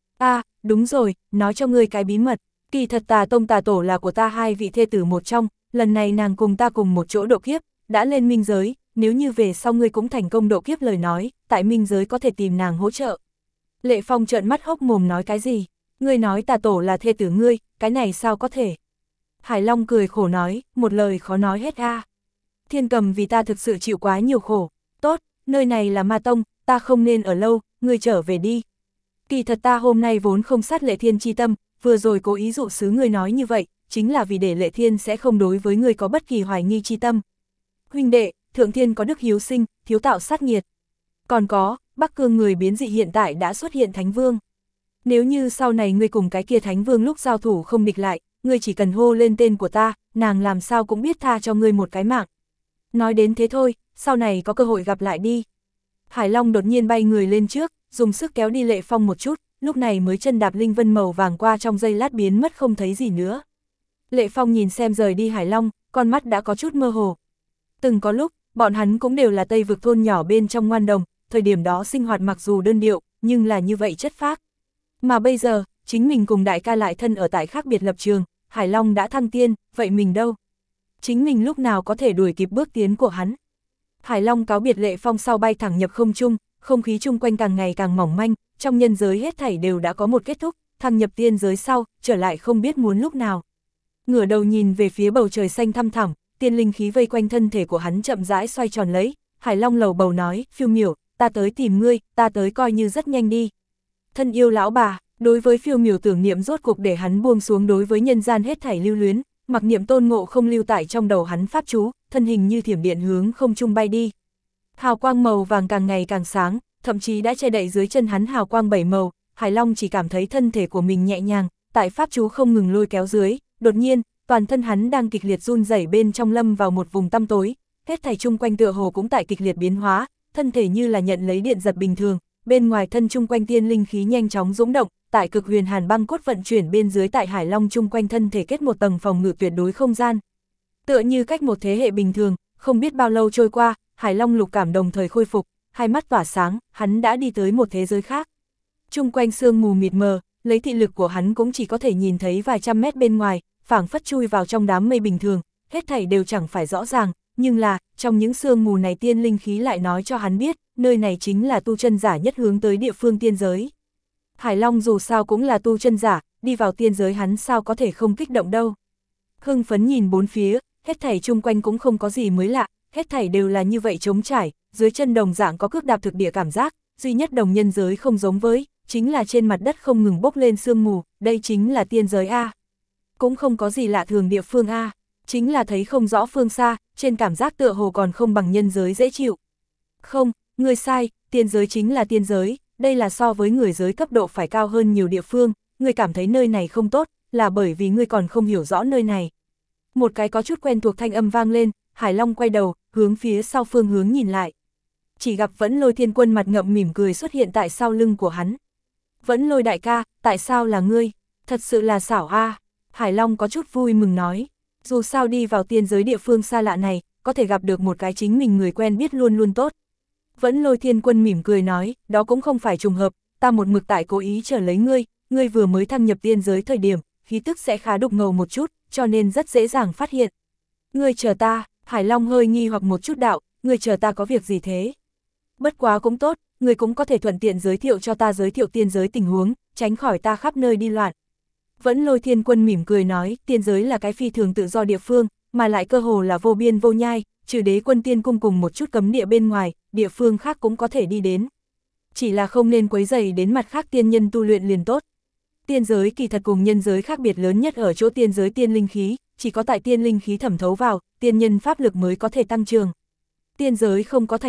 [SPEAKER 1] Đúng rồi, nói cho ngươi cái bí mật, kỳ thật Tà Tông Tà Tổ là của ta hai vị thê tử một trong, lần này nàng cùng ta cùng một chỗ độ kiếp, đã lên minh giới, nếu như về sau ngươi cũng thành công độ kiếp lời nói, tại minh giới có thể tìm nàng hỗ trợ. Lệ Phong trợn mắt hốc mồm nói cái gì? Ngươi nói Tà Tổ là thê tử ngươi, cái này sao có thể? Hải Long cười khổ nói, một lời khó nói hết a. Thiên Cầm vì ta thực sự chịu quá nhiều khổ, tốt, nơi này là Ma Tông, ta không nên ở lâu, ngươi trở về đi. Kỳ thật ta hôm nay vốn không sát Lệ Thiên chi tâm, vừa rồi cố ý dụ sứ ngươi nói như vậy, chính là vì để Lệ Thiên sẽ không đối với ngươi có bất kỳ hoài nghi chi tâm. Huynh đệ, Thượng Thiên có đức hiếu sinh, thiếu tạo sát nghiệt. Còn có, Bắc Cương người biến dị hiện tại đã xuất hiện Thánh Vương. Nếu như sau này ngươi cùng cái kia Thánh Vương lúc giao thủ không địch lại, ngươi chỉ cần hô lên tên của ta, nàng làm sao cũng biết tha cho ngươi một cái mạng. Nói đến thế thôi, sau này có cơ hội gặp lại đi. Hải Long đột nhiên bay người lên trước, dùng sức kéo đi Lệ Phong một chút, lúc này mới chân đạp linh vân màu vàng qua trong giây lát biến mất không thấy gì nữa. Lệ Phong nhìn xem rời đi Hải Long, con mắt đã có chút mơ hồ. Từng có lúc, bọn hắn cũng đều là Tây Vực thôn nhỏ bên trong Ngoan Đồng, thời điểm đó sinh hoạt mặc dù đơn điệu, nhưng là như vậy chất phác. Mà bây giờ, chính mình cùng đại ca lại thân ở tại khác biệt lập trường, Hải Long đã thăng tiên, vậy mình đâu? Chính mình lúc nào có thể đuổi kịp bước tiến của hắn? Hải Long cáo biệt Lệ Phong sau bay thẳng nhập không trung, không khí chung quanh càng ngày càng mỏng manh, trong nhân giới hết thảy đều đã có một kết thúc, thăng nhập tiên giới sau, trở lại không biết muốn lúc nào. Ngửa đầu nhìn về phía bầu trời xanh thăm thẳm, tiên linh khí vây quanh thân thể của hắn chậm rãi xoay tròn lấy, Hải Long lầu bầu nói, phiêu miểu, ta tới tìm ngươi, ta tới coi như rất nhanh đi. Thân yêu lão bà, đối với phiêu miểu tưởng niệm rốt cuộc để hắn buông xuống đối với nhân gian hết thảy lưu luyến, mặc niệm Tôn Ngộ không lưu tại trong đầu hắn pháp chú, thân hình như thiểm điện hướng không trung bay đi. Hào quang màu vàng càng ngày càng sáng, thậm chí đã che đậy dưới chân hắn hào quang 7 màu, Hải Long chỉ cảm thấy thân thể của mình nhẹ nhàng, tại pháp chú không ngừng lôi kéo dưới, đột nhiên, toàn thân hắn đang kịch liệt run rẩy bên trong lâm vào một vùng tăm tối, hết thảy chung quanh tựa hồ cũng tại kịch liệt biến hóa, thân thể như là nhận lấy điện giật bình thường, bên ngoài thân chung quanh tiên linh khí nhanh chóng dũng động, tại cực huyền hàn băng cốt vận chuyển bên dưới tại Hải Long chung quanh thân thể kết một tầng phòng ngự tuyệt đối không gian. Tựa như cách một thế hệ bình thường, không biết bao lâu trôi qua, Hải Long lục cảm đồng thời khôi phục, hai mắt tỏa sáng, hắn đã đi tới một thế giới khác. Chung quanh sương mù mịt mờ, lấy thị lực của hắn cũng chỉ có thể nhìn thấy vài trăm mét bên ngoài, phảng phất chui vào trong đám mây bình thường, hết thảy đều chẳng phải rõ ràng, nhưng là, trong những sương mù này tiên linh khí lại nói cho hắn biết, nơi này chính là tu chân giả nhất hướng tới địa phương tiên giới. Hải Long dù sao cũng là tu chân giả, đi vào tiên giới hắn sao có thể không kích động đâu. Hưng phấn nhìn bốn phía, hết thảy chung quanh cũng không có gì mới lạ, hết thảy đều là như vậy trống trải, dưới chân đồng dạng có cước đạp thực địa cảm giác, duy nhất đồng nhân giới không giống với, chính là trên mặt đất không ngừng bốc lên sương mù, đây chính là tiên giới A. Cũng không có gì lạ thường địa phương A, chính là thấy không rõ phương xa, trên cảm giác tựa hồ còn không bằng nhân giới dễ chịu. Không, ngươi sai, tiên giới chính là tiên giới, đây là so với người giới cấp độ phải cao hơn nhiều địa phương, ngươi cảm thấy nơi này không tốt, là bởi vì ngươi còn không hiểu rõ nơi này. Một cái có chút quen thuộc thanh âm vang lên, Hải Long quay đầu, hướng phía sau phương hướng nhìn lại. Chỉ gặp Vẫn Lôi Thiên Quân mặt ngậm mỉm cười xuất hiện tại sau lưng của hắn. Vẫn Lôi đại ca, tại sao là ngươi? Thật sự là xảo a. Hải Long có chút vui mừng nói. Dù sao đi vào tiên giới địa phương xa lạ này, có thể gặp được một cái chính mình người quen biết luôn luôn tốt. Vẫn Lôi Thiên Quân mỉm cười nói, đó cũng không phải trùng hợp, ta một mực tại cố ý chờ lấy ngươi, ngươi vừa mới thăng nhập tiên giới thời điểm, khí tức sẽ khá đục ngầu một chút, cho nên rất dễ dàng phát hiện. Ngươi chờ ta, Hải Long hơi nghi hoặc một chút đạo, ngươi chờ ta có việc gì thế? Bất quá cũng tốt, ngươi cũng có thể thuận tiện giới thiệu cho ta giới thiệu tiên giới tình huống, tránh khỏi ta khắp nơi đi loạn. Vẫn Lôi Thiên Quân mỉm cười nói, tiên giới là cái phi thường tự do địa phương, mà lại cơ hồ là vô biên vô nhai, trừ Đế Quân Tiên Cung cùng một chút cấm địa bên ngoài, địa phương khác cũng có thể đi đến. Chỉ là không nên quấy rầy đến mặt khác tiên nhân tu luyện liền tốt. Tiên giới kỳ thật cùng nhân giới khác biệt lớn nhất ở chỗ tiên giới tiên linh khí, chỉ có tại tiên linh khí thẩm thấu vào, tiên nhân pháp lực mới có thể tăng trưởng. Tiên giới không có thành thị,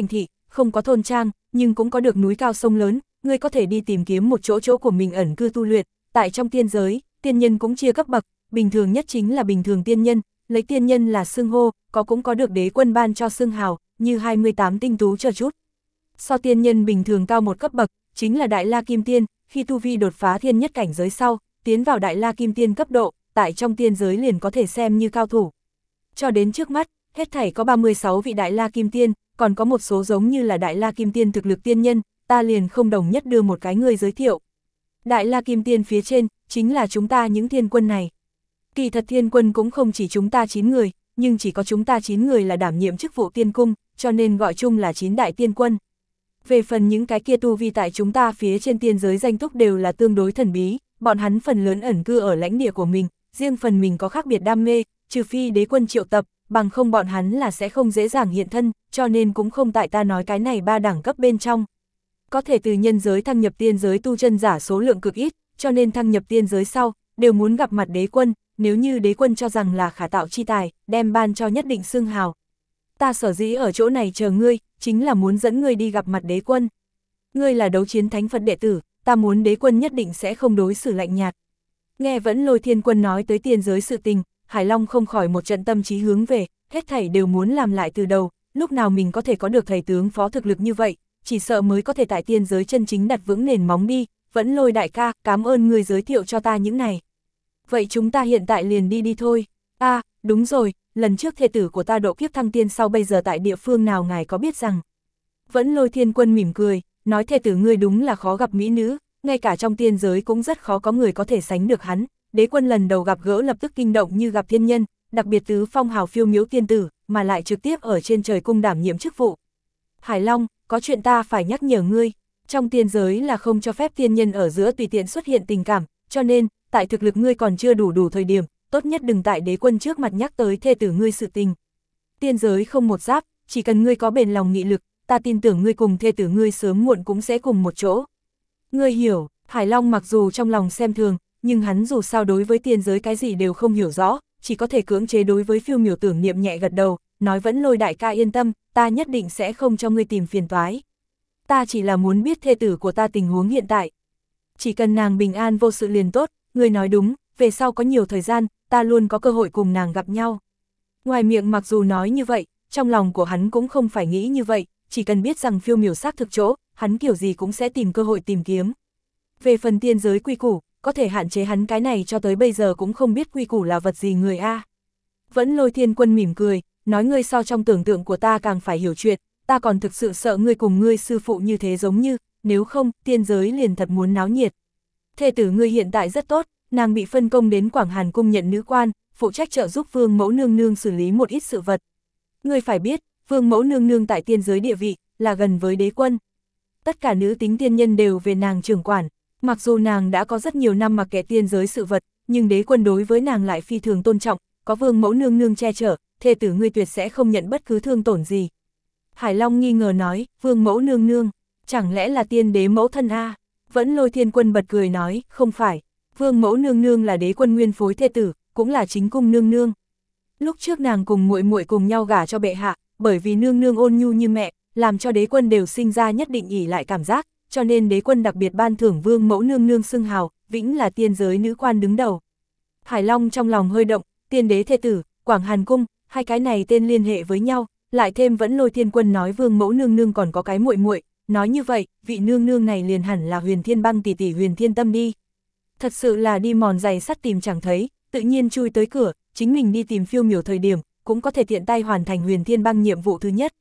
[SPEAKER 1] không có thôn trang, nhưng cũng có được núi cao sông lớn, ngươi có thể đi tìm kiếm một chỗ của mình ẩn cư tu luyện. Tại trong tiên giới, tiên nhân cũng chia cấp bậc, bình thường nhất chính là bình thường tiên nhân, lấy tiên nhân là xưng hô, cũng có được đế quân ban cho xưng hào, như 28 tinh tú chờ chút. So tiên nhân bình thường cao một cấp bậc, chính là Đại La Kim Tiên, khi tu vi đột phá thiên nhất cảnh giới sau, tiến vào Đại La Kim Tiên cấp độ, tại trong tiên giới liền có thể xem như cao thủ. Cho đến trước mắt, hết thảy có 36 vị Đại La Kim Tiên, còn có một số giống như là Đại La Kim Tiên thực lực tiên nhân, ta liền không đồng nhất đưa một cái người giới thiệu. Đại La Kim Tiên phía trên, chính là chúng ta những thiên quân này. Kỳ thật thiên quân cũng không chỉ chúng ta 9 người, nhưng chỉ có chúng ta 9 người là đảm nhiệm chức vụ tiên cung, cho nên gọi chung là 9 đại tiên quân. Về phần những cái kia tu vi tại chúng ta phía trên tiên giới danh túc đều là tương đối thần bí, bọn hắn phần lớn ẩn cư ở lãnh địa của mình, riêng phần mình có khác biệt đam mê, trừ phi đế quân triệu tập, bằng không bọn hắn là sẽ không dễ dàng hiện thân, cho nên cũng không tại ta nói cái này 3 đẳng cấp bên trong. Có thể từ nhân giới thăng nhập tiên giới tu chân giả số lượng cực ít, cho nên thăng nhập tiên giới sau, đều muốn gặp mặt đế quân, nếu như đế quân cho rằng là khả tạo chi tài, đem ban cho nhất định xưng hào. Ta sở dĩ ở chỗ này chờ ngươi, chính là muốn dẫn ngươi đi gặp mặt đế quân. Ngươi là đấu chiến thánh Phật đệ tử, ta muốn đế quân nhất định sẽ không đối xử lạnh nhạt. Nghe Vẫn Lôi Thiên Quân nói tới tiên giới sự tình, Hải Long không khỏi một trận tâm trí hướng về, hết thảy đều muốn làm lại từ đầu, lúc nào mình có thể có được thầy tướng phó thực lực như vậy, chỉ sợ mới có thể tại tiên giới chân chính đặt vững nền móng đi. Vẫn Lôi đại ca, cảm ơn ngươi giới thiệu cho ta những này. Vậy chúng ta hiện tại liền đi thôi. Đúng rồi, lần trước thê tử của ta độ kiếp thăng tiên sau bây giờ tại địa phương nào ngài có biết rằng? Vẫn Lôi Thiên Quân mỉm cười, nói thê tử ngươi đúng là khó gặp mỹ nữ, ngay cả trong tiên giới cũng rất khó có người có thể sánh được hắn. Đế quân lần đầu gặp gỡ lập tức kinh động như gặp thiên nhân, đặc biệt tứ phong hào phiêu miếu tiên tử, mà lại trực tiếp ở trên trời cung đảm nhiệm chức vụ. Hải Long, có chuyện ta phải nhắc nhở ngươi, trong tiên giới là không cho phép tiên nhân ở giữa tùy tiện xuất hiện tình cảm, cho nên, tại thực lực ngươi còn chưa đủ thời điểm, tốt nhất đừng tại đế quân trước mặt nhắc tới thê tử ngươi sự tình. Tiên giới không một giáp, chỉ cần ngươi có bền lòng nghị lực, ta tin tưởng ngươi cùng thê tử ngươi sớm muộn cũng sẽ cùng một chỗ. Ngươi hiểu, Hải Long mặc dù trong lòng xem thường, nhưng hắn dù sao đối với tiên giới cái gì đều không hiểu rõ, chỉ có thể cưỡng chế đối với phiêu miểu tưởng niệm nhẹ gật đầu, nói Vẫn Lôi đại ca yên tâm, ta nhất định sẽ không cho ngươi tìm phiền toái. Ta chỉ là muốn biết thê tử của ta tình huống hiện tại. Chỉ cần nàng bình an vô sự liền tốt, ngươi nói đúng, về sau có nhiều thời gian, ta luôn có cơ hội cùng nàng gặp nhau. Ngoài miệng mặc dù nói như vậy, trong lòng của hắn cũng không phải nghĩ như vậy, chỉ cần biết rằng phiêu miểu xác thực chỗ, hắn kiểu gì cũng sẽ tìm cơ hội tìm kiếm. Về phần tiên giới quy củ, có thể hạn chế hắn cái này cho tới bây giờ cũng không biết quy củ là vật gì người a. Vẫn Lôi Thiên Quân mỉm cười, nói ngươi so trong tưởng tượng của ta càng phải hiểu chuyện, ta còn thực sự sợ ngươi cùng ngươi sư phụ như thế giống như, nếu không, tiên giới liền thật muốn náo nhiệt. Thê tử ngươi hiện tại rất tốt, nàng bị phân công đến Quảng Hàn cung nhận nữ quan, phụ trách trợ giúp Vương Mẫu Nương Nương xử lý một ít sự vật. Ngươi phải biết, Vương Mẫu Nương Nương tại tiên giới địa vị, là gần với đế quân. Tất cả nữ tính tiên nhân đều về nàng trưởng quản, mặc dù nàng đã có rất nhiều năm mặc kệ tiên giới sự vật, nhưng đế quân đối với nàng lại phi thường tôn trọng, có Vương Mẫu Nương Nương che chở, thê tử ngươi tuyệt sẽ không nhận bất cứ thương tổn gì. Hải Long nghi ngờ nói, Vương Mẫu Nương Nương, chẳng lẽ là tiên đế mẫu thân a? Vẫn Lôi Thiên Quân bật cười nói, không phải, Vương Mẫu Nương Nương là đế quân nguyên phối thê tử, cũng là chính cung nương nương. Lúc trước nàng cùng muội muội cùng nhau gả cho bệ hạ, bởi vì nương nương ôn nhu như mẹ, làm cho đế quân đều sinh ra nhất định ỷ lại cảm giác, cho nên đế quân đặc biệt ban thưởng Vương Mẫu Nương Nương xưng hào, vĩnh là tiên giới nữ quan đứng đầu. Hải Long trong lòng hơi động, tiên đế thê tử, Quảng Hàn cung, hai cái này tên liên hệ với nhau, lại thêm Vẫn Lôi Thiên Quân nói Vương Mẫu Nương Nương còn có cái muội muội, nói như vậy, vị nương nương này liền hẳn là Huyền Thiên Băng tỷ tỷ Huyền Thiên Tâm đi. Thật sự là đi mòn giày sắt tìm chẳng thấy, tự nhiên chui tới cửa, chính mình đi tìm phiêu miểu thời điểm, cũng có thể tiện tay hoàn thành Huyền Thiên Băng nhiệm vụ thứ nhất.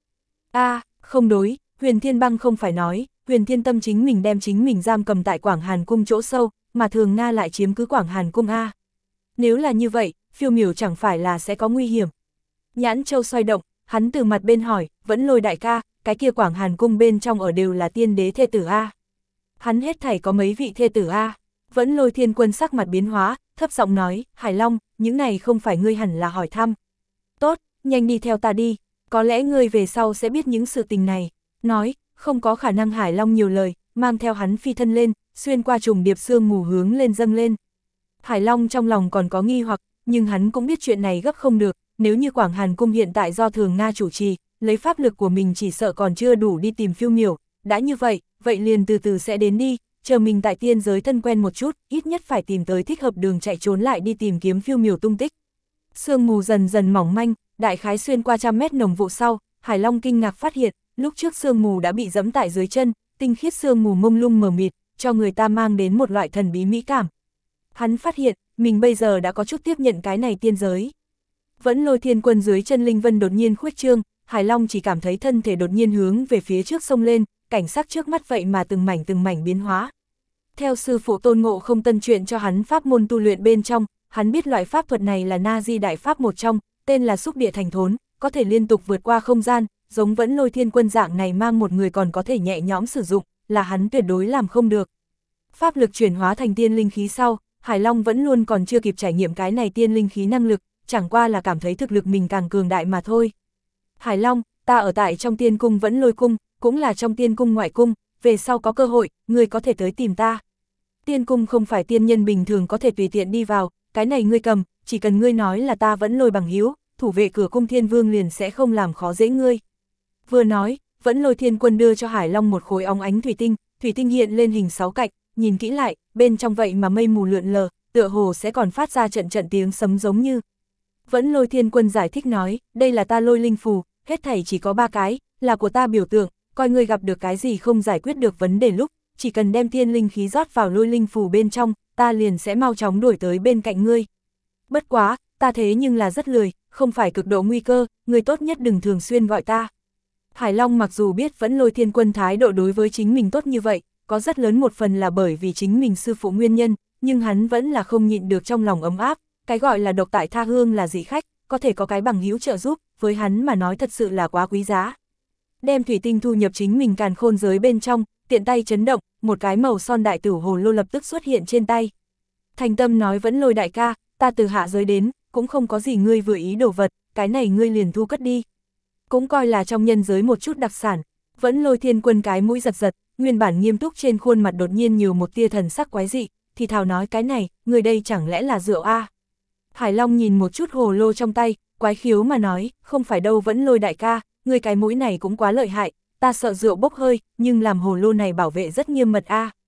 [SPEAKER 1] Không đối, Huyền Thiên Băng không phải nói, Huyền Thiên Tâm chính mình đem chính mình giam cầm tại Quảng Hàn cung chỗ sâu, mà Thường Nga lại chiếm cứ Quảng Hàn cung a. Nếu là như vậy, phiêu miểu chẳng phải là sẽ có nguy hiểm. Nhãn Châu xoay động, hắn từ mặt bên hỏi, Vẫn Lôi đại ca, cái kia Quảng Hàn cung bên trong ở đều là tiên đế thê tử a. Hắn hết thảy có mấy vị thê tử a? Vẫn Lôi Thiên Quân sắc mặt biến hóa, thấp giọng nói, Hải Long, những này không phải ngươi hẳn là hỏi thăm. Tốt, nhanh đi theo ta đi, có lẽ ngươi về sau sẽ biết những sự tình này. Nói, không có khả năng Hải Long nhiều lời, mang theo hắn phi thân lên, xuyên qua trùng điệp sương mù hướng lên dâng lên. Hải Long trong lòng còn có nghi hoặc, nhưng hắn cũng biết chuyện này gấp không được, nếu như Quảng Hàn cung hiện tại do Thường Nga chủ trì, lấy pháp lực của mình chỉ sợ còn chưa đủ đi tìm phiêu miểu, đã như vậy, vậy liền từ từ sẽ đến đi, chờ mình tại tiên giới thân quen một chút, ít nhất phải tìm tới thích hợp đường chạy trốn lại đi tìm kiếm phiêu miểu tung tích. Sương mù dần dần mỏng manh, đại khái xuyên qua 100 mét nồng vụ sau, Hải Long kinh ngạc phát hiện, lúc trước sương mù đã bị dẫm tại dưới chân, tinh khiết sương mù mông lung mờ mịt, cho người ta mang đến một loại thần bí mỹ cảm. Hắn phát hiện, mình bây giờ đã có chút tiếp nhận cái này tiên giới. Vẫn Lôi Thiên Quân dưới chân linh vân đột nhiên khuếch trương, Hải Long chỉ cảm thấy thân thể đột nhiên hướng về phía trước sông lên, cảnh sắc trước mắt vậy mà từng mảnh biến hóa. Theo sư phụ Tôn Ngộ Không tân truyện cho hắn pháp môn tu luyện bên trong, hắn biết loại pháp thuật này là Na Di đại pháp một trong, tên là xúc địa thành thốn, có thể liên tục vượt qua không gian, giống Vẫn Lôi Thiên Quân dạng này mang một người còn có thể nhẹ nhõm sử dụng, là hắn tuyệt đối làm không được. Pháp lực chuyển hóa thành tiên linh khí sau, Hải Long vẫn luôn còn chưa kịp trải nghiệm cái này tiên linh khí năng lực, chẳng qua là cảm thấy thực lực mình càng cường đại mà thôi. Hải Long, ta ở tại trong tiên cung Vẫn Lôi cung, cũng là trong tiên cung ngoại cung, về sau có cơ hội, ngươi có thể tới tìm ta. Tiên cung không phải tiên nhân bình thường có thể tùy tiện đi vào, cái này ngươi cầm, chỉ cần ngươi nói là ta Vẫn Lôi bằng hữu, thủ vệ cửa cung Thiên Vương liền sẽ không làm khó dễ ngươi. Vừa nói, Vẫn Lôi Thiên Quân đưa cho Hải Long một khối óng ánh thủy tinh hiện lên hình 6 cạnh, nhìn kỹ lại, bên trong vậy mà mây mù lượn lờ, tựa hồ sẽ còn phát ra trận tiếng sấm giống như. Vẫn Lôi Thiên Quân giải thích nói, đây là ta lôi linh phù, hết thảy chỉ có 3 cái, là của ta biểu tượng, coi ngươi gặp được cái gì không giải quyết được vấn đề lúc, chỉ cần đem thiên linh khí rót vào lôi linh phù bên trong, ta liền sẽ mau chóng đuổi tới bên cạnh ngươi. Bất quá, ta thế nhưng là rất lười, không phải cực độ nguy cơ, ngươi tốt nhất đừng thường xuyên gọi ta. Hải Long mặc dù biết Vẫn Lôi Thiên Quân thái độ đối với chính mình tốt như vậy, có rất lớn một phần là bởi vì chính mình sư phụ nguyên nhân, nhưng hắn vẫn là không nhịn được trong lòng ấm áp, cái gọi là độc tại tha hương là dị khách, có thể có cái bằng hữu trợ giúp, với hắn mà nói thật sự là quá quý giá. Đem thủy tinh thu nhập chính mình càn khôn giới bên trong, tiện tay chấn động, một cái màu son đại tử hồ lô lập tức xuất hiện trên tay. Thành tâm nói Vẫn Lôi đại ca, ta từ hạ giới đến, cũng không có gì ngươi vừa ý đồ vật, cái này ngươi liền thu cất đi. Cũng coi là trong nhân giới một chút đặc sản. Vẫn Lôi Thiên Quân cái mũi giật giật, nguyên bản nghiêm túc trên khuôn mặt đột nhiên nhiều một tia thần sắc quái dị, thì thào nói cái này, người đây chẳng lẽ là rượu a? Hải Long nhìn một chút hồ lô trong tay, quái khiếu mà nói, không phải đâu Vẫn Lôi đại ca, người cái mũi này cũng quá lợi hại, ta sợ rượu bốc hơi, nhưng làm hồ lô này bảo vệ rất nghiêm mật a.